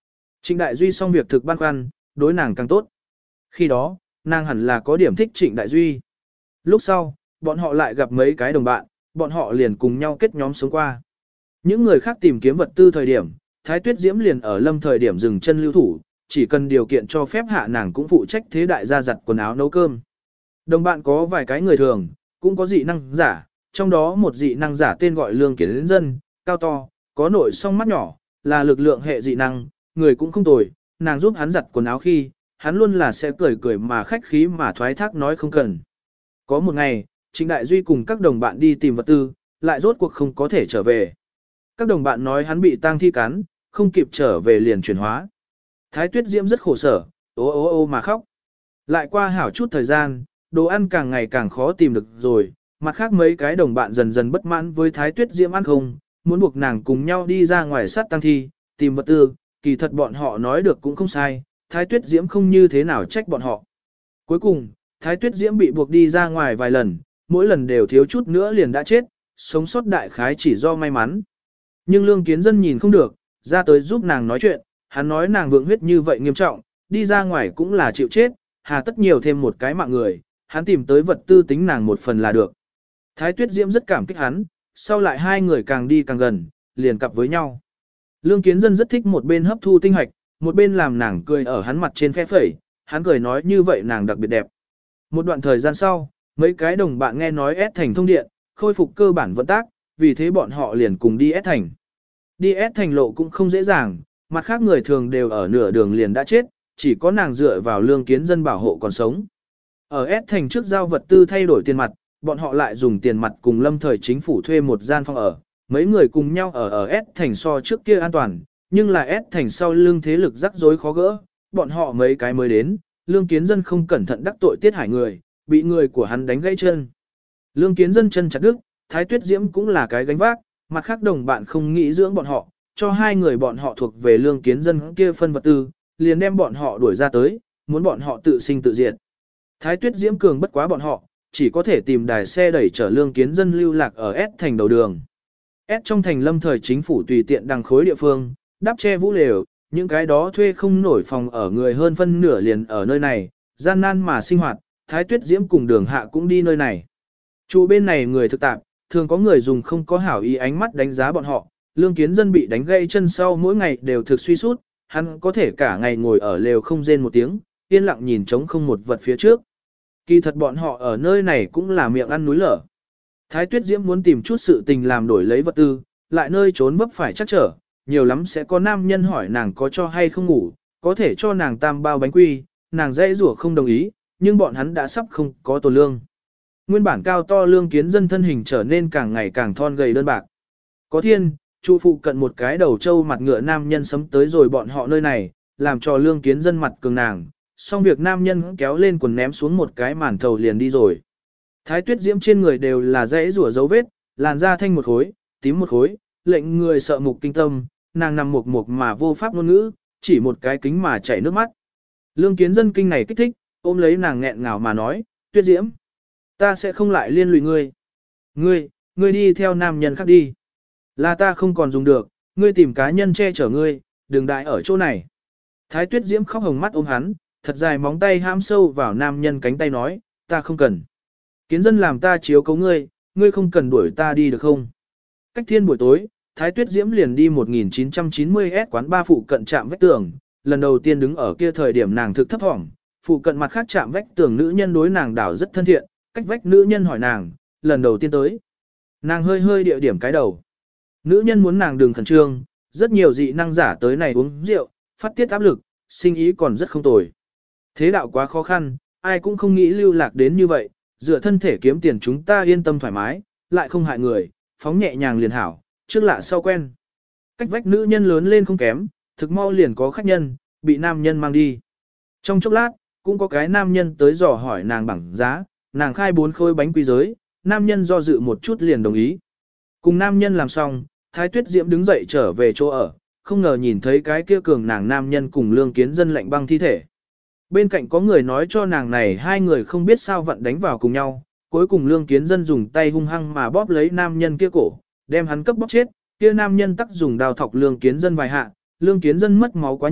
Speaker 1: Trịnh Đại Duy xong việc thực băn khoăn, đối nàng càng tốt. Khi đó, nàng hẳn là có điểm thích Trịnh Đại Duy. Lúc sau, bọn họ lại gặp mấy cái đồng bạn, bọn họ liền cùng nhau kết nhóm sống qua. Những người khác tìm kiếm vật tư thời điểm, Thái Tuyết Diễm liền ở lâm thời điểm dừng chân lưu thủ, chỉ cần điều kiện cho phép hạ nàng cũng phụ trách thế đại gia giặt quần áo nấu cơm. Đồng bạn có vài cái người thường, cũng có dị năng giả, trong đó một dị năng giả tên gọi Lương Kiến Dân, cao to, có nội song mắt nhỏ, là lực lượng hệ dị năng, người cũng không tồi, nàng giúp hắn giặt quần áo khi, hắn luôn là sẽ cười cười mà khách khí mà thoái thác nói không cần. Có một ngày, Trịnh Đại Duy cùng các đồng bạn đi tìm vật tư, lại rốt cuộc không có thể trở về. Các đồng bạn nói hắn bị tang thi cắn, không kịp trở về liền chuyển hóa. Thái Tuyết Diễm rất khổ sở, ô ô ô mà khóc. Lại qua hảo chút thời gian, đồ ăn càng ngày càng khó tìm được rồi, mặt khác mấy cái đồng bạn dần dần bất mãn với Thái Tuyết Diễm ăn không, muốn buộc nàng cùng nhau đi ra ngoài sát tang thi, tìm vật tư, kỳ thật bọn họ nói được cũng không sai, Thái Tuyết Diễm không như thế nào trách bọn họ. Cuối cùng, Thái Tuyết Diễm bị buộc đi ra ngoài vài lần, mỗi lần đều thiếu chút nữa liền đã chết, sống sót đại khái chỉ do may mắn. Nhưng Lương Kiến Dân nhìn không được, ra tới giúp nàng nói chuyện, hắn nói nàng vượng huyết như vậy nghiêm trọng, đi ra ngoài cũng là chịu chết, hà tất nhiều thêm một cái mạng người, hắn tìm tới vật tư tính nàng một phần là được. Thái Tuyết Diễm rất cảm kích hắn, sau lại hai người càng đi càng gần, liền cặp với nhau. Lương Kiến Dân rất thích một bên hấp thu tinh hạch, một bên làm nàng cười ở hắn mặt trên phe phẩy, hắn cười nói như vậy nàng đặc biệt đẹp. Một đoạn thời gian sau, mấy cái đồng bạn nghe nói S thành thông điện, khôi phục cơ bản vận tác, vì thế bọn họ liền cùng đi S thành. Đi S thành lộ cũng không dễ dàng, mặt khác người thường đều ở nửa đường liền đã chết, chỉ có nàng dựa vào Lương Kiến Dân bảo hộ còn sống. Ở S thành trước giao vật tư thay đổi tiền mặt, bọn họ lại dùng tiền mặt cùng lâm thời chính phủ thuê một gian phòng ở, mấy người cùng nhau ở ở S thành so trước kia an toàn, nhưng là S thành sau lương thế lực rắc rối khó gỡ, bọn họ mấy cái mới đến, Lương Kiến Dân không cẩn thận đắc tội Tiết Hải người, bị người của hắn đánh gãy chân. Lương Kiến Dân chân chặt đứt, Thái Tuyết Diễm cũng là cái gánh vác, mặt khác đồng bạn không nghĩ dưỡng bọn họ, cho hai người bọn họ thuộc về Lương Kiến Dân kia phân vật tư, liền đem bọn họ đuổi ra tới, muốn bọn họ tự sinh tự diệt. Thái Tuyết Diễm cường bất quá bọn họ, chỉ có thể tìm đài xe đẩy chở Lương Kiến Dân lưu lạc ở S thành đầu đường. S trong thành lâm thời chính phủ tùy tiện đằng khối địa phương, đắp che vũ lều, những cái đó thuê không nổi phòng ở người hơn phân nửa liền ở nơi này, gian nan mà sinh hoạt, Thái Tuyết Diễm cùng Đường Hạ cũng đi nơi này. Trụ bên này người thực tạp, thường có người dùng không có hảo ý ánh mắt đánh giá bọn họ, Lương Kiến Dân bị đánh gãy chân sau mỗi ngày đều thực suy sút, hắn có thể cả ngày ngồi ở lều không rên một tiếng, yên lặng nhìn trống không một vật phía trước. Kỳ thật bọn họ ở nơi này cũng là miệng ăn núi lở. Thái Tuyết Diễm muốn tìm chút sự tình làm đổi lấy vật tư, lại nơi trốn vấp phải chắc trở, nhiều lắm sẽ có nam nhân hỏi nàng có cho hay không ngủ, có thể cho nàng tam bao bánh quy, nàng dãy rủa không đồng ý, nhưng bọn hắn đã sắp không có tổ lương. Nguyên bản cao to Lương Kiến Dân thân hình trở nên càng ngày càng thon gầy đơn bạc. Có thiên, trụ phụ cận một cái đầu trâu mặt ngựa nam nhân sấm tới rồi bọn họ nơi này, làm cho Lương Kiến Dân mặt cường nàng, xong việc nam nhân kéo lên quần ném xuống một cái màn thầu liền đi rồi. Thái Tuyết Diễm trên người đều là dãy rủa dấu vết, làn da thanh một khối, tím một khối, lệnh người sợ mục kinh tâm, nàng nằm mục mục mà vô pháp ngôn ngữ, chỉ một cái kính mà chảy nước mắt. Lương Kiến Dân kinh này kích thích, ôm lấy nàng nghẹn ngào mà nói, Tuyết Diễm, ta sẽ không lại liên lụy ngươi. Ngươi, ngươi đi theo nam nhân khác đi. Là ta không còn dùng được, ngươi tìm cá nhân che chở ngươi, đừng đại ở chỗ này. Thái Tuyết Diễm khóc hồng mắt ôm hắn, thật dài móng tay hãm sâu vào nam nhân cánh tay nói, ta không cần. Kiến Dân làm ta chiếu cấu ngươi, ngươi không cần đuổi ta đi được không? Cách thiên buổi tối, Thái Tuyết Diễm liền đi một nghìn chín trăm chín mươi S quán ba phụ cận trạm vách tường, lần đầu tiên đứng ở kia thời điểm nàng thực thấp thỏm, phụ cận mặt khác trạm vách tường nữ nhân đối nàng đảo rất thân thiện, cách vách nữ nhân hỏi nàng, lần đầu tiên tới. Nàng hơi hơi địa điểm cái đầu. Nữ nhân muốn nàng đừng khẩn trương, rất nhiều dị năng giả tới này uống rượu, phát tiết áp lực, sinh ý còn rất không tồi. Thế đạo quá khó khăn, ai cũng không nghĩ lưu lạc đến như vậy, dựa thân thể kiếm tiền chúng ta yên tâm thoải mái, lại không hại người, phóng nhẹ nhàng liền hảo, trước lạ sau quen. Cách vách nữ nhân lớn lên không kém, thực mau liền có khách nhân, bị nam nhân mang đi. Trong chốc lát, cũng có cái nam nhân tới dò hỏi nàng bằng giá, nàng khai bốn khối bánh quy giới, nam nhân do dự một chút liền đồng ý. Cùng nam nhân làm xong, Thái Tuyết Diễm đứng dậy trở về chỗ ở, không ngờ nhìn thấy cái kia cường nàng nam nhân cùng Lương Kiến Dân lạnh băng thi thể. Bên cạnh có người nói cho nàng này hai người không biết sao vận đánh vào cùng nhau, cuối cùng Lương Kiến Dân dùng tay hung hăng mà bóp lấy nam nhân kia cổ, đem hắn cấp bóp chết, kia nam nhân tắc dùng đao thọc Lương Kiến Dân vài hạ, Lương Kiến Dân mất máu quá nhiều,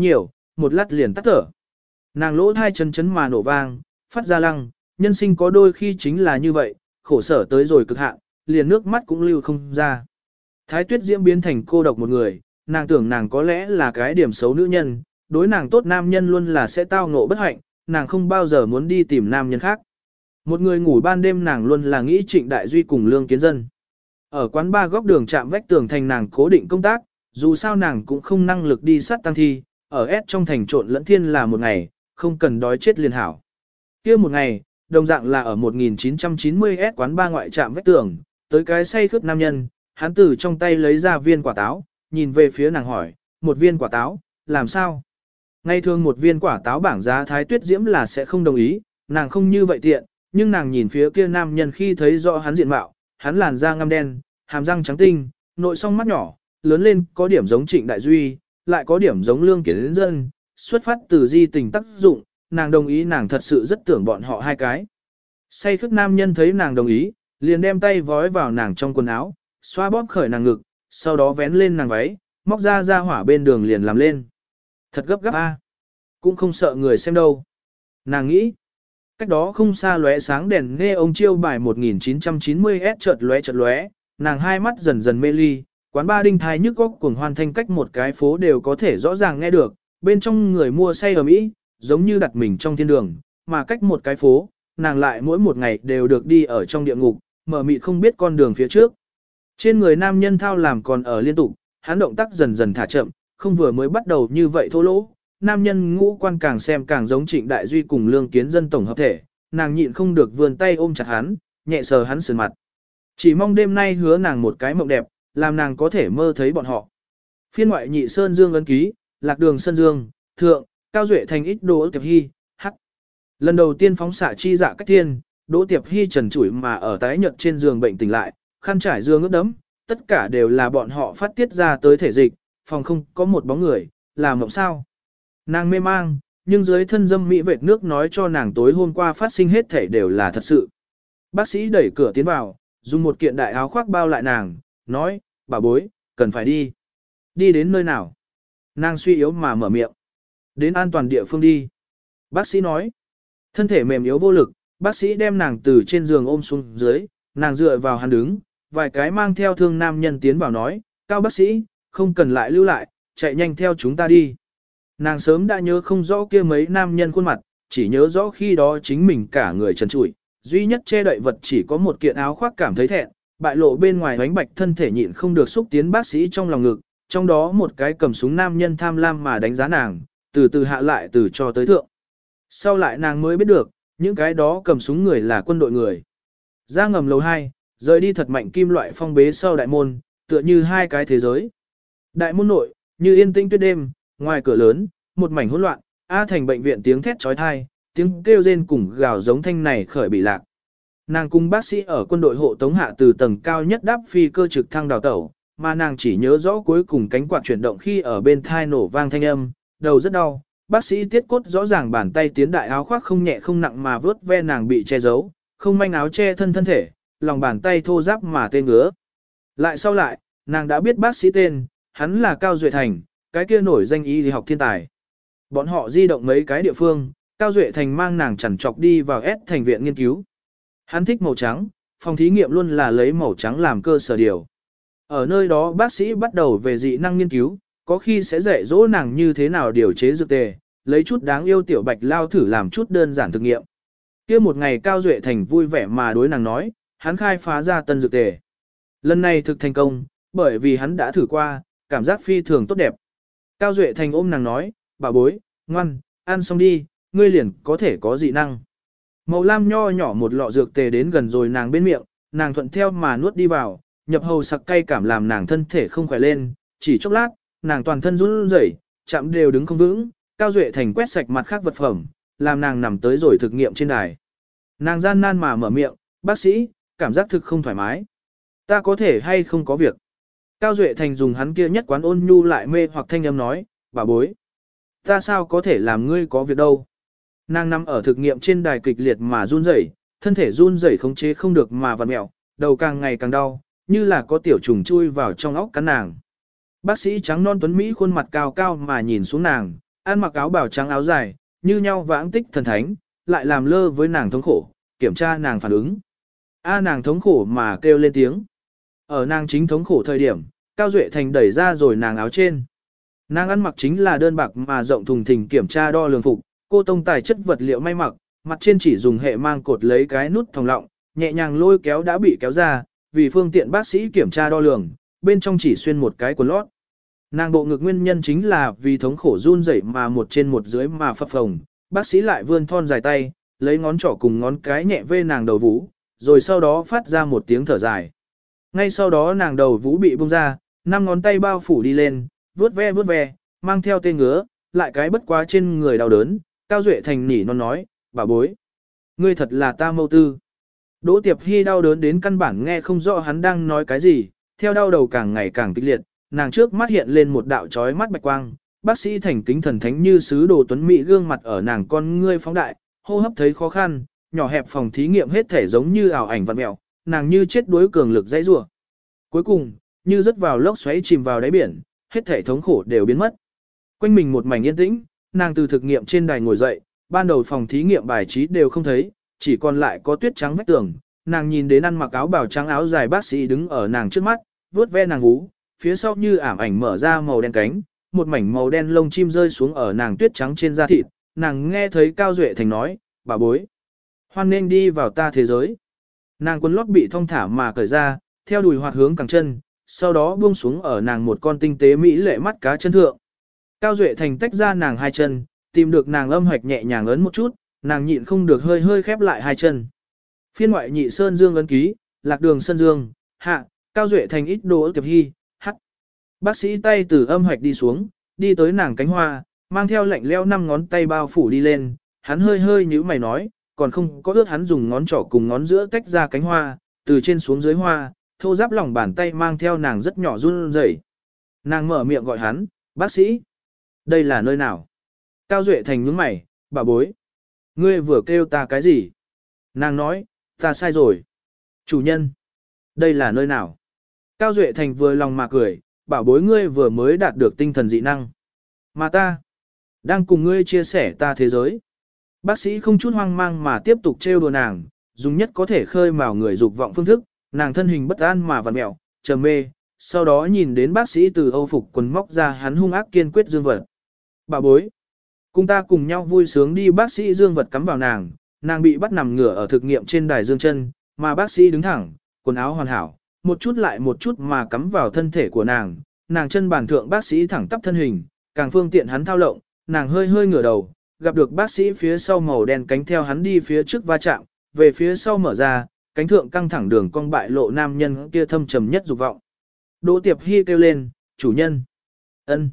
Speaker 1: một lát liền tắt thở. Nàng lỗ thai chấn chấn mà nổ vang, phát ra lăng, nhân sinh có đôi khi chính là như vậy, khổ sở tới rồi cực hạn, liền nước mắt cũng lưu không ra. Thái Tuyết Diễm biến thành cô độc một người, nàng tưởng nàng có lẽ là cái điểm xấu nữ nhân, đối nàng tốt nam nhân luôn là sẽ tao ngộ bất hạnh, nàng không bao giờ muốn đi tìm nam nhân khác. Một người ngủ ban đêm nàng luôn là nghĩ Trịnh Đại Duy cùng Lương Kiến Dân. Ở quán ba góc đường chạm vách tường thành nàng cố định công tác, dù sao nàng cũng không năng lực đi sát tăng thi, ở S trong thành trộn lẫn thiên là một ngày, không cần đói chết liền hảo. Kia một ngày, đồng dạng là ở một nghìn chín trăm chín mươi S quán ba ngoại trạm vách tường, tới cái say khướt nam nhân, hắn từ trong tay lấy ra viên quả táo, nhìn về phía nàng hỏi, một viên quả táo, làm sao? Ngày thường một viên quả táo bảng giá Thái Tuyết Diễm là sẽ không đồng ý, nàng không như vậy tiện, nhưng nàng nhìn phía kia nam nhân khi thấy rõ hắn diện mạo, hắn làn da ngăm đen, hàm răng trắng tinh, nội song mắt nhỏ, lớn lên có điểm giống Trịnh Đại Duy, lại có điểm giống Lương Kiến Dân, xuất phát từ di tình tác dụng, nàng đồng ý nàng thật sự rất tưởng bọn họ hai cái. Say khức nam nhân thấy nàng đồng ý, liền đem tay vói vào nàng trong quần áo, xoa bóp khởi nàng ngực, sau đó vén lên nàng váy, móc ra ra hỏa bên đường liền làm lên. Thật gấp gáp a, cũng không sợ người xem đâu. Nàng nghĩ, cách đó không xa lóe sáng đèn nghe ông chiêu bài một nghìn chín trăm chín mươi S chợt lóe chợt lóe, nàng hai mắt dần dần mê ly, quán ba đinh thai nhức góc cuồng hoan thanh cách một cái phố đều có thể rõ ràng nghe được, bên trong người mua say ở Mỹ, giống như đặt mình trong thiên đường, mà cách một cái phố, nàng lại mỗi một ngày đều được đi ở trong địa ngục, mở mịt không biết con đường phía trước. Trên người nam nhân thao làm còn ở liên tục, hắn động tác dần dần thả chậm, không vừa mới bắt đầu như vậy thô lỗ. Nam nhân ngũ quan càng xem càng giống Trịnh Đại Duy cùng Lương Kiến Dân tổng hợp thể, nàng nhịn không được vươn tay ôm chặt hắn, nhẹ sờ hắn sườn mặt. Chỉ mong đêm nay hứa nàng một cái mộng đẹp, làm nàng có thể mơ thấy bọn họ. Phiên ngoại nhị sơn dương ấn ký, lạc đường sơn dương, thượng, cao duệ thành ít đỗ tiệp hy, hắc. Lần đầu tiên phóng xạ chi dạ cách thiên, đỗ tiệp hy trần trụi mà ở tái nhợt trên giường bệnh tỉnh lại, khăn trải dương ướt đẫm, tất cả đều là bọn họ phát tiết ra tới thể dịch, phòng không có một bóng người, là mộng sao. Nàng mê mang, nhưng dưới thân dâm mỹ vệt nước nói cho nàng tối hôm qua phát sinh hết thể đều là thật sự. Bác sĩ đẩy cửa tiến vào, dùng một kiện đại áo khoác bao lại nàng, nói, bà bối, cần phải đi. Đi đến nơi nào? Nàng suy yếu mà mở miệng. Đến an toàn địa phương đi. Bác sĩ nói, thân thể mềm yếu vô lực, bác sĩ đem nàng từ trên giường ôm xuống dưới, nàng dựa vào hắn đứng, vài cái mang theo thương nam nhân tiến vào nói, cao bác sĩ, không cần lại lưu lại, chạy nhanh theo chúng ta đi. Nàng sớm đã nhớ không rõ kia mấy nam nhân khuôn mặt, chỉ nhớ rõ khi đó chính mình cả người trần trụi, duy nhất che đậy vật chỉ có một kiện áo khoác cảm thấy thẹn, bại lộ bên ngoài ánh bạch thân thể nhịn không được xúc tiến bác sĩ trong lòng ngực, trong đó một cái cầm súng nam nhân tham lam mà đánh giá nàng, từ từ hạ lại từ cho tới thượng. Sau lại nàng mới biết được, những cái đó cầm súng người là quân đội người. Ra ngầm lầu hai, rời đi thật mạnh kim loại phong bế sau đại môn, tựa như hai cái thế giới. Đại môn nội, như yên tĩnh tuyết đêm, ngoài cửa lớn, một mảnh hỗn loạn, A Thành bệnh viện tiếng thét chói tai, tiếng kêu rên cùng gào giống thanh này khởi bị lạc. Nàng cùng bác sĩ ở quân đội hộ tống hạ từ tầng cao nhất đáp phi cơ trực thăng đào tẩu, mà nàng chỉ nhớ rõ cuối cùng cánh quạt chuyển động khi ở bên thai nổ vang thanh âm, đầu rất đau. Bác sĩ tiết cốt rõ ràng bàn tay tiến đại áo khoác không nhẹ không nặng mà vớt ve nàng bị che giấu, không manh áo che thân thân thể, lòng bàn tay thô ráp mà tên ngứa. Lại sau lại, nàng đã biết bác sĩ tên, hắn là Cao Duệ Thành, cái kia nổi danh y học thiên tài. Bọn họ di động mấy cái địa phương, Cao Duệ Thành mang nàng chằn trọc đi vào S thành viện nghiên cứu. Hắn thích màu trắng, phòng thí nghiệm luôn là lấy màu trắng làm cơ sở điều. Ở nơi đó bác sĩ bắt đầu về dị năng nghiên cứu, có khi sẽ dạy dỗ nàng như thế nào điều chế dược tề, lấy chút đáng yêu tiểu bạch lao thử làm chút đơn giản thực nghiệm. Kia một ngày Cao Duệ Thành vui vẻ mà đối nàng nói, hắn khai phá ra tân dược tề. Lần này thực thành công, bởi vì hắn đã thử qua, cảm giác phi thường tốt đẹp. Cao Duệ Thành ôm nàng nói, bà bối, ngoan, ăn xong đi, ngươi liền có thể có dị năng. Màu lam nho nhỏ một lọ dược tề đến gần rồi nàng bên miệng, nàng thuận theo mà nuốt đi vào, nhập hầu sặc cay cảm làm nàng thân thể không khỏe lên, chỉ chốc lát, nàng toàn thân run rẩy, chạm đều đứng không vững, Cao Duệ Thành quét sạch mặt khác vật phẩm, làm nàng nằm tới rồi thực nghiệm trên đài. Nàng gian nan mà mở miệng, bác sĩ, cảm giác thực không thoải mái. Ta có thể hay không có việc. Cao Duệ Thành dùng hắn kia nhất quán ôn nhu lại mê hoặc thanh âm nói, bà bối. Ta sao có thể làm ngươi có việc đâu. Nàng nằm ở thực nghiệm trên đài kịch liệt mà run rẩy, thân thể run rẩy khống chế không được mà vặn mẹo, đầu càng ngày càng đau, như là có tiểu trùng chui vào trong óc cắn nàng. Bác sĩ trắng non tuấn Mỹ khuôn mặt cao cao mà nhìn xuống nàng, ăn mặc áo bào trắng áo dài, như nhau vãng tích thần thánh, lại làm lơ với nàng thống khổ, kiểm tra nàng phản ứng. A nàng thống khổ mà kêu lên tiếng. Ở nàng chính thống khổ thời điểm, Cao Duệ Thành đẩy ra rồi nàng áo trên. Nàng ăn mặc chính là đơn bạc mà rộng thùng thình kiểm tra đo lường phục, cô tông tài chất vật liệu may mặc, mặt trên chỉ dùng hệ mang cột lấy cái nút thòng lọng, nhẹ nhàng lôi kéo đã bị kéo ra, vì phương tiện bác sĩ kiểm tra đo lường, bên trong chỉ xuyên một cái quần lót. Nàng bộ ngực nguyên nhân chính là vì thống khổ run rẩy mà một trên một dưới mà phập phồng, bác sĩ lại vươn thon dài tay, lấy ngón trỏ cùng ngón cái nhẹ vê nàng đầu vú, rồi sau đó phát ra một tiếng thở dài. Ngay sau đó nàng đầu vú bị bung ra, năm ngón tay bao phủ đi lên, vuốt ve vuốt ve, mang theo tê ngứa, lại cái bất quá trên người đau đớn, Cao Duệ Thành nỉ non nói, bà bối, ngươi thật là ta mâu tư. Đỗ Tiệp Hy đau đớn đến căn bản nghe không rõ hắn đang nói cái gì, theo đau đầu càng ngày càng kịch liệt, nàng trước mắt hiện lên một đạo chói mắt bạch quang, bác sĩ thành kính thần thánh như sứ đồ tuấn mỹ gương mặt ở nàng con ngươi phóng đại, hô hấp thấy khó khăn, nhỏ hẹp phòng thí nghiệm hết thể giống như ảo ảnh vặn mèo, nàng như chết đuối cường lực dãy rủa. Cuối cùng, như rớt vào lốc xoáy chìm vào đáy biển, hết thể thống khổ đều biến mất. Quanh mình một mảnh yên tĩnh, nàng từ thực nghiệm trên đài ngồi dậy, ban đầu phòng thí nghiệm bài trí đều không thấy, chỉ còn lại có tuyết trắng vách tường. Nàng nhìn đến ăn mặc áo bào trắng áo dài bác sĩ đứng ở nàng trước mắt, vuốt ve nàng vú, phía sau như ảm ảnh mở ra màu đen cánh, một mảnh màu đen lông chim rơi xuống ở nàng tuyết trắng trên da thịt. Nàng nghe thấy Cao Duệ Thành nói, bà bối, hoan nên đi vào ta thế giới. Nàng quần lót bị thong thả mà cởi ra, theo đùi hoạt hướng cẳng chân, sau đó buông xuống ở nàng một con tinh tế mỹ lệ mắt cá chân thượng. Cao Duệ Thành tách ra nàng hai chân, tìm được nàng âm hoạch nhẹ nhàng ấn một chút, nàng nhịn không được hơi hơi khép lại hai chân. Phiên ngoại nhị sơn dương ấn ký, lạc đường sơn dương, hạ, Cao Duệ Thành ít Đỗ Tiệp Hy, hắc. Bác sĩ tay từ âm hoạch đi xuống, đi tới nàng cánh hoa, mang theo lạnh leo năm ngón tay bao phủ đi lên, hắn hơi hơi nhíu mày nói, còn không có ước hắn dùng ngón trỏ cùng ngón giữa tách ra cánh hoa, từ trên xuống dưới hoa, thô giáp lòng bàn tay mang theo nàng rất nhỏ run rẩy. Nàng mở miệng gọi hắn, bác sĩ. Đây là nơi nào? Cao Duệ Thành nhướng mày, bà bối. Ngươi vừa kêu ta cái gì? Nàng nói, ta sai rồi. Chủ nhân. Đây là nơi nào? Cao Duệ Thành vừa lòng mà cười, bảo bối ngươi vừa mới đạt được tinh thần dị năng. Mà ta, đang cùng ngươi chia sẻ ta thế giới. Bác sĩ không chút hoang mang mà tiếp tục trêu đùa nàng, dùng nhất có thể khơi mào người dục vọng phương thức, nàng thân hình bất an mà vặn mẹo, trầm mê, sau đó nhìn đến bác sĩ từ âu phục quần móc ra hắn hung ác kiên quyết dương vật. Bà bối, cùng ta cùng nhau vui sướng đi, bác sĩ dương vật cắm vào nàng, nàng bị bắt nằm ngửa ở thực nghiệm trên đài dương chân, mà bác sĩ đứng thẳng, quần áo hoàn hảo, một chút lại một chút mà cắm vào thân thể của nàng, nàng chân bàn thượng bác sĩ thẳng tắp thân hình, càng phương tiện hắn thao lộng, nàng hơi hơi ngửa đầu, gặp được bác sĩ phía sau màu đen cánh theo hắn đi phía trước va chạm, về phía sau mở ra, cánh thượng căng thẳng đường cong bại lộ nam nhân kia thâm trầm nhất dục vọng. Đỗ Tiệp Hy kêu lên, chủ nhân. Ân.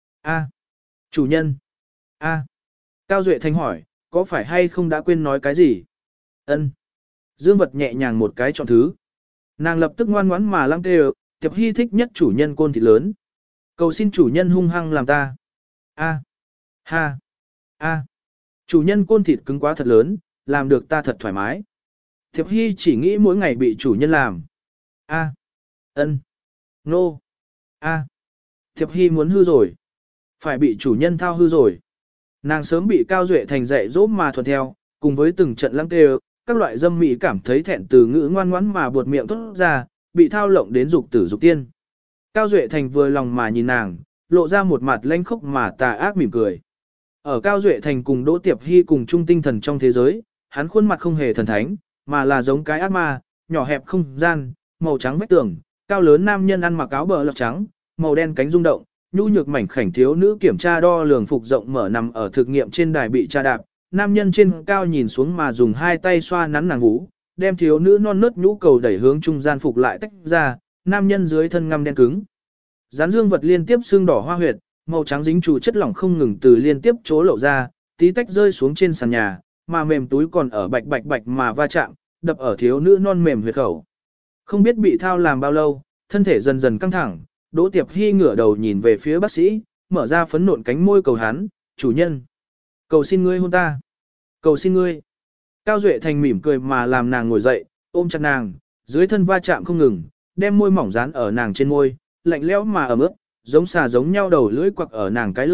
Speaker 1: A. Chủ nhân. A. Cao Duệ Thành hỏi, có phải hay không đã quên nói cái gì? Ân. Dương vật nhẹ nhàng một cái chọn thứ. Nàng lập tức ngoan ngoãn mà lăng kêu, Tiệp Hy thích nhất chủ nhân côn thịt lớn. Cầu xin chủ nhân hung hăng làm ta. A. Ha. A. Chủ nhân côn thịt cứng quá thật lớn, làm được ta thật thoải mái. Tiệp Hy chỉ nghĩ mỗi ngày bị chủ nhân làm. A. Ân. Nô. A. Tiệp Hy muốn hư rồi. Phải bị chủ nhân thao hư rồi. Nàng sớm bị Cao Duệ Thành dạy dỗ mà thuận theo, cùng với từng trận lăng tê, các loại dâm mỹ cảm thấy thẹn từ ngữ ngoan ngoãn mà buột miệng thốt ra, bị thao lộng đến dục tử dục tiên. Cao Duệ Thành vừa lòng mà nhìn nàng, lộ ra một mặt lanh khốc mà tà ác mỉm cười. Ở Cao Duệ Thành cùng Đỗ Tiệp Hy cùng chung tinh thần trong thế giới, hắn khuôn mặt không hề thần thánh, mà là giống cái ác ma, nhỏ hẹp không gian, màu trắng vách tường, cao lớn nam nhân ăn mặc áo bờ lọc trắng, màu đen cánh rung động, nhu nhược mảnh khảnh thiếu nữ kiểm tra đo lường phục rộng mở nằm ở thực nghiệm trên đài bị tra đạp, nam nhân trên cao nhìn xuống mà dùng hai tay xoa nắn nàng vú, đem thiếu nữ non nớt nhũ cầu đẩy hướng trung gian phục lại tách ra, nam nhân dưới thân ngăm đen cứng. Gián dương vật liên tiếp xương đỏ hoa huyệt, màu trắng dính trụ chất lỏng không ngừng từ liên tiếp chỗ lộ ra, tí tách rơi xuống trên sàn nhà, mà mềm túi còn ở bạch bạch bạch mà va chạm, đập ở thiếu nữ non mềm huyệt khẩu. Không biết bị thao làm bao lâu, thân thể dần dần căng thẳng, Đỗ Tiệp Hy ngửa đầu nhìn về phía bác sĩ, mở ra phấn nộn cánh môi cầu hắn, chủ nhân. Cầu xin ngươi hôn ta. Cầu xin ngươi. Cao Duệ Thành mỉm cười mà làm nàng ngồi dậy, ôm chặt nàng, dưới thân va chạm không ngừng, đem môi mỏng dán ở nàng trên môi, lạnh lẽo mà ẩm ướt, giống xà giống nhau đầu lưỡi quặc ở nàng cái lưỡi,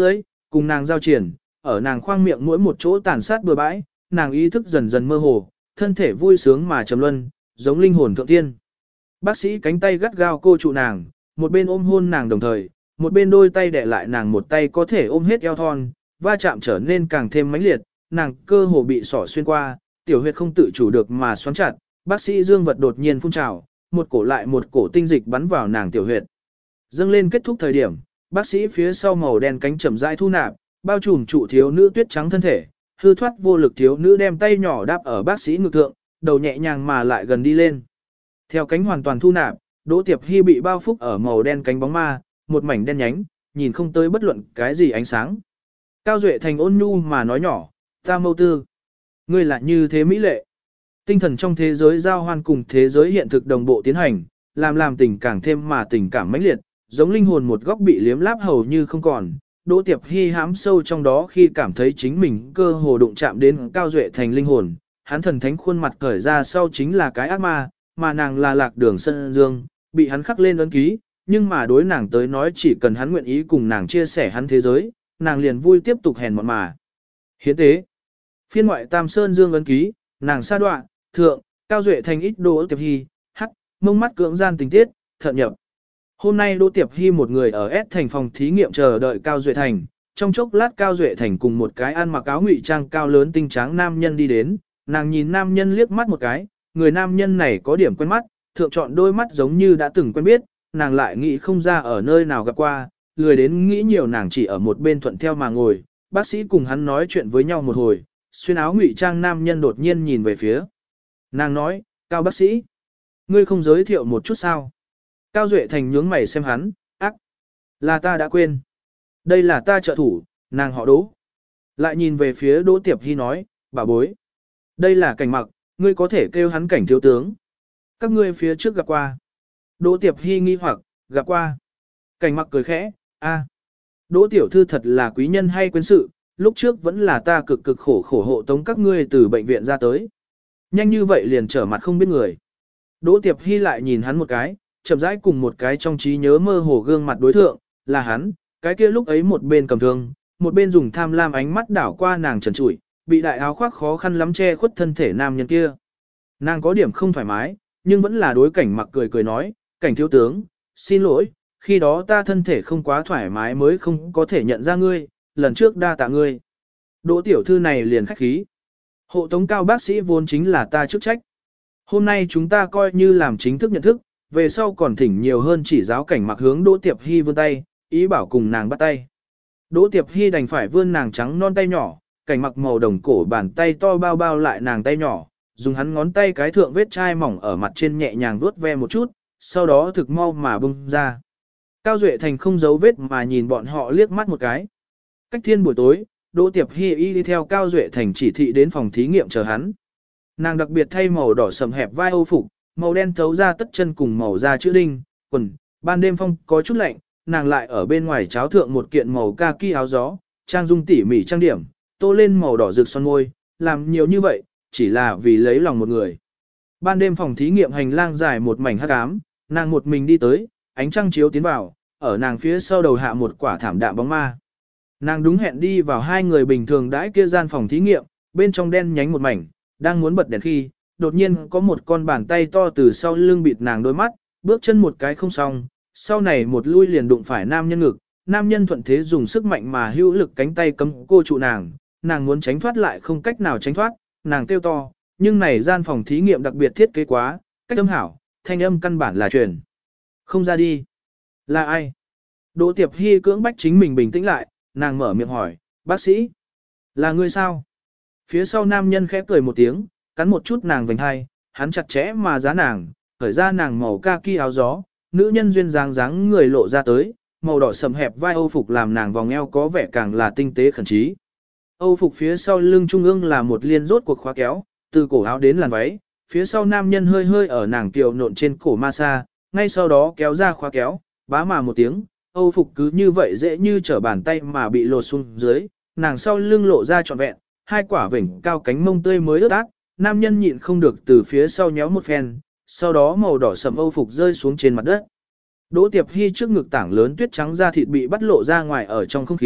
Speaker 1: cùng nàng giao triển, ở nàng khoang miệng mỗi một chỗ tàn sát bừa bãi, nàng ý thức dần dần mơ hồ, thân thể vui sướng mà trầm luân, giống linh hồn thượng tiên. Bác sĩ cánh tay gắt gao cô trụ nàng, một bên ôm hôn nàng đồng thời, một bên đôi tay đè lại nàng một tay có thể ôm hết eo thon, va chạm trở nên càng thêm mãnh liệt, nàng cơ hồ bị sỏ xuyên qua, tiểu huyệt không tự chủ được mà xoắn chặt, bác sĩ dương vật đột nhiên phun trào, một cổ lại một cổ tinh dịch bắn vào nàng tiểu huyệt. Dâng lên kết thúc thời điểm, bác sĩ phía sau màu đen cánh chậm rãi thu nạp, bao trùm trụ thiếu nữ tuyết trắng thân thể, hư thoát vô lực thiếu nữ đem tay nhỏ đáp ở bác sĩ ngực thượng, đầu nhẹ nhàng mà lại gần đi lên. Theo cánh hoàn toàn thu nạp, Đỗ Tiệp Hy bị bao phúc ở màu đen cánh bóng ma, một mảnh đen nhánh, nhìn không tới bất luận cái gì ánh sáng. Cao Duệ Thành ôn nhu mà nói nhỏ, ta mâu tư. Ngươi là như thế mỹ lệ. Tinh thần trong thế giới giao hoan cùng thế giới hiện thực đồng bộ tiến hành, làm làm tình càng thêm mà tình cảm mãnh liệt, giống linh hồn một góc bị liếm láp hầu như không còn. Đỗ Tiệp Hy hãm sâu trong đó khi cảm thấy chính mình cơ hồ đụng chạm đến Cao Duệ Thành linh hồn, hắn thần thánh khuôn mặt cởi ra sau chính là cái ác ma, mà nàng là Lạc Đường Sơn Dương, bị hắn khắc lên ấn ký, nhưng mà đối nàng tới nói chỉ cần hắn nguyện ý cùng nàng chia sẻ hắn thế giới, nàng liền vui tiếp tục hèn mọn mà. Hiến tế. Phiên ngoại Tam Sơn Dương ấn ký, nàng sa đoạ, thượng, Cao Duệ Thành ít Đỗ Tiệp Hy, hắc, mông mắt cưỡng gian tình tiết, thận nhập. Hôm nay Đỗ Tiệp Hy một người ở S thành phòng thí nghiệm chờ đợi Cao Duệ Thành, trong chốc lát Cao Duệ Thành cùng một cái ăn mặc áo ngụy trang cao lớn tinh tráng nam nhân đi đến, nàng nhìn nam nhân liếc mắt một cái, người nam nhân này có điểm quen mắt, thượng chọn đôi mắt giống như đã từng quen biết, nàng lại nghĩ không ra ở nơi nào gặp qua, lười đến nghĩ nhiều nàng chỉ ở một bên thuận theo mà ngồi, bác sĩ cùng hắn nói chuyện với nhau một hồi, xuyên áo ngụy trang nam nhân đột nhiên nhìn về phía. Nàng nói, Cao bác sĩ, ngươi không giới thiệu một chút sao? Cao Duệ Thành nhướng mày xem hắn, ác, là ta đã quên. Đây là ta trợ thủ, nàng họ Đỗ. Lại nhìn về phía Đỗ Tiệp Hy nói, bà bối. Đây là Cảnh Mặc, ngươi có thể kêu hắn Cảnh thiếu tướng. Các ngươi phía trước gặp qua. Đỗ Tiệp Hy nghi hoặc, gặp qua. Cảnh Mặc cười khẽ, a, Đỗ tiểu thư thật là quý nhân hay quên sự, lúc trước vẫn là ta cực cực khổ khổ hộ tống các ngươi từ bệnh viện ra tới. Nhanh như vậy liền trở mặt không biết người. Đỗ Tiệp Hy lại nhìn hắn một cái, chậm rãi cùng một cái trong trí nhớ mơ hồ gương mặt đối thượng, là hắn, cái kia lúc ấy một bên cầm thương, một bên dùng tham lam ánh mắt đảo qua nàng trần trụi, bị đại áo khoác khó khăn lắm che khuất thân thể nam nhân kia. Nàng có điểm không thoải mái, nhưng vẫn là đối Cảnh Mặc cười cười nói, Cảnh thiếu tướng, xin lỗi, khi đó ta thân thể không quá thoải mái mới không có thể nhận ra ngươi, lần trước đa tạ ngươi. Đỗ tiểu thư này liền khách khí. Hộ tống Cao bác sĩ vốn chính là ta chức trách. Hôm nay chúng ta coi như làm chính thức nhận thức, về sau còn thỉnh nhiều hơn chỉ giáo Cảnh Mặc hướng Đỗ Tiệp Hy vươn tay, ý bảo cùng nàng bắt tay. Đỗ Tiệp Hy đành phải vươn nàng trắng non tay nhỏ, Cảnh Mặc màu đồng cổ bàn tay to bao bao lại nàng tay nhỏ, dùng hắn ngón tay cái thượng vết chai mỏng ở mặt trên nhẹ nhàng vuốt ve một chút, sau đó thực mau mà bung ra. Cao Duệ Thành không giấu vết mà nhìn bọn họ liếc mắt một cái. Cách thiên buổi tối, Đỗ Tiệp Hy y đi theo Cao Duệ Thành chỉ thị đến phòng thí nghiệm chờ hắn. Nàng đặc biệt thay màu đỏ sầm hẹp vai âu phục, màu đen thấu ra tất chân cùng màu da chữ đinh, quần, ban đêm phong có chút lạnh, nàng lại ở bên ngoài cháo thượng một kiện màu kaki áo gió, trang dung tỉ mỉ trang điểm, tô lên màu đỏ rực son môi, làm nhiều như vậy, chỉ là vì lấy lòng một người. Ban đêm phòng thí nghiệm hành lang dài một mảnh hắc ám, nàng một mình đi tới, ánh trăng chiếu tiến vào, ở nàng phía sau đầu hạ một quả thảm đạm bóng ma. Nàng đúng hẹn đi vào hai người bình thường đãi kia gian phòng thí nghiệm, bên trong đen nhánh một mảnh, đang muốn bật đèn khi, đột nhiên có một con bàn tay to từ sau lưng bịt nàng đôi mắt, bước chân một cái không xong, sau này một lui liền đụng phải nam nhân ngực, nam nhân thuận thế dùng sức mạnh mà hữu lực cánh tay cấm cô trụ nàng, nàng muốn tránh thoát lại không cách nào tránh thoát, nàng kêu to, nhưng này gian phòng thí nghiệm đặc biệt thiết kế quá, cách âm hảo, thanh âm căn bản là truyền. Không ra đi. Là ai? Đỗ Tiệp Hy cưỡng bách chính mình bình tĩnh lại, nàng mở miệng hỏi, bác sĩ? Là ngươi sao? Phía sau nam nhân khẽ cười một tiếng, cắn một chút nàng vành hai, hắn chặt chẽ mà giá nàng, khởi ra nàng màu kaki áo gió, nữ nhân duyên dáng dáng người lộ ra tới, màu đỏ sầm hẹp vai âu phục làm nàng vòng eo có vẻ càng là tinh tế khẩn trí. Âu phục phía sau lưng trung ương là một liên rốt cuộc khóa kéo, từ cổ áo đến làn váy, phía sau nam nhân hơi hơi ở nàng kiều nộn trên cổ ma sa, ngay sau đó kéo ra khóa kéo, bá mà một tiếng, Âu phục cứ như vậy dễ như trở bàn tay mà bị lột xuống dưới, nàng sau lưng lộ ra trọn vẹn, hai quả vểnh cao cánh mông tươi mới ướt át, nam nhân nhịn không được từ phía sau nhéo một phen, sau đó màu đỏ sẫm Âu phục rơi xuống trên mặt đất. Đỗ Tiệp Hy trước ngực tảng lớn tuyết trắng da thịt bị bắt lộ ra ngoài ở trong không khí,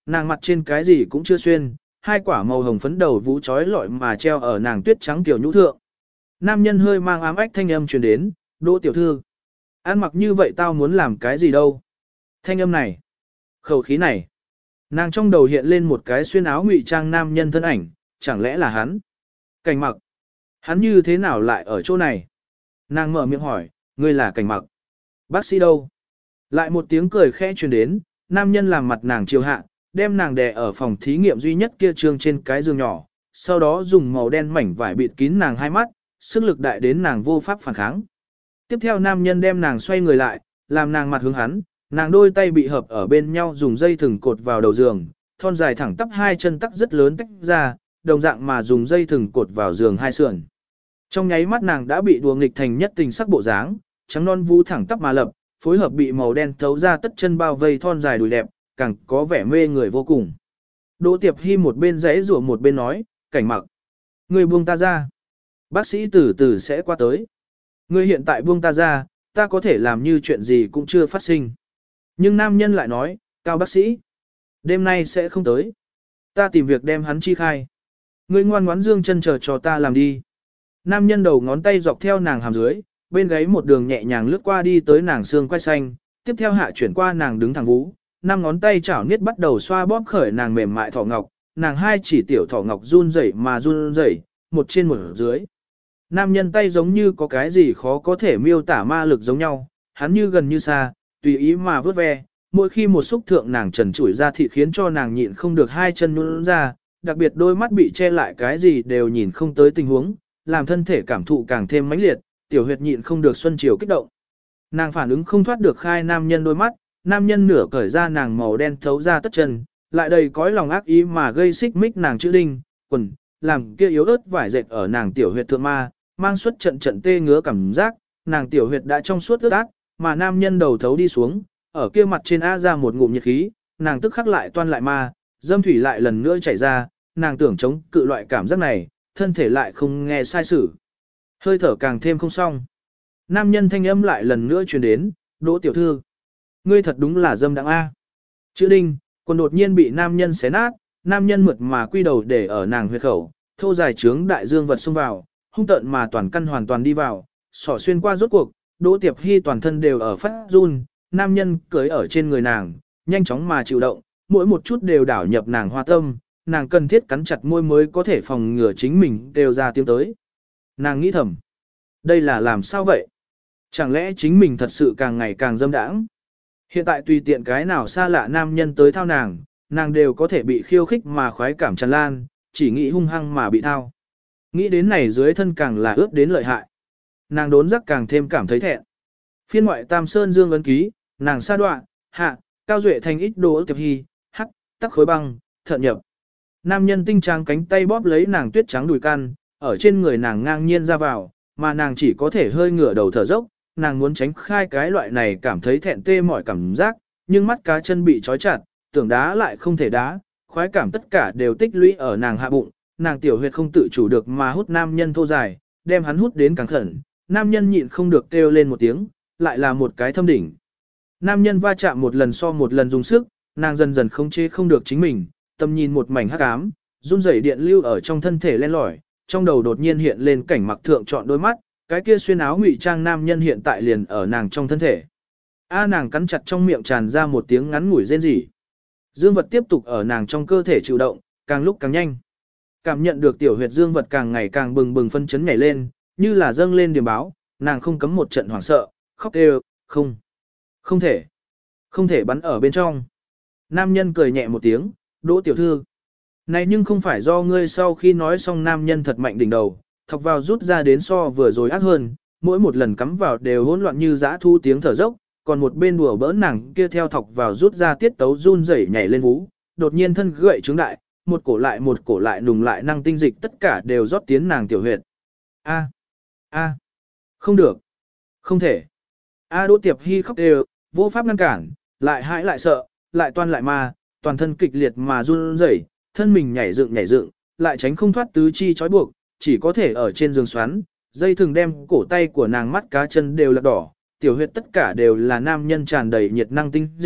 Speaker 1: Nàng mặt trên cái gì cũng chưa xuyên, hai quả màu hồng phấn đầu vũ trói lọi mà treo ở nàng tuyết trắng tiểu nhũ thượng. Nam nhân hơi mang ám ách thanh âm truyền đến, Đỗ tiểu thư. Ăn mặc như vậy tao muốn làm cái gì đâu. Thanh âm này, khẩu khí này. Nàng trong đầu hiện lên một cái xuyên áo ngụy trang nam nhân thân ảnh, chẳng lẽ là hắn? Cảnh mặc. Hắn như thế nào lại ở chỗ này? Nàng mở miệng hỏi, ngươi là cảnh mặc. Bác sĩ đâu? Lại một tiếng cười khẽ truyền đến, nam nhân làm mặt nàng chiều hạ, đem nàng đè ở phòng thí nghiệm duy nhất kia trương trên cái giường nhỏ, sau đó dùng màu đen mảnh vải bịt kín nàng hai mắt, sức lực đại đến nàng vô pháp phản kháng. Tiếp theo nam nhân đem nàng xoay người lại, làm nàng mặt hướng hắn, nàng đôi tay bị hợp ở bên nhau dùng dây thừng cột vào đầu giường, thon dài thẳng tắp hai chân tắc rất lớn tách ra, đồng dạng mà dùng dây thừng cột vào giường hai sườn. Trong nháy mắt nàng đã bị đùa nghịch thành nhất tình sắc bộ dáng, trắng non vũ thẳng tắp mà lập, phối hợp bị màu đen thấu ra tất chân bao vây thon dài đùi đẹp, càng có vẻ mê người vô cùng. Đỗ Tiệp Hy một bên giãy giụa một bên nói, cảnh mặc. Người buông ta ra. Bác sĩ từ từ sẽ qua tới. Người hiện tại buông ta ra, ta có thể làm như chuyện gì cũng chưa phát sinh. Nhưng nam nhân lại nói, cao bác sĩ. Đêm nay sẽ không tới. Ta tìm việc đem hắn chi khai. Người ngoan ngoãn dương chân chờ cho ta làm đi. Nam nhân đầu ngón tay dọc theo nàng hàm dưới, bên gáy một đường nhẹ nhàng lướt qua đi tới nàng xương quai xanh, tiếp theo hạ chuyển qua nàng đứng thẳng vú, năm ngón tay chảo niết bắt đầu xoa bóp khởi nàng mềm mại thỏ ngọc, nàng hai chỉ tiểu thỏ ngọc run rẩy mà run rẩy, một trên một dưới. Nam nhân tay giống như có cái gì khó có thể miêu tả ma lực giống nhau, hắn như gần như xa, tùy ý mà vớt ve, mỗi khi một xúc thượng nàng trần trụi ra thịt khiến cho nàng nhịn không được hai chân nhũn ra, đặc biệt đôi mắt bị che lại cái gì đều nhìn không tới tình huống, làm thân thể cảm thụ càng thêm mãnh liệt, tiểu huyệt nhịn không được xuân chiều kích động. Nàng phản ứng không thoát được khai nam nhân đôi mắt, nam nhân nửa cởi ra nàng màu đen thấu ra tất chân, lại đầy cõi lòng ác ý mà gây xích mích nàng chữ đinh, quần, làm kia yếu ớt vải dệt ở nàng tiểu huyệt thượng ma, mang suốt trận trận tê ngứa cảm giác, nàng tiểu huyệt đã trong suốt ướt át, mà nam nhân đầu thấu đi xuống, ở kia mặt trên a ra một ngụm nhiệt khí, nàng tức khắc lại toan lại ma, dâm thủy lại lần nữa chảy ra, nàng tưởng chống cự loại cảm giác này, thân thể lại không nghe sai sử. Hơi thở càng thêm không xong. Nam nhân thanh âm lại lần nữa truyền đến, Đỗ tiểu thư. Ngươi thật đúng là dâm đặng A. Chữ đinh, còn đột nhiên bị nam nhân xé nát, nam nhân mượt mà quy đầu để ở nàng huyệt khẩu, thô dài trướng đại dương vật xông vào, hung tợn mà toàn căn hoàn toàn đi vào, sỏ xuyên qua rốt cuộc, Đỗ Tiệp Hy toàn thân đều ở phát run, nam nhân cưới ở trên người nàng, nhanh chóng mà chịu động, mỗi một chút đều đảo nhập nàng hoa tâm, nàng cần thiết cắn chặt môi mới có thể phòng ngừa chính mình đều ra tiếng tới. Nàng nghĩ thầm, đây là làm sao vậy? Chẳng lẽ chính mình thật sự càng ngày càng dâm đãng? Hiện tại tùy tiện cái nào xa lạ nam nhân tới thao nàng, nàng đều có thể bị khiêu khích mà khoái cảm tràn lan, chỉ nghĩ hung hăng mà bị thao. Nghĩ đến này dưới thân càng là ướt đến lợi hại. Nàng đốn giác càng thêm cảm thấy thẹn. Phiên ngoại Tam Sơn Dương ấn ký, nàng sa đoạ, hạ, cao duệ thành ít Đỗ Tiệp Hy, hắc, tắc khối băng, thận nhập. Nam nhân tinh trang cánh tay bóp lấy nàng tuyết trắng đùi căn, ở trên người nàng ngang nhiên ra vào, mà nàng chỉ có thể hơi ngửa đầu thở dốc, nàng muốn tránh khai cái loại này cảm thấy thẹn tê mỏi cảm giác, nhưng mắt cá chân bị trói chặt, tưởng đá lại không thể đá, khoái cảm tất cả đều tích lũy ở nàng hạ bụng, nàng tiểu huyệt không tự chủ được mà hút nam nhân thô dài, đem hắn hút đến càng khẩn, nam nhân nhịn không được kêu lên một tiếng, lại là một cái thâm đỉnh. Nam nhân va chạm một lần so một lần dùng sức, nàng dần dần không chế không được chính mình, tầm nhìn một mảnh hắc ám, run rẩy điện lưu ở trong thân thể len lỏi, trong đầu đột nhiên hiện lên cảnh mặc thượng chọn đôi mắt, cái kia xuyên áo ngụy trang nam nhân hiện tại liền ở nàng trong thân thể. A nàng cắn chặt trong miệng tràn ra một tiếng ngắn ngủi rên rỉ. Dương vật tiếp tục ở nàng trong cơ thể chịu động, càng lúc càng nhanh. Cảm nhận được tiểu huyệt dương vật càng ngày càng bừng bừng phân chấn nhảy lên, như là dâng lên điểm báo, nàng không cấm một trận hoảng sợ, khóc kêu, không, không thể, không thể bắn ở bên trong. Nam nhân cười nhẹ một tiếng, Đỗ tiểu thư. Này nhưng không phải do ngươi sau khi nói xong nam nhân thật mạnh đỉnh đầu, thọc vào rút ra đến so vừa rồi ác hơn, mỗi một lần cắm vào đều hỗn loạn như dã thu tiếng thở dốc, còn một bên đùa bỡn nàng kia theo thọc vào rút ra tiết tấu run rẩy nhảy lên vú, đột nhiên thân gậy trứng đại, một cổ lại một cổ lại nùng lại năng tinh dịch tất cả đều rót tiến nàng tiểu huyệt. A, a, không được, không thể. A Đỗ Tiệp Hy khóc đều, vô pháp ngăn cản, lại hãi lại sợ, lại toan lại ma, toàn thân kịch liệt mà run rẩy, thân mình nhảy dựng nhảy dựng, lại tránh không thoát tứ chi trói buộc, chỉ có thể ở trên giường xoắn, dây thừng đem cổ tay của nàng mắt cá chân đều là đỏ, tiểu huyệt tất cả đều là nam nhân tràn đầy nhiệt năng tinh dịch,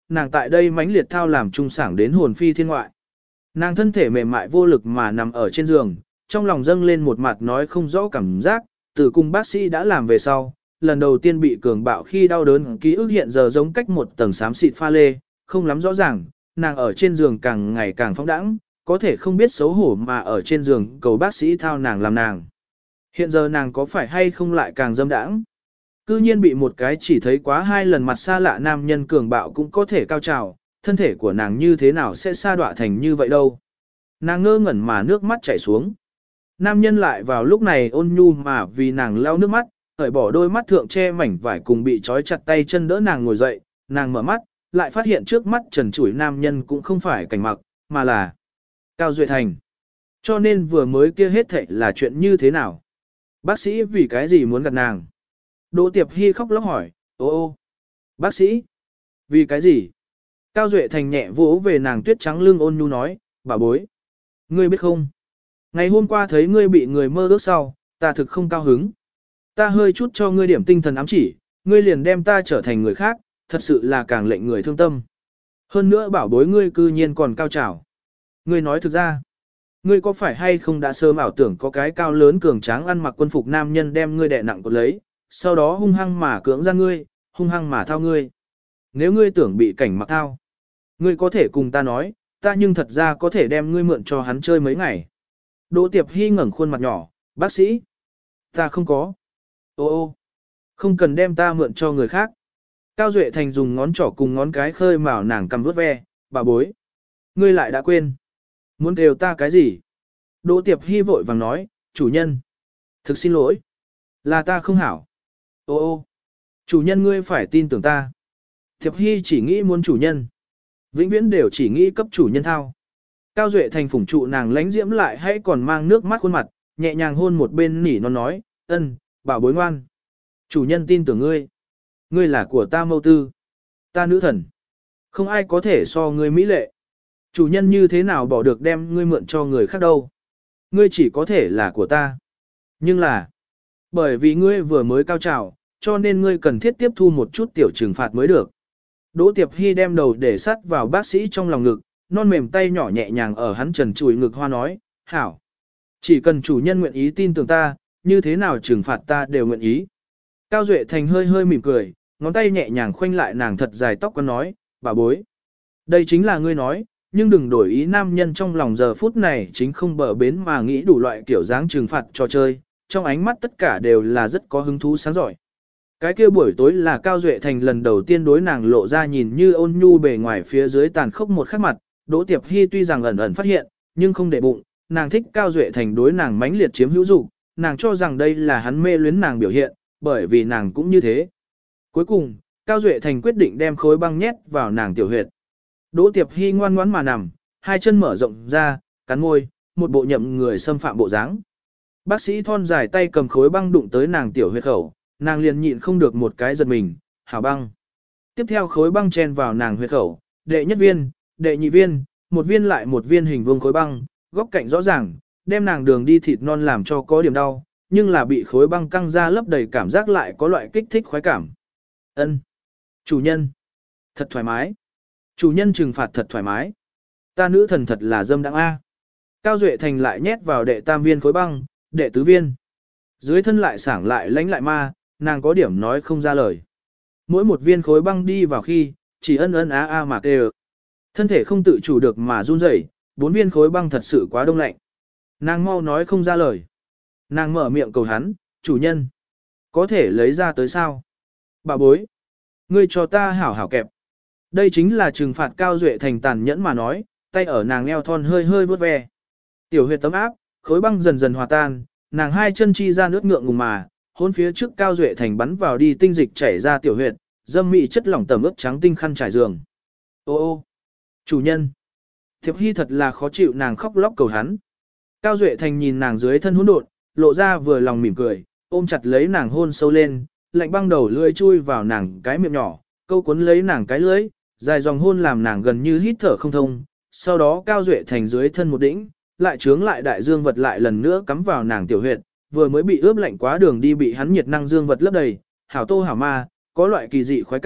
Speaker 1: nàng tại đây mãnh liệt thao làm trung sảng đến hồn phi thiên ngoại. Nàng thân thể mềm mại vô lực mà nằm ở trên giường, trong lòng dâng lên một mặt nói không rõ cảm giác, từ cùng bác sĩ đã làm về sau, lần đầu tiên bị cường bạo khi đau đớn ký ức hiện giờ giống cách một tầng xám xịt pha lê, không lắm rõ ràng, nàng ở trên giường càng ngày càng phóng đãng, có thể không biết xấu hổ mà ở trên giường cầu bác sĩ thao nàng làm nàng. Hiện giờ nàng có phải hay không lại càng dâm đãng? Cư nhiên bị một cái chỉ thấy quá hai lần mặt xa lạ nam nhân cường bạo cũng có thể cao trào, thân thể của nàng như thế nào sẽ sa đọa thành như vậy đâu. Nàng ngơ ngẩn mà nước mắt chảy xuống. Nam nhân lại vào lúc này ôn nhu mà vì nàng lau nước mắt, cởi bỏ đôi mắt thượng che mảnh vải cùng bị trói chặt tay chân đỡ nàng ngồi dậy, nàng mở mắt, lại phát hiện trước mắt trần trụi nam nhân cũng không phải Cảnh Mặc, mà là Cao Duệ Thành. Cho nên vừa mới kia hết thảy là chuyện như thế nào? Bác sĩ vì cái gì muốn gặp nàng? Đỗ Tiệp Hy khóc lóc hỏi, ô ô, bác sĩ, vì cái gì? Cao Duệ Thành nhẹ vỗ về nàng tuyết trắng lưng ôn nhu nói, bà bối, ngươi biết không? Ngày hôm qua thấy ngươi bị người mơ ước sau, ta thực không cao hứng. Ta hơi chút cho ngươi điểm tinh thần ám chỉ, ngươi liền đem ta trở thành người khác, thật sự là càng lệnh người thương tâm. Hơn nữa bảo bối ngươi cư nhiên còn cao trào. Ngươi nói thực ra, ngươi có phải hay không đã sớm ảo tưởng có cái cao lớn cường tráng ăn mặc quân phục nam nhân đem ngươi đè nặng cột lấy, sau đó hung hăng mà cưỡng ra ngươi, hung hăng mà thao ngươi. Nếu ngươi tưởng bị Cảnh Mặc thao, ngươi có thể cùng ta nói, ta nhưng thật ra có thể đem ngươi mượn cho hắn chơi mấy ngày. Đỗ Tiệp Hy ngẩng khuôn mặt nhỏ, bác sĩ, ta không có. Ô ô, không cần đem ta mượn cho người khác. Cao Duệ Thành dùng ngón trỏ cùng ngón cái khơi mào nàng cầm vuốt ve, bà bối. Ngươi lại đã quên. Muốn đều ta cái gì? Đỗ Tiệp Hy vội vàng nói, chủ nhân. Thực xin lỗi. Là ta không hảo. Ô ô, chủ nhân ngươi phải tin tưởng ta. Tiệp Hy chỉ nghĩ muốn chủ nhân. Vĩnh viễn đều chỉ nghĩ cấp chủ nhân thao. Cao Duệ Thành phủng trụ nàng lánh diễm lại hay còn mang nước mắt khuôn mặt, nhẹ nhàng hôn một bên nỉ non nói, ân, bảo bối ngoan. Chủ nhân tin tưởng ngươi. Ngươi là của ta mâu tư. Ta nữ thần. Không ai có thể so ngươi mỹ lệ. Chủ nhân như thế nào bỏ được đem ngươi mượn cho người khác đâu. Ngươi chỉ có thể là của ta. Nhưng là, bởi vì ngươi vừa mới cao trào, cho nên ngươi cần thiết tiếp thu một chút tiểu trừng phạt mới được. Đỗ Tiệp Hy đem đầu để sát vào bác sĩ trong lòng ngực, non mềm tay nhỏ nhẹ nhàng ở hắn trần trụi ngực hoa nói, hảo. Chỉ cần chủ nhân nguyện ý tin tưởng ta, như thế nào trừng phạt ta đều nguyện ý. Cao Duệ Thành hơi hơi mỉm cười, ngón tay nhẹ nhàng khoanh lại nàng thật dài tóc quăn nói, bà bối. Đây chính là ngươi nói, nhưng đừng đổi ý nam nhân trong lòng giờ phút này chính không bờ bến mà nghĩ đủ loại kiểu dáng trừng phạt trò chơi, trong ánh mắt tất cả đều là rất có hứng thú sáng giỏi. Cái kia buổi tối là Cao Duệ Thành lần đầu tiên đối nàng lộ ra nhìn như ôn nhu bề ngoài phía dưới tàn khốc một khắc mặt, Đỗ Tiệp Hy tuy rằng ẩn ẩn phát hiện, nhưng không để bụng, nàng thích Cao Duệ Thành đối nàng mãnh liệt chiếm hữu dục, nàng cho rằng đây là hắn mê luyến nàng biểu hiện, bởi vì nàng cũng như thế. Cuối cùng, Cao Duệ Thành quyết định đem khối băng nhét vào nàng tiểu huyệt. Đỗ Tiệp Hy ngoan ngoãn mà nằm, hai chân mở rộng ra, cắn môi, một bộ nhậm người xâm phạm bộ dáng. Bác sĩ thon dài tay cầm khối băng đụng tới nàng tiểu huyệt khẩu, nàng liền nhịn không được một cái giật mình, hảo băng. Tiếp theo khối băng chen vào nàng huyệt khẩu, đệ nhất viên, đệ nhị viên, một viên lại một viên hình vuông khối băng, góc cạnh rõ ràng, đem nàng đường đi thịt non làm cho có điểm đau, nhưng là bị khối băng căng ra lấp đầy cảm giác lại có loại kích thích khoái cảm. Ân, chủ nhân, thật thoải mái. Chủ nhân trừng phạt thật thoải mái. Ta nữ thần thật là dâm đãng a. Cao Duệ Thành lại nhét vào đệ tam viên khối băng, đệ tứ viên. Dưới thân lại sảng lại lánh lại ma, nàng có điểm nói không ra lời. Mỗi một viên khối băng đi vào khi, chỉ ân ân á a mà kêu. Thân thể không tự chủ được mà run rẩy, bốn viên khối băng thật sự quá đông lạnh. Nàng mau nói không ra lời. Nàng mở miệng cầu hắn, chủ nhân. Có thể lấy ra tới sao? Bà bối. Ngươi cho ta hảo hảo kẹp. Đây chính là trừng phạt Cao Duệ Thành tàn nhẫn mà nói, tay ở nàng eo thon hơi hơi vớt ve. Tiểu huyệt tấm áp, khối băng dần dần hòa tan, nàng hai chân chi ra nước ngượng ngùng mà, hôn phía trước Cao Duệ Thành bắn vào đi tinh dịch chảy ra tiểu huyệt, dâm mị chất lỏng tẩm ướt trắng tinh khăn trải giường. Ô ô, chủ nhân. Thiệp Hy thật là khó chịu nàng khóc lóc cầu hắn. Cao Duệ Thành nhìn nàng dưới thân hỗn độn, lộ ra vừa lòng mỉm cười, ôm chặt lấy nàng hôn sâu lên, lạnh băng đầu lưỡi chui vào nàng cái miệng nhỏ, câu cuốn lấy nàng cái lưỡi, dài dòng hôn làm nàng gần như hít thở không thông. Sau đó Cao Duệ Thành dưới thân một đỉnh, lại trướng lại đại dương vật lại lần nữa cắm vào nàng tiểu huyệt, vừa mới bị ướp lạnh quá đường đi bị hắn nhiệt năng dương vật lấp đầy, hảo tô hảo ma, có loại kỳ dị khoái cảm,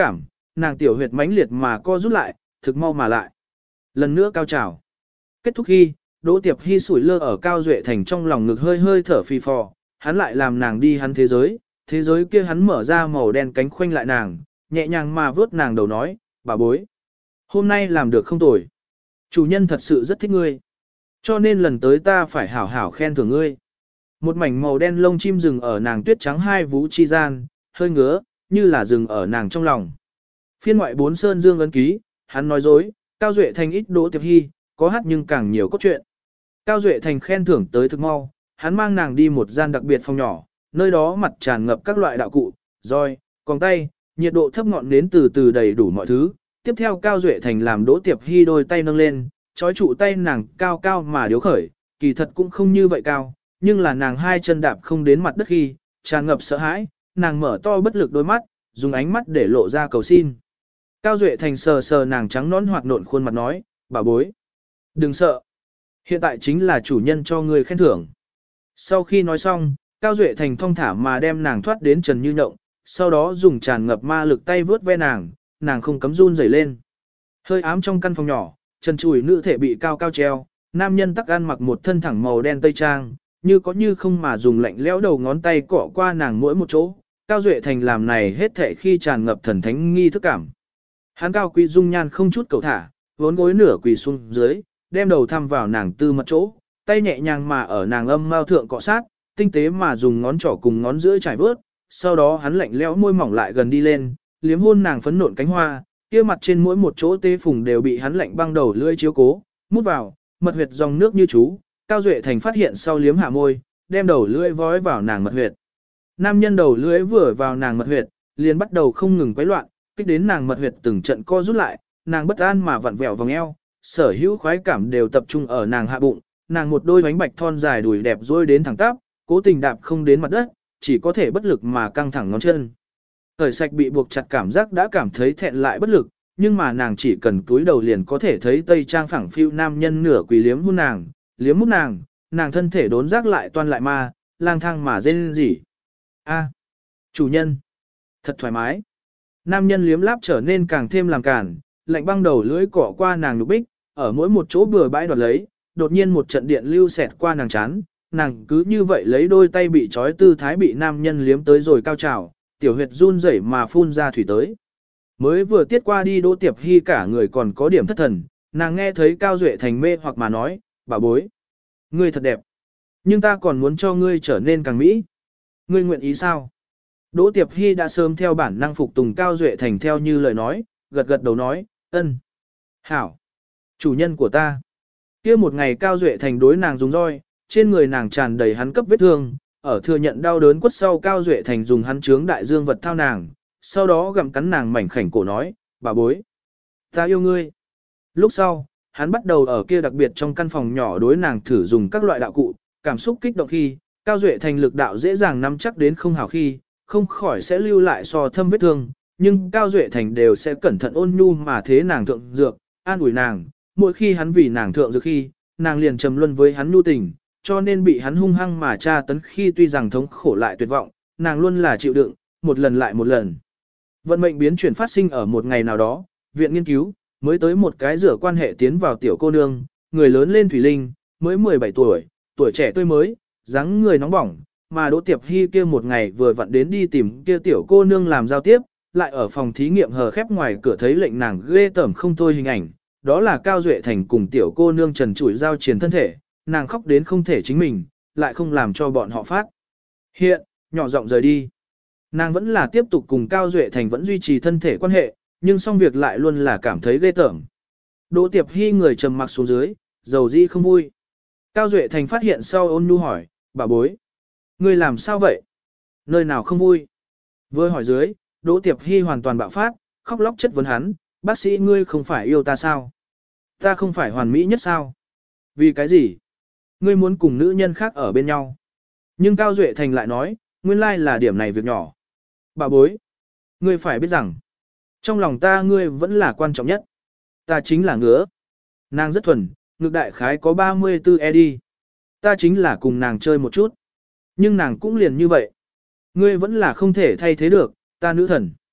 Speaker 1: nàng tiểu huyệt mãnh liệt mà co rút lại, thực mau mà lại. Lần nữa cao trào. Kết thúc khi, Đỗ Tiệp Hy sủi lơ ở Cao Duệ Thành trong lòng ngực hơi hơi thở phì phò, hắn lại làm nàng đi hắn thế giới, thế giới kia hắn mở ra màu đen cánh khoanh lại nàng, nhẹ nhàng mà vớt nàng đầu nói, bà bối. Hôm nay làm được không tồi. Chủ nhân thật sự rất thích ngươi. Cho nên lần tới ta phải hảo hảo khen thưởng ngươi. Một mảnh màu đen lông chim rừng ở nàng tuyết trắng hai vú chi gian, hơi ngứa, như là rừng ở nàng trong lòng. Phiên ngoại bốn Sơn Dương ấn ký, hắn nói dối, Cao Duệ Thành ít Đỗ Tiệp Hy, có hát nhưng càng nhiều cốt truyện. Cao Duệ Thành khen thưởng tới thực mau, hắn mang nàng đi một gian đặc biệt phòng nhỏ, nơi đó mặt tràn ngập các loại đạo cụ, roi, còng tay, nhiệt độ thấp ngọn nến từ từ đầy đủ mọi thứ. Tiếp theo Cao Duệ Thành làm Đỗ Tiệp Hy đôi tay nâng lên, trói trụ tay nàng cao cao mà điếu khởi, kỳ thật cũng không như vậy cao, nhưng là nàng hai chân đạp không đến mặt đất khi, tràn ngập sợ hãi, nàng mở to bất lực đôi mắt, dùng ánh mắt để lộ ra cầu xin. Cao Duệ Thành sờ sờ nàng trắng nõn hoạt nộn khuôn mặt nói, bà bối, đừng sợ. Hiện tại chính là chủ nhân cho ngươi khen thưởng. Sau khi nói xong, Cao Duệ Thành thong thả mà đem nàng thoát đến trần như nhộng, sau đó dùng tràn ngập ma lực tay vướt ve nàng, nàng không cấm run rẩy lên. Hơi ám trong căn phòng nhỏ, trần chùi nữ thể bị cao cao treo, nam nhân tắc ăn mặc một thân thẳng màu đen tây trang, như có như không mà dùng lạnh lẽo đầu ngón tay cọ qua nàng mỗi một chỗ. Cao Duệ Thành làm này hết thể khi tràn ngập thần thánh nghi thức cảm. Hắn cao quý dung nhan không chút cầu thả, vốn gối nửa quỳ xuống dưới, đem đầu thăm vào nàng tư mật chỗ, tay nhẹ nhàng mà ở nàng âm mao thượng cọ sát, tinh tế mà dùng ngón trỏ cùng ngón giữa trải vớt, sau đó hắn lạnh lẽo môi mỏng lại gần đi lên, liếm hôn nàng phấn nộn cánh hoa, kia mặt trên mỗi một chỗ tê phùng đều bị hắn lạnh băng đầu lưỡi chiếu cố, mút vào, mật huyệt dòng nước như chú. Cao Duệ Thành phát hiện sau liếm hạ môi, đem đầu lưỡi vói vào nàng mật huyệt. Nam nhân đầu lưỡi vừa vào nàng mật huyệt, liền bắt đầu không ngừng quấy loạn, kích đến nàng mật huyệt từng trận co rút lại, nàng bất an mà vặn vẹo vòng eo, sở hữu khoái cảm đều tập trung ở nàng hạ bụng, nàng một đôi bánh bạch thon dài đùi đẹp rôi đến thẳng tắp, cố tình đạp không đến mặt đất, chỉ có thể bất lực mà căng thẳng ngón chân. Thời sạch bị buộc chặt cảm giác đã cảm thấy thẹn lại bất lực, nhưng mà nàng chỉ cần túi đầu liền có thể thấy tây trang phẳng phiu nam nhân nửa quỳ liếm hôn nàng, liếm mút nàng, nàng thân thể đốn giác lại toan lại ma, lang thang mà rên rỉ. A, chủ nhân, thật thoải mái. Nam nhân liếm láp trở nên càng thêm làm cản, lạnh băng đầu lưỡi cỏ qua nàng nhục bích, ở mỗi một chỗ bừa bãi đoạt lấy, đột nhiên một trận điện lưu xẹt qua nàng chán, nàng cứ như vậy lấy đôi tay bị trói tư thái bị nam nhân liếm tới rồi cao trào, tiểu huyệt run rẩy mà phun ra thủy tới. Mới vừa tiết qua đi Đỗ Tiệp Hy cả người còn có điểm thất thần, nàng nghe thấy Cao Duệ Thành mê hoặc mà nói, bà bối, ngươi thật đẹp, nhưng ta còn muốn cho ngươi trở nên càng mỹ. Ngươi nguyện ý sao? Đỗ Tiệp Hy đã sớm theo bản năng phục tùng Cao Duệ Thành theo như lời nói, gật gật đầu nói, ân, hảo, chủ nhân của ta. Kia một ngày Cao Duệ Thành đối nàng dùng roi, trên người nàng tràn đầy hắn cấp vết thương, ở thừa nhận đau đớn quất sau Cao Duệ Thành dùng hắn chướng đại dương vật thao nàng, sau đó gặm cắn nàng mảnh khảnh cổ nói, bà bối, ta yêu ngươi. Lúc sau, hắn bắt đầu ở kia đặc biệt trong căn phòng nhỏ đối nàng thử dùng các loại đạo cụ, cảm xúc kích động khi, Cao Duệ Thành lực đạo dễ dàng nắm chắc đến không hảo khi, không khỏi sẽ lưu lại so thâm vết thương, nhưng Cao Duệ Thành đều sẽ cẩn thận ôn nhu mà thế nàng thượng dược, an ủi nàng, mỗi khi hắn vì nàng thượng dược khi, nàng liền trầm luân với hắn nhu tình, cho nên bị hắn hung hăng mà tra tấn khi tuy rằng thống khổ lại tuyệt vọng, nàng luôn là chịu đựng, một lần lại một lần. Vận mệnh biến chuyển phát sinh ở một ngày nào đó, viện nghiên cứu, mới tới một cái rửa quan hệ tiến vào tiểu cô nương, người lớn lên Thủy Linh, mới mười bảy tuổi, tuổi trẻ tươi mới, dáng người nóng bỏng, mà Đỗ Tiệp Hy kia một ngày vừa vặn đến đi tìm kia tiểu cô nương làm giao tiếp, lại ở phòng thí nghiệm hờ khép ngoài cửa thấy lệnh nàng ghê tởm không thôi hình ảnh, đó là Cao Duệ Thành cùng tiểu cô nương trần trụi giao chiến thân thể, nàng khóc đến không thể chính mình, lại không làm cho bọn họ phát. Hiện, nhỏ giọng rời đi. Nàng vẫn là tiếp tục cùng Cao Duệ Thành vẫn duy trì thân thể quan hệ, nhưng xong việc lại luôn là cảm thấy ghê tởm. Đỗ Tiệp Hy người trầm mặc xuống dưới, dầu dĩ không vui. Cao Duệ Thành phát hiện sau ôn nhu hỏi, bà bối, ngươi làm sao vậy? Nơi nào không vui? Vừa hỏi dưới, Đỗ Tiệp Hy hoàn toàn bạo phát, khóc lóc chất vấn hắn, bác sĩ ngươi không phải yêu ta sao? Ta không phải hoàn mỹ nhất sao? Vì cái gì? Ngươi muốn cùng nữ nhân khác ở bên nhau. Nhưng Cao Duệ Thành lại nói, nguyên lai là điểm này việc nhỏ. Bà bối, ngươi phải biết rằng, trong lòng ta ngươi vẫn là quan trọng nhất. Ta chính là ngứa. Nàng rất thuần, ngực đại khái có ba mươi tư e đi. Ta chính là cùng nàng chơi một chút. Nhưng nàng cũng liền như vậy. Ngươi vẫn là không thể thay thế được, ta nữ thần.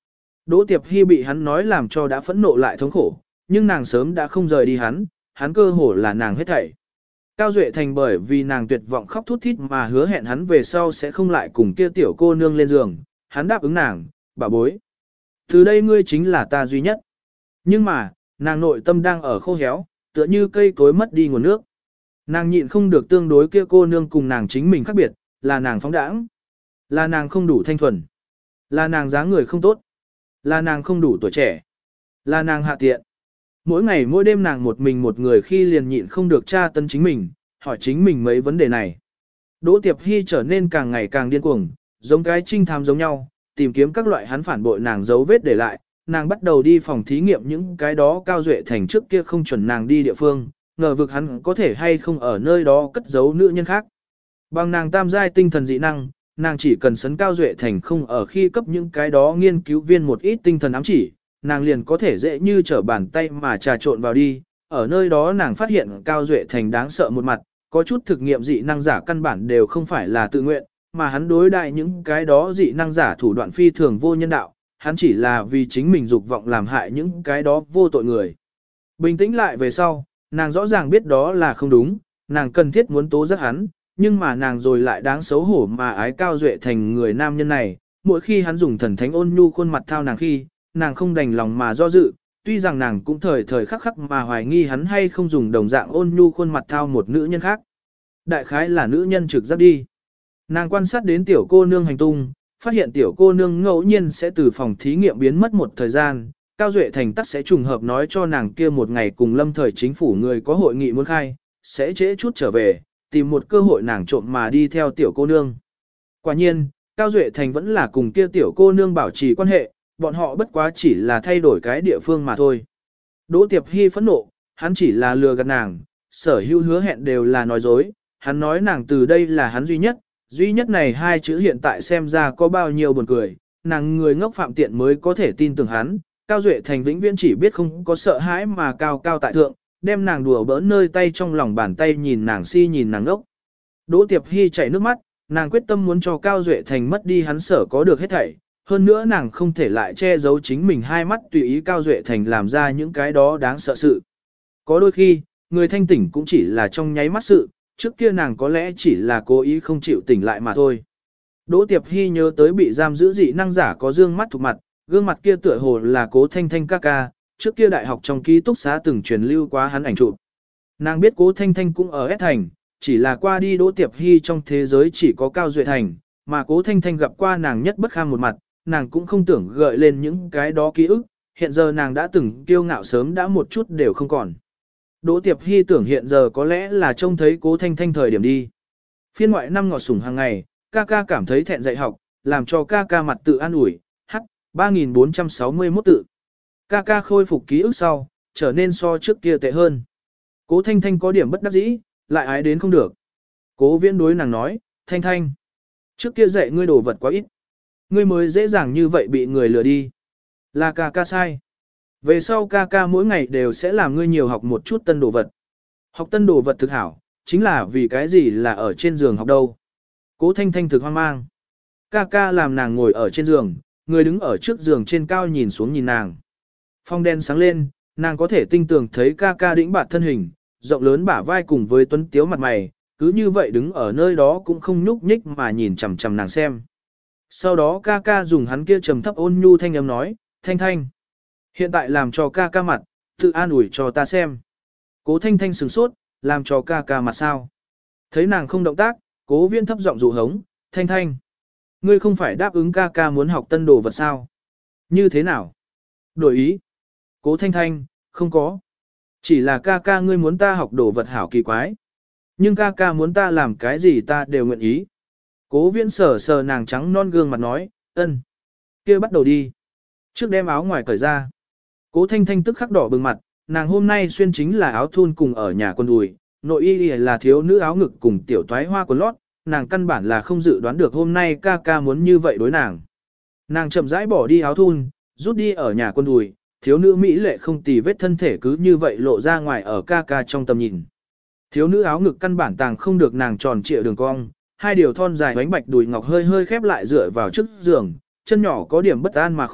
Speaker 1: Đỗ Tiệp Hy bị hắn nói làm cho đã phẫn nộ lại thống khổ, nhưng nàng sớm đã không rời đi hắn, hắn cơ hồ là nàng hết thảy. Cao Duệ Thành bởi vì nàng tuyệt vọng khóc thút thít mà hứa hẹn hắn về sau sẽ không lại cùng kia tiểu cô nương lên giường, hắn đáp ứng nàng, bà bối. Từ đây ngươi chính là ta duy nhất. Nhưng mà, nàng nội tâm đang ở khô héo, tựa như cây cối mất đi nguồn nước. Nàng nhịn không được tương đối kia cô nương cùng nàng chính mình khác biệt, là nàng phóng đãng, là nàng không đủ thanh thuần, là nàng dáng người không tốt, là nàng không đủ tuổi trẻ, là nàng hạ tiện. Mỗi ngày mỗi đêm nàng một mình một người khi liền nhịn không được tra tấn chính mình, hỏi chính mình mấy vấn đề này. Đỗ Tiệp Hy trở nên càng ngày càng điên cuồng, giống cái trinh thám giống nhau, tìm kiếm các loại hắn phản bội nàng dấu vết để lại. Nàng bắt đầu đi phòng thí nghiệm những cái đó Cao Duệ Thành trước kia không chuẩn nàng đi địa phương, ngờ vực hắn có thể hay không ở nơi đó cất giấu nữ nhân khác. Bằng nàng tam giai tinh thần dị năng, nàng chỉ cần sấn Cao Duệ Thành không ở khi cấp những cái đó nghiên cứu viên một ít tinh thần ám chỉ, nàng liền có thể dễ như trở bàn tay mà trà trộn vào đi. Ở nơi đó nàng phát hiện Cao Duệ Thành đáng sợ một mặt, có chút thực nghiệm dị năng giả căn bản đều không phải là tự nguyện, mà hắn đối đại những cái đó dị năng giả thủ đoạn phi thường vô nhân đạo, hắn chỉ là vì chính mình dục vọng làm hại những cái đó vô tội người. Bình tĩnh lại về sau, nàng rõ ràng biết đó là không đúng, nàng cần thiết muốn tố giác hắn, nhưng mà nàng rồi lại đáng xấu hổ mà ái Cao Duệ Thành người nam nhân này, mỗi khi hắn dùng thần thánh ôn nhu khuôn mặt thao nàng khi, nàng không đành lòng mà do dự, tuy rằng nàng cũng thời thời khắc khắc mà hoài nghi hắn hay không dùng đồng dạng ôn nhu khuôn mặt thao một nữ nhân khác. Đại khái là nữ nhân trực giác đi. Nàng quan sát đến tiểu cô nương hành tung, phát hiện tiểu cô nương ngẫu nhiên sẽ từ phòng thí nghiệm biến mất một thời gian, Cao Duệ Thành tắc sẽ trùng hợp nói cho nàng kia một ngày cùng lâm thời chính phủ người có hội nghị muốn khai, sẽ trễ chút trở về, tìm một cơ hội nàng trộm mà đi theo tiểu cô nương. Quả nhiên, Cao Duệ Thành vẫn là cùng kia tiểu cô nương bảo trì quan hệ, bọn họ bất quá chỉ là thay đổi cái địa phương mà thôi. Đỗ Tiệp Hy phẫn nộ, hắn chỉ là lừa gạt nàng, sở hữu hứa hẹn đều là nói dối, hắn nói nàng từ đây là hắn duy nhất, duy nhất này hai chữ hiện tại xem ra có bao nhiêu buồn cười, nàng người ngốc phạm tiện mới có thể tin tưởng hắn, Cao Duệ Thành vĩnh viễn chỉ biết không có sợ hãi mà cao cao tại thượng, đem nàng đùa bỡn nơi tay trong lòng bàn tay nhìn nàng si nhìn nàng ngốc. Đỗ Tiệp Hy chảy nước mắt, nàng quyết tâm muốn cho Cao Duệ Thành mất đi hắn sở có được hết thảy, hơn nữa nàng không thể lại che giấu chính mình hai mắt tùy ý Cao Duệ Thành làm ra những cái đó đáng sợ sự. Có đôi khi, người thanh tỉnh cũng chỉ là trong nháy mắt sự, trước kia nàng có lẽ chỉ là cố ý không chịu tỉnh lại mà thôi. Đỗ Tiệp Hy nhớ tới bị giam giữ dị năng giả có dương mắt thuộc mặt, gương mặt kia tựa hồ là Cố Thanh Thanh ca ca, trước kia đại học trong ký túc xá từng truyền lưu quá hắn ảnh chụp. Nàng biết Cố Thanh Thanh cũng ở S thành, chỉ là qua đi Đỗ Tiệp Hy trong thế giới chỉ có Cao Duệ Thành, mà Cố Thanh Thanh gặp qua nàng nhất bất kham một mặt, nàng cũng không tưởng gợi lên những cái đó ký ức, hiện giờ nàng đã từng kiêu ngạo sớm đã một chút đều không còn. Đỗ Tiệp Hy tưởng hiện giờ có lẽ là trông thấy Cố Thanh Thanh thời điểm đi. Phiên ngoại năm ngọt sủng hàng ngày, ca ca cảm thấy thẹn dạy học, làm cho ca ca mặt tự an ủi, hắc, ba nghìn bốn trăm sáu mươi mốt tự. Ca ca khôi phục ký ức sau, trở nên so trước kia tệ hơn. Cố Thanh Thanh có điểm bất đắc dĩ, lại ái đến không được. Cố Viễn đối nàng nói, Thanh Thanh, trước kia dạy ngươi đồ vật quá ít. Ngươi mới dễ dàng như vậy bị người lừa đi. Là ca ca sai. Về sau ca ca mỗi ngày đều sẽ làm ngươi nhiều học một chút tân đồ vật. Học tân đồ vật thực hảo, chính là vì cái gì là ở trên giường học đâu. Cố Thanh Thanh thực hoang mang. Ca ca làm nàng ngồi ở trên giường, người đứng ở trước giường trên cao nhìn xuống nhìn nàng. Phong đen sáng lên, nàng có thể tinh tường thấy ca ca đĩnh bạt thân hình, rộng lớn bả vai cùng với tuấn tiếu mặt mày, cứ như vậy đứng ở nơi đó cũng không nhúc nhích mà nhìn chằm chằm nàng xem. Sau đó ca ca dùng hắn kia trầm thấp ôn nhu thanh âm nói, Thanh Thanh, hiện tại làm cho ca ca mặt, tự an ủi cho ta xem. Cố Thanh Thanh sửng sốt, làm cho ca ca mặt sao. Thấy nàng không động tác, Cố Viễn thấp giọng dụ hống, Thanh Thanh, ngươi không phải đáp ứng ca ca muốn học tân đồ vật sao? Như thế nào? Đổi ý. Cố Thanh Thanh, không có. Chỉ là ca ca ngươi muốn ta học đồ vật hảo kỳ quái. Nhưng ca ca muốn ta làm cái gì ta đều nguyện ý. Cố Viễn sờ sờ nàng trắng non gương mặt nói, ân, kia bắt đầu đi. Trước đem áo ngoài cởi ra. Cố Thanh Thanh tức khắc đỏ bừng mặt, nàng hôm nay xuyên chính là áo thun cùng ở nhà quần đùi, nội y là thiếu nữ áo ngực cùng tiểu toái hoa quần lót, nàng căn bản là không dự đoán được hôm nay ca ca muốn như vậy đối nàng. Nàng chậm rãi bỏ đi áo thun, rút đi ở nhà quần đùi, thiếu nữ mỹ lệ không tì vết thân thể cứ như vậy lộ ra ngoài ở ca ca trong tầm nhìn. Thiếu nữ áo ngực căn bản tàng không được nàng tròn trịa đường cong, hai điều thon dài bánh bạch đùi ngọc hơi hơi khép lại dựa vào trước giường, chân nhỏ có điểm bất an mà khúc,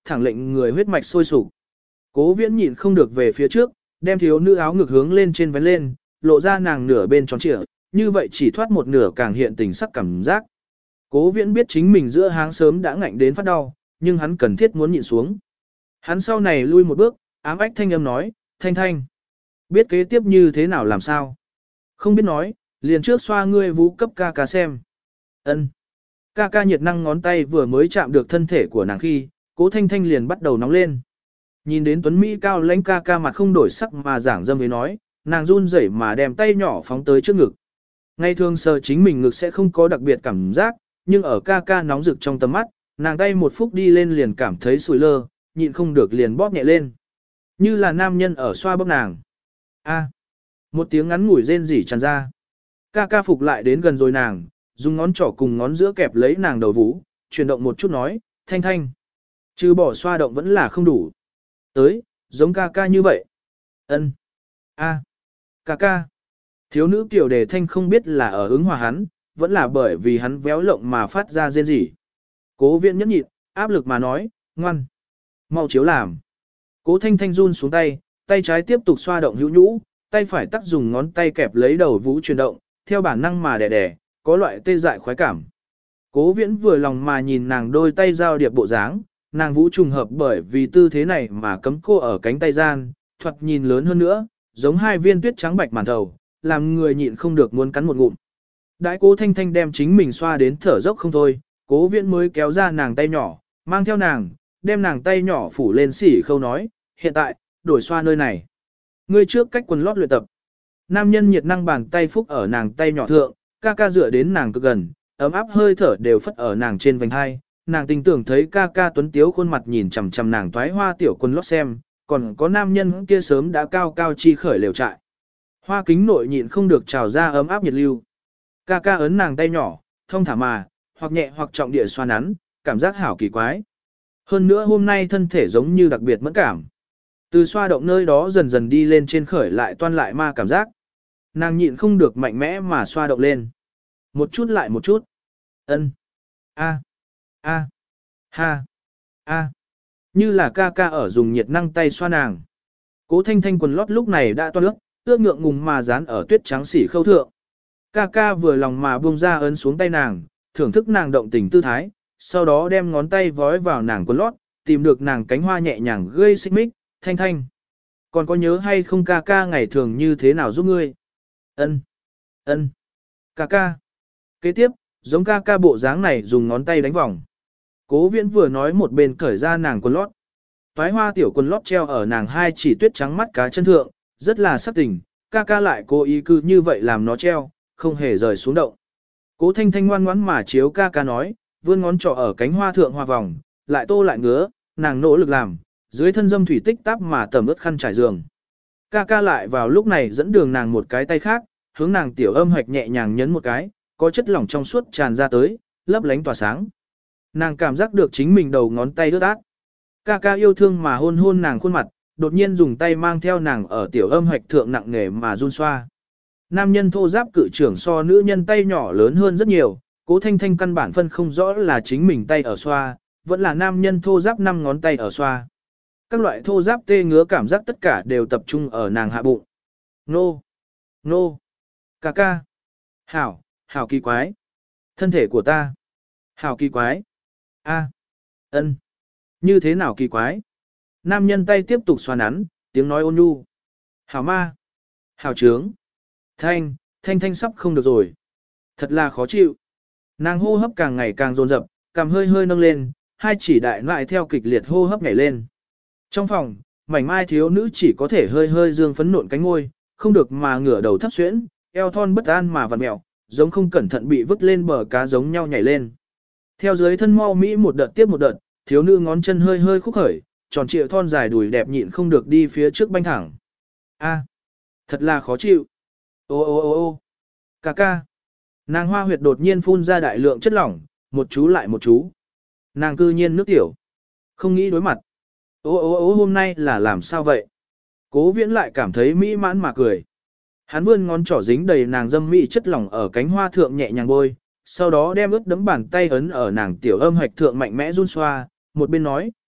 Speaker 1: thẳng lệnh người huyết mạch sôi sục. Cố Viễn nhịn không được về phía trước, đem thiếu nữ áo ngực hướng lên trên vén lên, lộ ra nàng nửa bên tròn trịa, như vậy chỉ thoát một nửa càng hiện tình sắc cảm giác. Cố Viễn biết chính mình giữa háng sớm đã ngạnh đến phát đau, nhưng hắn cần thiết muốn nhịn xuống. Hắn sau này lui một bước, ám ách thanh âm nói, Thanh Thanh, biết kế tiếp như thế nào làm sao? Không biết nói, liền trước xoa ngươi vú cấp ca ca xem. Ân. Ca ca nhiệt năng ngón tay vừa mới chạm được thân thể của nàng khi, Cố Thanh Thanh liền bắt đầu nóng lên. Nhìn đến Tuấn Mỹ cao lãnh ca ca mặt không đổi sắc mà giảng dâm với nói, nàng run rẩy mà đem tay nhỏ phóng tới trước ngực. Ngày thường sờ chính mình ngực sẽ không có đặc biệt cảm giác, nhưng ở ca ca nóng rực trong tầm mắt, nàng tay một phút đi lên liền cảm thấy sủi lơ, nhịn không được liền bóp nhẹ lên. Như là nam nhân ở xoa bóp nàng. A. Một tiếng ngắn ngủi rên rỉ tràn ra. Ca ca phục lại đến gần rồi nàng, dùng ngón trỏ cùng ngón giữa kẹp lấy nàng đầu vú, chuyển động một chút nói, Thanh Thanh. Chứ bỏ xoa động vẫn là không đủ. Tới, giống ca ca như vậy. Ân. A. Ca ca. Thiếu nữ kiểu đề thanh không biết là ở ứng hòa hắn, vẫn là bởi vì hắn véo lộng mà phát ra rên rỉ. Cố Viễn nhẫn nhịn, áp lực mà nói, ngoan. Mau chiếu làm. Cố Thanh Thanh run xuống tay, tay trái tiếp tục xoa động hữu nhũ, tay phải tắt dùng ngón tay kẹp lấy đầu vũ chuyển động, theo bản năng mà đè đè, có loại tê dại khoái cảm. Cố Viễn vừa lòng mà nhìn nàng đôi tay giao điệp bộ dáng, nàng vũ trùng hợp bởi vì tư thế này mà cấm cô ở cánh tay gian, thoạt nhìn lớn hơn nữa, giống hai viên tuyết trắng bạch màn thầu, làm người nhịn không được muốn cắn một ngụm. Đãi Cố Thanh Thanh đem chính mình xoa đến thở dốc không thôi, Cố Viễn mới kéo ra nàng tay nhỏ, mang theo nàng, đem nàng tay nhỏ phủ lên xỉ khâu nói, hiện tại, đổi xoa nơi này. Ngươi trước cách quần lót luyện tập. Nam nhân nhiệt năng bàn tay phúc ở nàng tay nhỏ thượng, ca ca dựa đến nàng cực gần, ấm áp hơi thở đều phất ở nàng trên vành hai. Nàng tình tưởng thấy ca ca tuấn tiếu khuôn mặt nhìn chằm chằm nàng toái hoa tiểu quần lót xem, còn có nam nhân kia sớm đã cao cao chi khởi lều trại. Hoa kính nội nhịn không được trào ra ấm áp nhiệt lưu. Ca ca ấn nàng tay nhỏ, thông thả mà, hoặc nhẹ hoặc trọng địa xoa nắn, cảm giác hảo kỳ quái. Hơn nữa hôm nay thân thể giống như đặc biệt mẫn cảm. Từ xoa động nơi đó dần dần đi lên trên khởi lại toan lại ma cảm giác. Nàng nhịn không được mạnh mẽ mà xoa động lên. Một chút lại một chút. Ân. A. A. Ha. A. Như là ca ca ở dùng nhiệt năng tay xoa nàng. Cố Thanh Thanh quần lót lúc này đã toan nước, ướt ngượng ngùng mà dán ở tuyết trắng xỉ khâu thượng. Ca ca vừa lòng mà buông ra ấn xuống tay nàng, thưởng thức nàng động tình tư thái, sau đó đem ngón tay vói vào nàng quần lót, tìm được nàng cánh hoa nhẹ nhàng gây xích mích, Thanh Thanh. Còn có nhớ hay không ca ca ngày thường như thế nào giúp ngươi? Ân, ân, ca ca. Kế tiếp, giống ca ca bộ dáng này dùng ngón tay đánh vòng. Cố Viễn vừa nói một bên cởi ra nàng quần lót. Toái hoa tiểu quần lót treo ở nàng hai chỉ tuyết trắng mắt cá chân thượng, rất là sắc tình, ca ca lại cố ý cứ như vậy làm nó treo, không hề rời xuống động. Cố Thanh Thanh ngoan ngoãn mà chiếu ca ca nói, vươn ngón trỏ ở cánh hoa thượng hoa vòng, lại tô lại ngứa, nàng nỗ lực làm, dưới thân dâm thủy tích tắp mà tẩm ướt khăn trải giường. Ca ca lại vào lúc này dẫn đường nàng một cái tay khác, hướng nàng tiểu âm hạch nhẹ nhàng nhấn một cái, có chất lỏng trong suốt tràn ra tới, lấp lánh tỏa sáng. Nàng cảm giác được chính mình đầu ngón tay ướt át. Ca ca yêu thương mà hôn hôn nàng khuôn mặt, đột nhiên dùng tay mang theo nàng ở tiểu âm hạch thượng nặng nề mà run xoa. Nam nhân thô giáp cự trưởng so nữ nhân tay nhỏ lớn hơn rất nhiều, Cố Thanh Thanh căn bản phân không rõ là chính mình tay ở xoa, vẫn là nam nhân thô giáp năm ngón tay ở xoa. Các loại thô giáp tê ngứa cảm giác tất cả đều tập trung ở nàng hạ bụng. Nô! Nô! Ca ca! Hảo! Hảo kỳ quái! Thân thể của ta! Hảo kỳ quái! A! Ân! Như thế nào kỳ quái? Nam nhân tay tiếp tục xoa nắn, tiếng nói ôn nhu. Hảo ma! Hảo trướng! Thanh! Thanh Thanh sắp không được rồi! Thật là khó chịu! Nàng hô hấp càng ngày càng dồn dập, cằm hơi hơi nâng lên, hai chỉ đại lại theo kịch liệt hô hấp nhảy lên. Trong phòng, mảnh mai thiếu nữ chỉ có thể hơi hơi dương phấn nộn cánh ngôi, không được mà ngửa đầu thấp xuyễn, eo thon bất an mà vặn mẹo, giống không cẩn thận bị vứt lên bờ cá giống nhau nhảy lên. Theo dưới thân mau mỹ một đợt tiếp một đợt, thiếu nữ ngón chân hơi hơi khúc khởi, tròn trịa thon dài đùi đẹp nhịn không được đi phía trước banh thẳng. A, thật là khó chịu. Ô ô ô ô, ca ca. Nàng hoa huyệt đột nhiên phun ra đại lượng chất lỏng, một chú lại một chú. Nàng cư nhiên nước tiểu. Không nghĩ đối mặt. Ô ô ô hôm nay là làm sao vậy? Cố Viễn lại cảm thấy mỹ mãn mà cười. Hắn vươn ngón trỏ dính đầy nàng dâm mỹ chất lỏng ở cánh hoa thượng nhẹ nhàng bôi, sau đó đem ướt đấm bàn tay ấn ở nàng tiểu âm hạch thượng mạnh mẽ run xoa, một bên nói,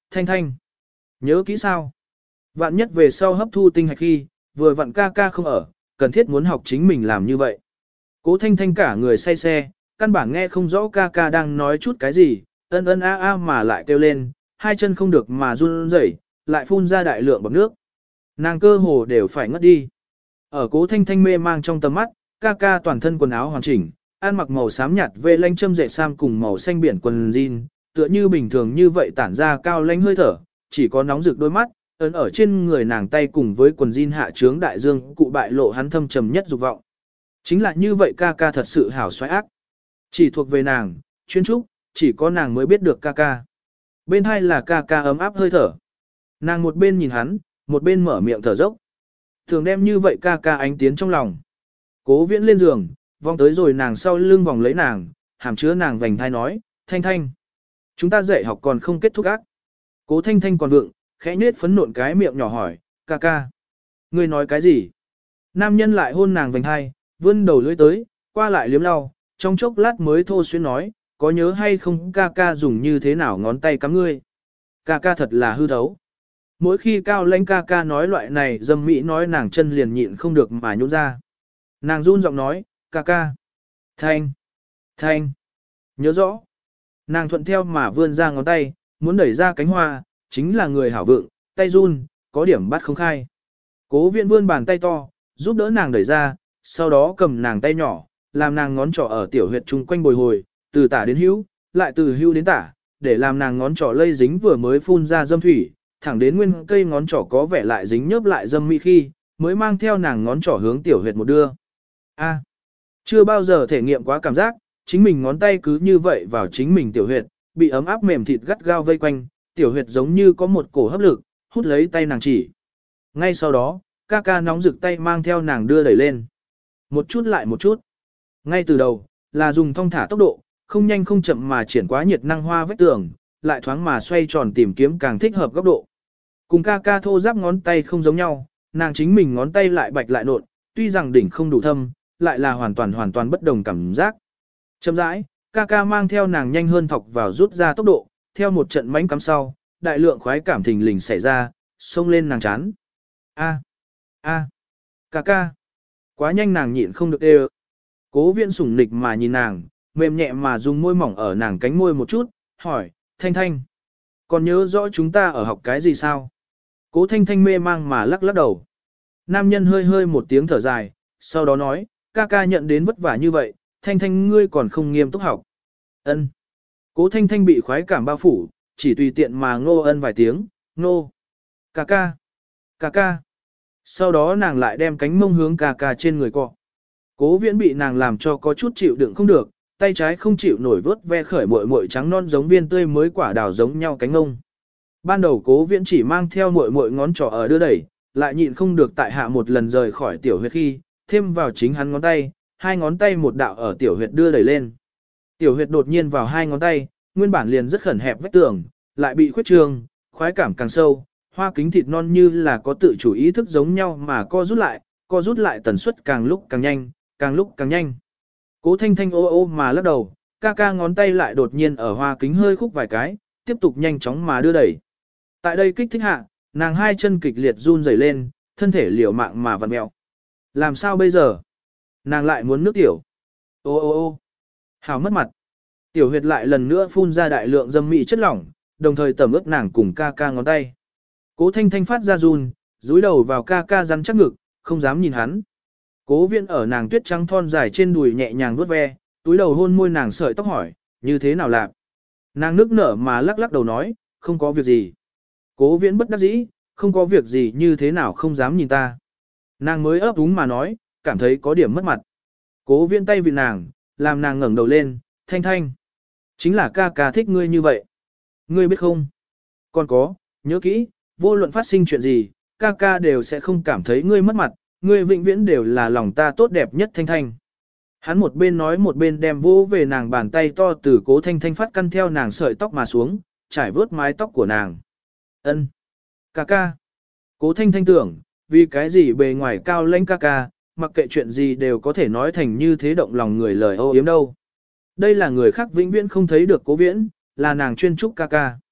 Speaker 1: Thanh Thanh. Nhớ kỹ sao? Vạn nhất về sau hấp thu tinh hạch khi, vừa vặn ca ca không ở, cần thiết muốn học chính mình làm như vậy. Cố Thanh Thanh cả người say xe, căn bản nghe không rõ ca ca đang nói chút cái gì, ân ân a a mà lại kêu lên, hai chân không được mà run rẩy, lại phun ra đại lượng bọt nước. Nàng cơ hồ đều phải ngất đi. Ở Cố Thanh Thanh mê mang trong tầm mắt, ca ca toàn thân quần áo hoàn chỉnh, ăn mặc màu xám nhạt về lanh châm dệt sam cùng màu xanh biển quần jean, tựa như bình thường như vậy tản ra cao lanh hơi thở, chỉ có nóng rực đôi mắt, ấn ở trên người nàng tay cùng với quần jean hạ trướng đại dương cụ bại lộ hắn thâm trầm nhất dục vọng. Chính là như vậy ca ca thật sự hảo xoái ác. Chỉ thuộc về nàng, chuyên trúc, chỉ có nàng mới biết được ca ca. Bên hai là ca ca ấm áp hơi thở. Nàng một bên nhìn hắn, một bên mở miệng thở dốc. Thường đem như vậy ca ca ánh tiến trong lòng. Cố Viễn lên giường, vòng tới rồi nàng sau lưng vòng lấy nàng, hàm chứa nàng vành thai nói, Thanh Thanh. Chúng ta dạy học còn không kết thúc ác. Cố Thanh Thanh còn vượng, khẽ nết phấn nộn cái miệng nhỏ hỏi, ca ca. Ngươi nói cái gì? Nam nhân lại hôn nàng vành thai, vươn đầu lưỡi tới, qua lại liếm lau, trong chốc lát mới thô xuyên nói, có nhớ hay không ca ca dùng như thế nào ngón tay cắm ngươi? Ca ca thật là hư thấu. Mỗi khi cao lãnh ca ca nói loại này dâm mỹ nói nàng chân liền nhịn không được mà nhún ra. Nàng run giọng nói, ca ca. Thanh. Thanh. Nhớ rõ. Nàng thuận theo mà vươn ra ngón tay, muốn đẩy ra cánh hoa, chính là người hảo vượng, tay run, có điểm bắt không khai. Cố Viễn vươn bàn tay to, giúp đỡ nàng đẩy ra, sau đó cầm nàng tay nhỏ, làm nàng ngón trỏ ở tiểu huyệt chung quanh bồi hồi, từ tả đến hữu, lại từ hữu đến tả, để làm nàng ngón trỏ lây dính vừa mới phun ra dâm thủy, thẳng đến nguyên cây ngón trỏ có vẻ lại dính nhớp lại dâm mỹ khi, mới mang theo nàng ngón trỏ hướng tiểu huyệt một đưa. A, chưa bao giờ thể nghiệm quá cảm giác, chính mình ngón tay cứ như vậy vào chính mình tiểu huyệt, bị ấm áp mềm thịt gắt gao vây quanh, tiểu huyệt giống như có một cổ hấp lực, hút lấy tay nàng chỉ. Ngay sau đó, ca ca nóng rực tay mang theo nàng đưa đẩy lên. Một chút lại một chút. Ngay từ đầu, là dùng thong thả tốc độ, không nhanh không chậm mà triển quá nhiệt năng hoa vách tường, lại thoáng mà xoay tròn tìm kiếm càng thích hợp góc độ. Cùng ca ca thô giáp ngón tay không giống nhau, nàng chính mình ngón tay lại bạch lại nộn, tuy rằng đỉnh không đủ thâm, lại là hoàn toàn hoàn toàn bất đồng cảm giác. Chậm rãi, ca ca mang theo nàng nhanh hơn thọc vào rút ra tốc độ, theo một trận mánh cắm sau, đại lượng khoái cảm thình lình xảy ra, xông lên nàng chán. A, a, ca ca. Quá nhanh nàng nhịn không được đê. Cố Viễn sủng nịch mà nhìn nàng, mềm nhẹ mà dùng môi mỏng ở nàng cánh môi một chút, hỏi, Thanh Thanh. Còn nhớ rõ chúng ta ở học cái gì sao? Cố Thanh Thanh mê mang mà lắc lắc đầu. Nam nhân hơi hơi một tiếng thở dài, sau đó nói, ca ca nhận đến vất vả như vậy, Thanh Thanh ngươi còn không nghiêm túc học. Ân. Cố Thanh Thanh bị khoái cảm bao phủ, chỉ tùy tiện mà ngô ân vài tiếng, ngô. Ca ca. Ca ca. Sau đó nàng lại đem cánh mông hướng ca ca trên người cọ. Cố Viễn bị nàng làm cho có chút chịu đựng không được, tay trái không chịu nổi vớt ve khởi muội muội trắng non giống viên tươi mới quả đào giống nhau cánh mông. Ban đầu Cố Viễn chỉ mang theo muội muội ngón trỏ ở đưa đẩy, lại nhịn không được tại hạ một lần rời khỏi tiểu huyệt khi, thêm vào chính hắn ngón tay, hai ngón tay một đạo ở tiểu huyệt đưa đẩy lên. Tiểu huyệt đột nhiên vào hai ngón tay, nguyên bản liền rất khẩn hẹp vách tường, lại bị khuyết trường, khoái cảm càng sâu, hoa kính thịt non như là có tự chủ ý thức giống nhau mà co rút lại, co rút lại tần suất càng lúc càng nhanh, càng lúc càng nhanh. Cố Thanh Thanh ô ô mà lắc đầu, ca ca ngón tay lại đột nhiên ở hoa kính hơi khúc vài cái, tiếp tục nhanh chóng mà đưa đẩy. Tại đây kích thích hạ, nàng hai chân kịch liệt run rẩy lên, thân thể liều mạng mà vặn mèo. Làm sao bây giờ? Nàng lại muốn nước tiểu. Ô ô ô hào mất mặt. Tiểu huyệt lại lần nữa phun ra đại lượng dâm mị chất lỏng, đồng thời tẩm ướt nàng cùng ca ca ngón tay. Cố Thanh Thanh phát ra run, dúi đầu vào ca ca rắn chắc ngực, không dám nhìn hắn. Cố Viễn ở nàng tuyết trắng thon dài trên đùi nhẹ nhàng vuốt ve, túi đầu hôn môi nàng sợi tóc hỏi, như thế nào lạc? Nàng nức nở mà lắc lắc đầu nói, không có việc gì. Cố Viễn bất đắc dĩ, không có việc gì như thế nào không dám nhìn ta. Nàng mới ấp úng mà nói, cảm thấy có điểm mất mặt. Cố Viễn tay vì nàng, làm nàng ngẩng đầu lên, Thanh Thanh. Chính là ca ca thích ngươi như vậy. Ngươi biết không? Còn có, nhớ kỹ, vô luận phát sinh chuyện gì, ca ca đều sẽ không cảm thấy ngươi mất mặt, ngươi vĩnh viễn đều là lòng ta tốt đẹp nhất Thanh Thanh. Hắn một bên nói một bên đem vô về nàng bàn tay to từ Cố Thanh Thanh phát căn theo nàng sợi tóc mà xuống, trải vớt mái tóc của nàng. Ân, ca ca. Cố Thanh Thanh tưởng, vì cái gì bề ngoài cao lãnh ca ca, mặc kệ chuyện gì đều có thể nói thành như thế động lòng người lời âu yếm đâu. Đây là người khác vĩnh viễn không thấy được Cố Viễn, là nàng chuyên trúc ca ca.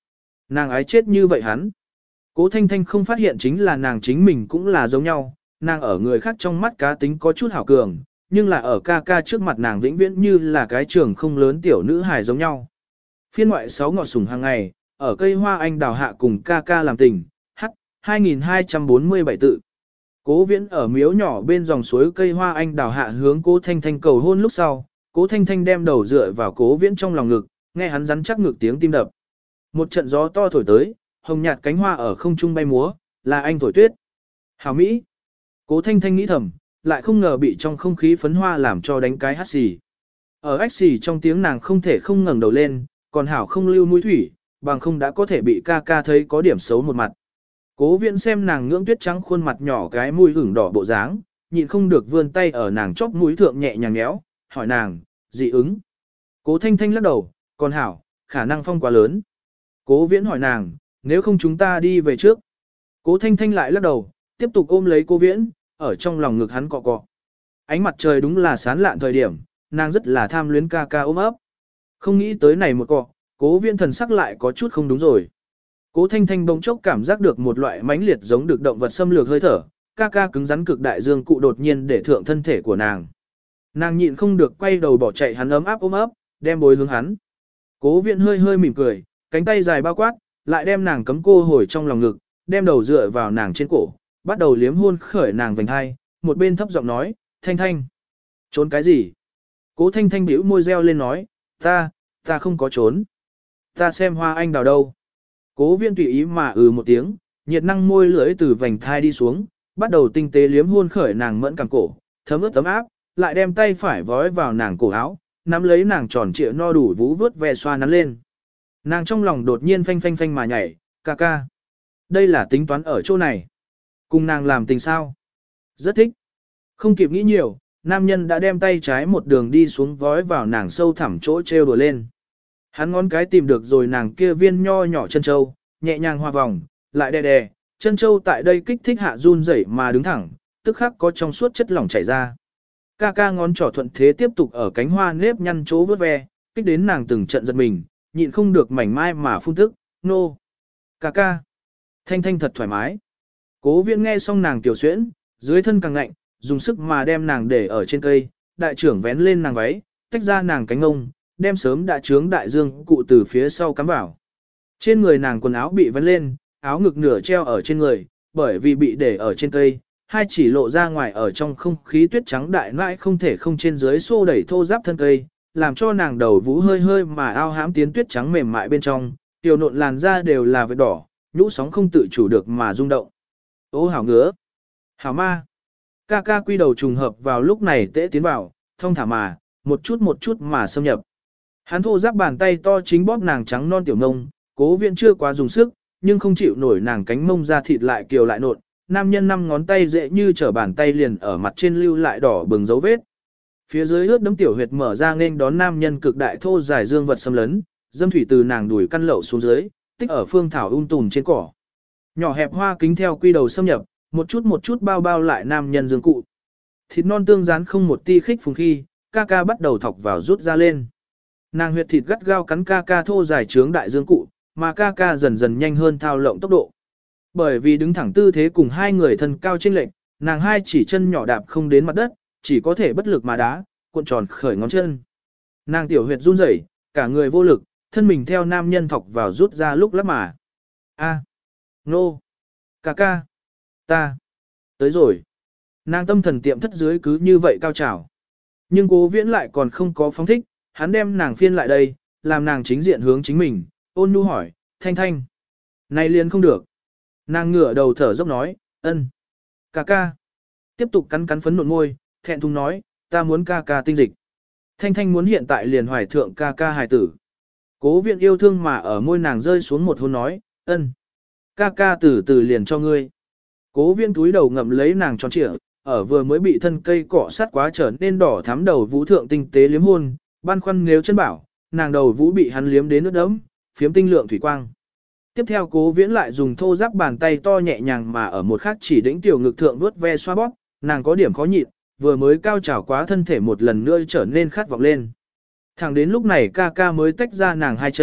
Speaker 1: Nàng ái chết như vậy hắn. Cố Thanh Thanh không phát hiện chính là nàng chính mình cũng là giống nhau, nàng ở người khác trong mắt cá tính có chút hảo cường, nhưng là ở ca ca trước mặt nàng vĩnh viễn như là cái trường không lớn tiểu nữ hài giống nhau. Phiên ngoại sáu ngọt sủng hàng ngày, ở cây hoa anh đào hạ cùng ca ca làm tình, h hai nghìn hai trăm bốn mươi bảy tự. Cố Viễn ở miếu nhỏ bên dòng suối cây hoa anh đào hạ hướng Cố Thanh Thanh cầu hôn lúc sau, Cố Thanh Thanh đem đầu dựa vào Cố Viễn trong lòng ngực, nghe hắn rắn chắc ngực tiếng tim đập. Một trận gió to thổi tới, hồng nhạt cánh hoa ở không trung bay múa, là anh thổi tuyết. Hảo Mỹ. Cố Thanh Thanh nghĩ thầm, lại không ngờ bị trong không khí phấn hoa làm cho đánh cái hắt xì. Ở ách xì trong tiếng nàng không thể không ngẩng đầu lên, còn Hảo không lưu mũi thủy, bằng không đã có thể bị ca ca thấy có điểm xấu một mặt. Cố Viễn xem nàng ngưỡng tuyết trắng khuôn mặt nhỏ cái mũi ửng đỏ bộ dáng, nhịn không được vươn tay ở nàng chóp mũi thượng nhẹ nhàng nhéo, hỏi nàng, dị ứng. Cố Thanh Thanh lắc đầu, còn Hảo, khả năng phong quá lớn. Cố Viễn hỏi nàng, nếu không chúng ta đi về trước. Cố Thanh Thanh lại lắc đầu, tiếp tục ôm lấy Cố Viễn, ở trong lòng ngực hắn cọ cọ. Ánh mặt trời đúng là sáng lạn thời điểm, nàng rất là tham luyến ca ca ôm ấp. Không nghĩ tới này một cọ, Cố Viễn thần sắc lại có chút không đúng rồi. Cố Thanh Thanh bỗng chốc cảm giác được một loại mãnh liệt giống được động vật xâm lược hơi thở, ca ca cứng rắn cực đại dương cụ đột nhiên để thượng thân thể của nàng. Nàng nhịn không được quay đầu bỏ chạy hắn ấm áp ôm ấp, đem bối hướng hắn. Cố Viễn hơi hơi mỉm cười, cánh tay dài bao quát, lại đem nàng cấm cô hồi trong lòng ngực, đem đầu dựa vào nàng trên cổ, bắt đầu liếm hôn khởi nàng vành hai, một bên thấp giọng nói, Thanh Thanh. Trốn cái gì? Cố Thanh Thanh bĩu môi reo lên nói, ta, ta không có trốn. Ta xem hoa anh đào đâu. Cố Viễn tùy ý mà ừ một tiếng, nhiệt năng môi lưỡi từ vành thai đi xuống, bắt đầu tinh tế liếm hôn khởi nàng mẫn cảm cổ, thấm ướt tấm áp, lại đem tay phải vói vào nàng cổ áo, nắm lấy nàng tròn trịa no đủ vú vớt ve xoa nắn lên. Nàng trong lòng đột nhiên phanh phanh phanh mà nhảy, ca ca. Đây là tính toán ở chỗ này. Cùng nàng làm tình sao? Rất thích. Không kịp nghĩ nhiều, nam nhân đã đem tay trái một đường đi xuống vói vào nàng sâu thẳm chỗ treo đùa lên. Hắn ngón cái tìm được rồi nàng kia viên nho nhỏ chân châu, nhẹ nhàng hoa vòng, lại đè đè, chân châu tại đây kích thích hạ run rẩy mà đứng thẳng, tức khắc có trong suốt chất lỏng chảy ra. Ca ca ngón trỏ thuận thế tiếp tục ở cánh hoa nếp nhăn chỗ vớt ve, kích đến nàng từng trận giật mình, nhịn không được mảnh mai mà phun tức, nô. No. Ca ca. Thanh Thanh thật thoải mái. Cố Viễn nghe xong nàng tiểu xuyễn, dưới thân càng lạnh, dùng sức mà đem nàng để ở trên cây, đại trưởng vén lên nàng váy, tách ra nàng cánh ngông, đem sớm đã trướng đại dương cụ từ phía sau cắm vào. Trên người nàng quần áo bị vén lên, áo ngực nửa treo ở trên người, bởi vì bị để ở trên cây, hai chỉ lộ ra ngoài ở trong không khí tuyết trắng đại nãi không thể không trên dưới xô đẩy thô giáp thân cây, làm cho nàng đầu vú hơi hơi mà ao hãm tiến tuyết trắng mềm mại bên trong, tiểu nộn làn da đều là vết đỏ, nhũ sóng không tự chủ được mà rung động. Ô hảo ngứa, hảo ma. Ca ca quy đầu trùng hợp vào lúc này tễ tiến vào, thông thả mà, một chút một chút mà xâm nhập. Hắn thô giáp bàn tay to chính bóp nàng trắng non tiểu ngông, Cố Viễn chưa quá dùng sức, nhưng không chịu nổi nàng cánh mông ra thịt lại kiều lại nộn, nam nhân năm ngón tay dễ như trở bàn tay liền ở mặt trên lưu lại đỏ bừng dấu vết. Phía dưới ướt đấm tiểu huyệt mở ra nên đón nam nhân cực đại thô dài dương vật xâm lấn, dâm thủy từ nàng đùi căn lậu xuống dưới, tích ở phương thảo um tùm trên cỏ. Nhỏ hẹp hoa kính theo quy đầu xâm nhập, một chút một chút bao bao lại nam nhân dương cụ. Thịt non tương rán không một ti khích phùng khi, ca ca bắt đầu thọc vào rút ra lên. Nàng huyệt thịt gắt gao cắn ca ca thô dài trướng đại dương cụ, mà ca ca dần dần nhanh hơn thao lộng tốc độ. Bởi vì đứng thẳng tư thế cùng hai người thân cao chênh lệch, nàng hai chỉ chân nhỏ đạp không đến mặt đất, chỉ có thể bất lực mà đá, cuộn tròn khởi ngón chân. Nàng tiểu huyệt run rẩy, cả người vô lực, thân mình theo nam nhân thọc vào rút ra lúc lắp mà. A, nô, ca ca, ta, tới rồi. Nàng tâm thần tiệm thất dưới cứ như vậy cao trào. Nhưng Cố Viễn lại còn không có phóng thích, hắn đem nàng phiên lại đây, làm nàng chính diện hướng chính mình, ôn nhu hỏi, Thanh Thanh. Này liền không được. Nàng ngửa đầu thở dốc nói, ân, ca ca. Tiếp tục cắn cắn phấn nộn môi, thẹn thùng nói, ta muốn ca ca tinh dịch. Thanh Thanh muốn hiện tại liền hoài thượng ca ca hài tử. Cố Viễn yêu thương mà ở môi nàng rơi xuống một hôn nói, ân, ca ca từ từ liền cho ngươi. Cố Viễn túi đầu ngậm lấy nàng tròn trịa, ở vừa mới bị thân cây cọ sát quá trở nên đỏ thắm đầu vũ thượng tinh tế liếm hôn, băn khoăn nếu chân bảo, nàng đầu vũ bị hắn liếm đến nước đẫm, phiếm tinh lượng thủy quang. Tiếp theo Cố Viễn lại dùng thô ráp bàn tay to nhẹ nhàng mà ở một khắc chỉ đỉnh tiểu ngực thượng vuốt ve xoa bóp, nàng có điểm khó nhịn, vừa mới cao trào quá thân thể một lần nữa trở nên khát vọng lên. Thẳng đến lúc này ca ca mới tách ra nàng hai chân,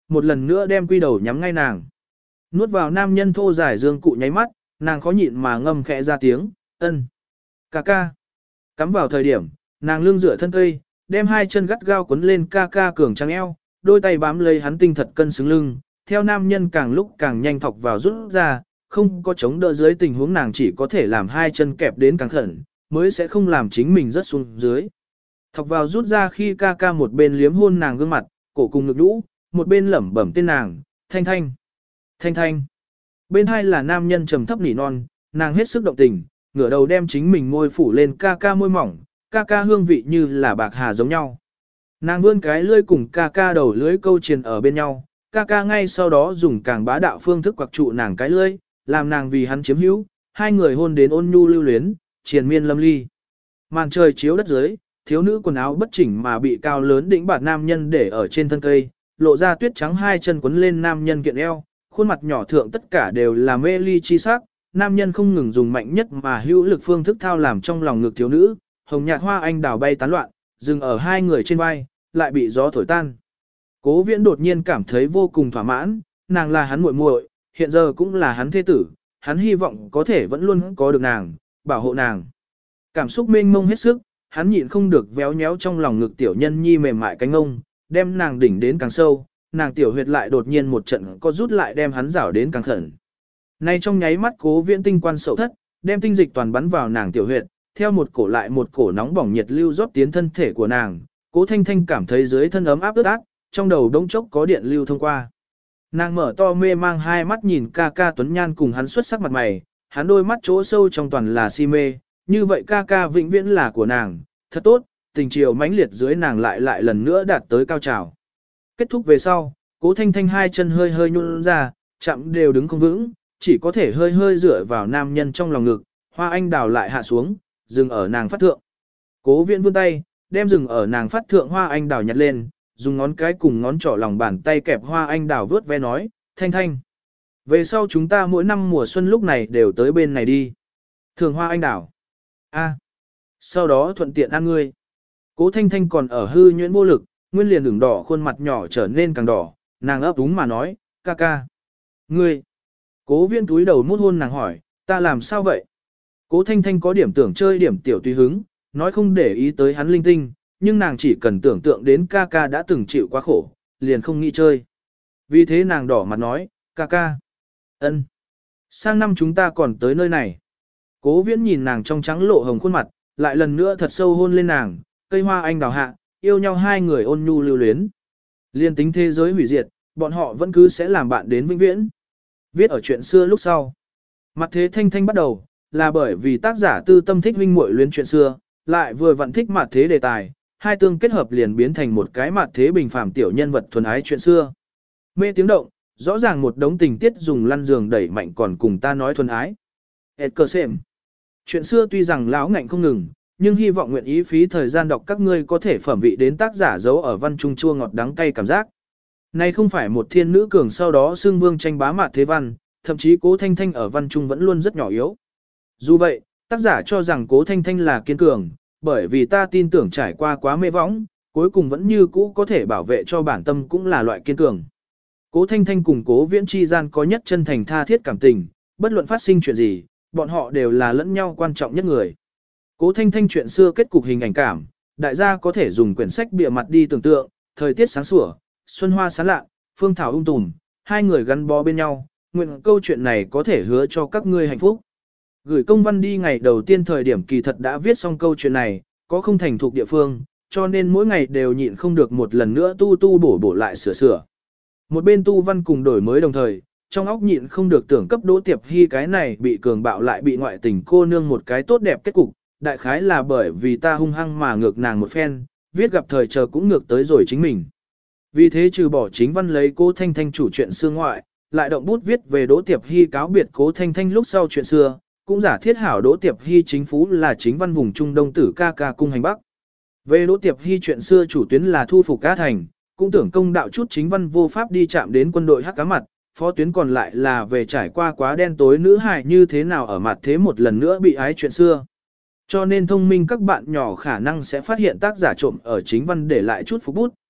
Speaker 1: một lần nữa đem quy đầu nhắm ngay nàng. Nuốt vào nam nhân thô dài dương cụ nháy mắt, nàng khó nhịn mà ngâm khẽ ra tiếng, ân. Ca ca. Cắm vào thời điểm, nàng lưng dựa thân cây, đem hai chân gắt gao quấn lên ca ca cường trắng eo, đôi tay bám lấy hắn tinh thật cân xứng lưng, theo nam nhân càng lúc càng nhanh thọc vào rút ra, không có chống đỡ dưới tình huống nàng chỉ có thể làm hai chân kẹp đến càng khẩn, mới sẽ không làm chính mình rớt xuống dưới. Thọc vào rút ra khi ca ca một bên liếm hôn nàng gương mặt, cổ cùng ngực đũ, một bên lẩm bẩm tên nàng, thanh thanh, thanh thanh. Bên hai là nam nhân trầm thấp nỉ non, nàng hết sức động tình, ngửa đầu đem chính mình môi phủ lên ca ca môi mỏng, ca ca hương vị như là bạc hà giống nhau. Nàng vươn cái lưỡi cùng ca ca đầu lưỡi câu triền ở bên nhau, ca ca ngay sau đó dùng càng bá đạo phương thức quặc trụ nàng cái lưỡi, làm nàng vì hắn chiếm hữu, hai người hôn đến ôn nhu lưu luyến, triền miên lâm ly. Màn trời chiếu đất dưới, thiếu nữ quần áo bất chỉnh mà bị cao lớn đỉnh bạt nam nhân để ở trên thân cây, lộ ra tuyết trắng hai chân quấn lên nam nhân kiện eo, khuôn mặt nhỏ thượng tất cả đều là mê ly chi sắc, nam nhân không ngừng dùng mạnh nhất mà hữu lực phương thức thao làm trong lòng ngực thiếu nữ, hồng nhạt hoa anh đào bay tán loạn, dừng ở hai người trên vai, lại bị gió thổi tan. Cố Viễn đột nhiên cảm thấy vô cùng thỏa mãn, nàng là hắn muội muội, hiện giờ cũng là hắn thế tử, hắn hy vọng có thể vẫn luôn có được nàng, bảo hộ nàng. Cảm xúc mênh mông hết sức, hắn nhịn không được véo nhéo trong lòng ngực tiểu nhân nhi mềm mại cánh ông, đem nàng đỉnh đến càng sâu, nàng tiểu huyệt lại đột nhiên một trận có rút lại đem hắn rảo đến càng khẩn. Nay trong nháy mắt Cố Viễn tinh quan sậu thất, đem tinh dịch toàn bắn vào nàng tiểu huyệt, theo một cổ lại một cổ nóng bỏng nhiệt lưu rót tiến thân thể của nàng, Cố Thanh Thanh cảm thấy dưới thân ấm áp ướt át, trong đầu đống chốc có điện lưu thông qua. Nàng mở to mê mang hai mắt nhìn ca ca Tuấn Nhan cùng hắn xuất sắc mặt mày, hắn đôi mắt chỗ sâu trong toàn là si mê, như vậy ca ca vĩnh viễn là của nàng, thật tốt, tình chiều mãnh liệt dưới nàng lại lại lần nữa đạt tới cao trào. Kết thúc về sau, Cố Thanh Thanh hai chân hơi hơi nhún ra, chạm đều đứng không vững, chỉ có thể hơi hơi dựa vào nam nhân trong lòng ngực, hoa anh đào lại hạ xuống, dừng ở nàng phát thượng. Cố Viễn vươn tay, đem dừng ở nàng phát thượng hoa anh đào nhặt lên, dùng ngón cái cùng ngón trỏ lòng bàn tay kẹp hoa anh đào vớt ve nói, Thanh Thanh. Về sau chúng ta mỗi năm mùa xuân lúc này đều tới bên này đi. Thường hoa anh đào. A. Sau đó thuận tiện ăn ngươi. Cố Thanh Thanh còn ở hư nhuyễn vô lực, nguyên liền ửng đỏ khuôn mặt nhỏ trở nên càng đỏ, nàng ấp úng mà nói, ca ca. Ngươi. Cố Viễn túi đầu mút hôn nàng hỏi, ta làm sao vậy? Cố Thanh Thanh có điểm tưởng chơi điểm tiểu tùy hứng, nói không để ý tới hắn linh tinh, nhưng nàng chỉ cần tưởng tượng đến ca ca đã từng chịu quá khổ, liền không nghĩ chơi. Vì thế nàng đỏ mặt nói, ca ca. Ân. Sang năm chúng ta còn tới nơi này. Cố Viễn nhìn nàng trong trắng lộ hồng khuôn mặt, lại lần nữa thật sâu hôn lên nàng, cây hoa anh đào hạ, yêu nhau hai người ôn nhu lưu luyến. Liên tính thế giới hủy diệt, bọn họ vẫn cứ sẽ làm bạn đến vĩnh viễn. Viết ở chuyện xưa lúc sau. Mặt thế Thanh Thanh bắt đầu, là bởi vì tác giả tư tâm thích huynh muội luyến chuyện xưa, lại vừa vặn thích mặt thế đề tài, hai tương kết hợp liền biến thành một cái mặt thế bình phàm tiểu nhân vật thuần ái chuyện xưa. Mê tiếng động, rõ ràng một đống tình tiết dùng lăn giường đẩy mạnh còn cùng ta nói thuần ái. Edgar Xem. Chuyện xưa tuy rằng lão ngạnh không ngừng, nhưng hy vọng nguyện ý phí thời gian đọc các ngươi có thể phẩm vị đến tác giả giấu ở văn trung chua ngọt đắng cay cảm giác. Này không phải một thiên nữ cường sau đó xương vương tranh bá mạt thế văn, thậm chí Cố Thanh Thanh ở văn trung vẫn luôn rất nhỏ yếu. Dù vậy, tác giả cho rằng Cố Thanh Thanh là kiên cường, bởi vì ta tin tưởng trải qua quá mê võng, cuối cùng vẫn như cũ có thể bảo vệ cho bản tâm cũng là loại kiên cường. Cố Thanh Thanh cùng Cố Viễn chi gian có nhất chân thành tha thiết cảm tình, bất luận phát sinh chuyện gì, bọn họ đều là lẫn nhau quan trọng nhất người. Cố Thanh Thanh chuyện xưa kết cục hình ảnh cảm, đại gia có thể dùng quyển sách bìa mặt đi tưởng tượng, thời tiết sáng sủa, xuân hoa sáng lạ, phương thảo ung tùm, hai người gắn bó bên nhau, nguyện câu chuyện này có thể hứa cho các ngươi hạnh phúc. Gửi công văn đi ngày đầu tiên thời điểm kỳ thật đã viết xong câu chuyện này, có không thành thục địa phương, cho nên mỗi ngày đều nhịn không được một lần nữa tu tu bổ bổ lại sửa sửa. Một bên tu văn cùng đổi mới đồng thời, trong óc nhịn không được tưởng cấp Đỗ Tiệp Hy cái này bị cường bạo lại bị ngoại tình cô nương một cái tốt đẹp kết cục, đại khái là bởi vì ta hung hăng mà ngược nàng một phen, viết gặp thời chờ cũng ngược tới rồi chính mình. Vì thế trừ bỏ chính văn lấy Cố Thanh Thanh chủ chuyện xưa ngoại, lại động bút viết về Đỗ Tiệp Hy cáo biệt Cố Thanh Thanh lúc sau chuyện xưa, cũng giả thiết hảo Đỗ Tiệp Hy chính phú là chính văn vùng Trung Đông tử ca ca cung hành Bắc. Về Đỗ Tiệp Hy chuyện xưa chủ tuyến là thu phục Cá Thành, cũng tưởng công đạo chút chính văn vô pháp đi chạm đến quân đội hắc cá mặt, phó tuyến còn lại là về trải qua quá đen tối nữ hài như thế nào ở mặt thế một lần nữa bị ái chuyện xưa. Cho nên thông minh các bạn nhỏ khả năng sẽ phát hiện tác giả trộm ở chính văn để lại chút phục bút,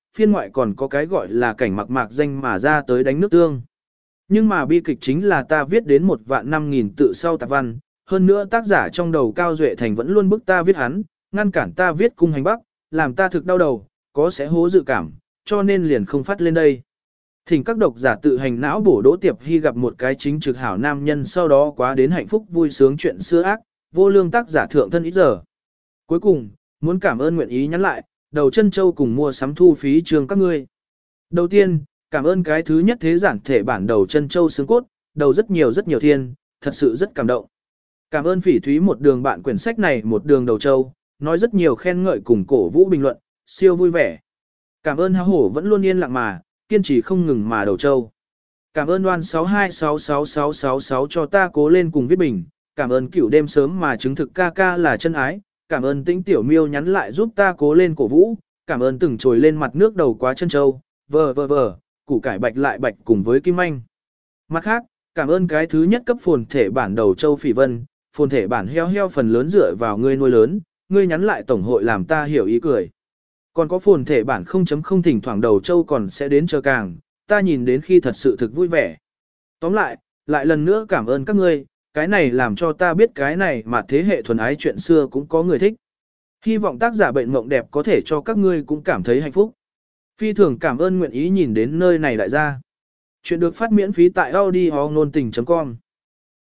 Speaker 1: phiên ngoại còn có cái gọi là cảnh mặc mạc danh mà ra tới đánh nước tương. Nhưng mà bi kịch chính là ta viết đến một vạn năm nghìn tự sau tạp văn, hơn nữa tác giả trong đầu Cao Duệ Thành vẫn luôn bức ta viết hắn, ngăn cản ta viết cung hành bắc, làm ta thực đau đầu, có sẽ hố dự cảm, cho nên liền không phát lên đây. Thỉnh các độc giả tự hành não bổ Đỗ Tiệp Hy gặp một cái chính trực hảo nam nhân sau đó quá đến hạnh phúc vui sướng chuyện xưa ác, vô lương tác giả thượng thân ít giờ. Cuối cùng, muốn cảm ơn nguyện ý nhắn lại, đầu chân châu cùng mua sắm thu phí trường các ngươi. Đầu tiên, cảm ơn cái thứ nhất thế giản thể bản đầu chân châu xương cốt, đầu rất nhiều rất nhiều thiên, thật sự rất cảm động. Cảm ơn Phỉ Thúy một đường bạn quyển sách này một đường đầu châu, nói rất nhiều khen ngợi cùng cổ vũ bình luận, siêu vui vẻ. Cảm ơn Há Hổ vẫn luôn yên lặng mà, kiên trì không ngừng mà đầu châu. Cảm ơn đoan sáu hai sáu sáu sáu sáu sáu cho ta cố lên cùng viết bình, cảm ơn cửu đêm sớm mà chứng thực ca ca là chân ái, cảm ơn tĩnh tiểu miêu nhắn lại giúp ta cố lên cổ vũ, cảm ơn từng trồi lên mặt nước đầu quá chân châu, vờ vờ vờ, củ cải bạch lại bạch cùng với kim anh. Mặt khác, cảm ơn cái thứ nhất cấp phồn thể bản đầu châu Phỉ Vân, phồn thể bản heo heo phần lớn dựa vào ngươi nuôi lớn, ngươi nhắn lại tổng hội làm ta hiểu ý cười. Còn có phồn thể bản không chấm không thỉnh thoảng đầu châu còn sẽ đến chờ càng, ta nhìn đến khi thật sự thực vui vẻ. Tóm lại, lại lần nữa cảm ơn các ngươi, cái này làm cho ta biết cái này mà thế hệ thuần ái chuyện xưa cũng có người thích. Hy vọng tác giả bệnh mộng đẹp có thể cho các ngươi cũng cảm thấy hạnh phúc. Phi thường cảm ơn nguyện ý nhìn đến nơi này đại gia. Chuyện được phát miễn phí tại audio nôn tình chấm com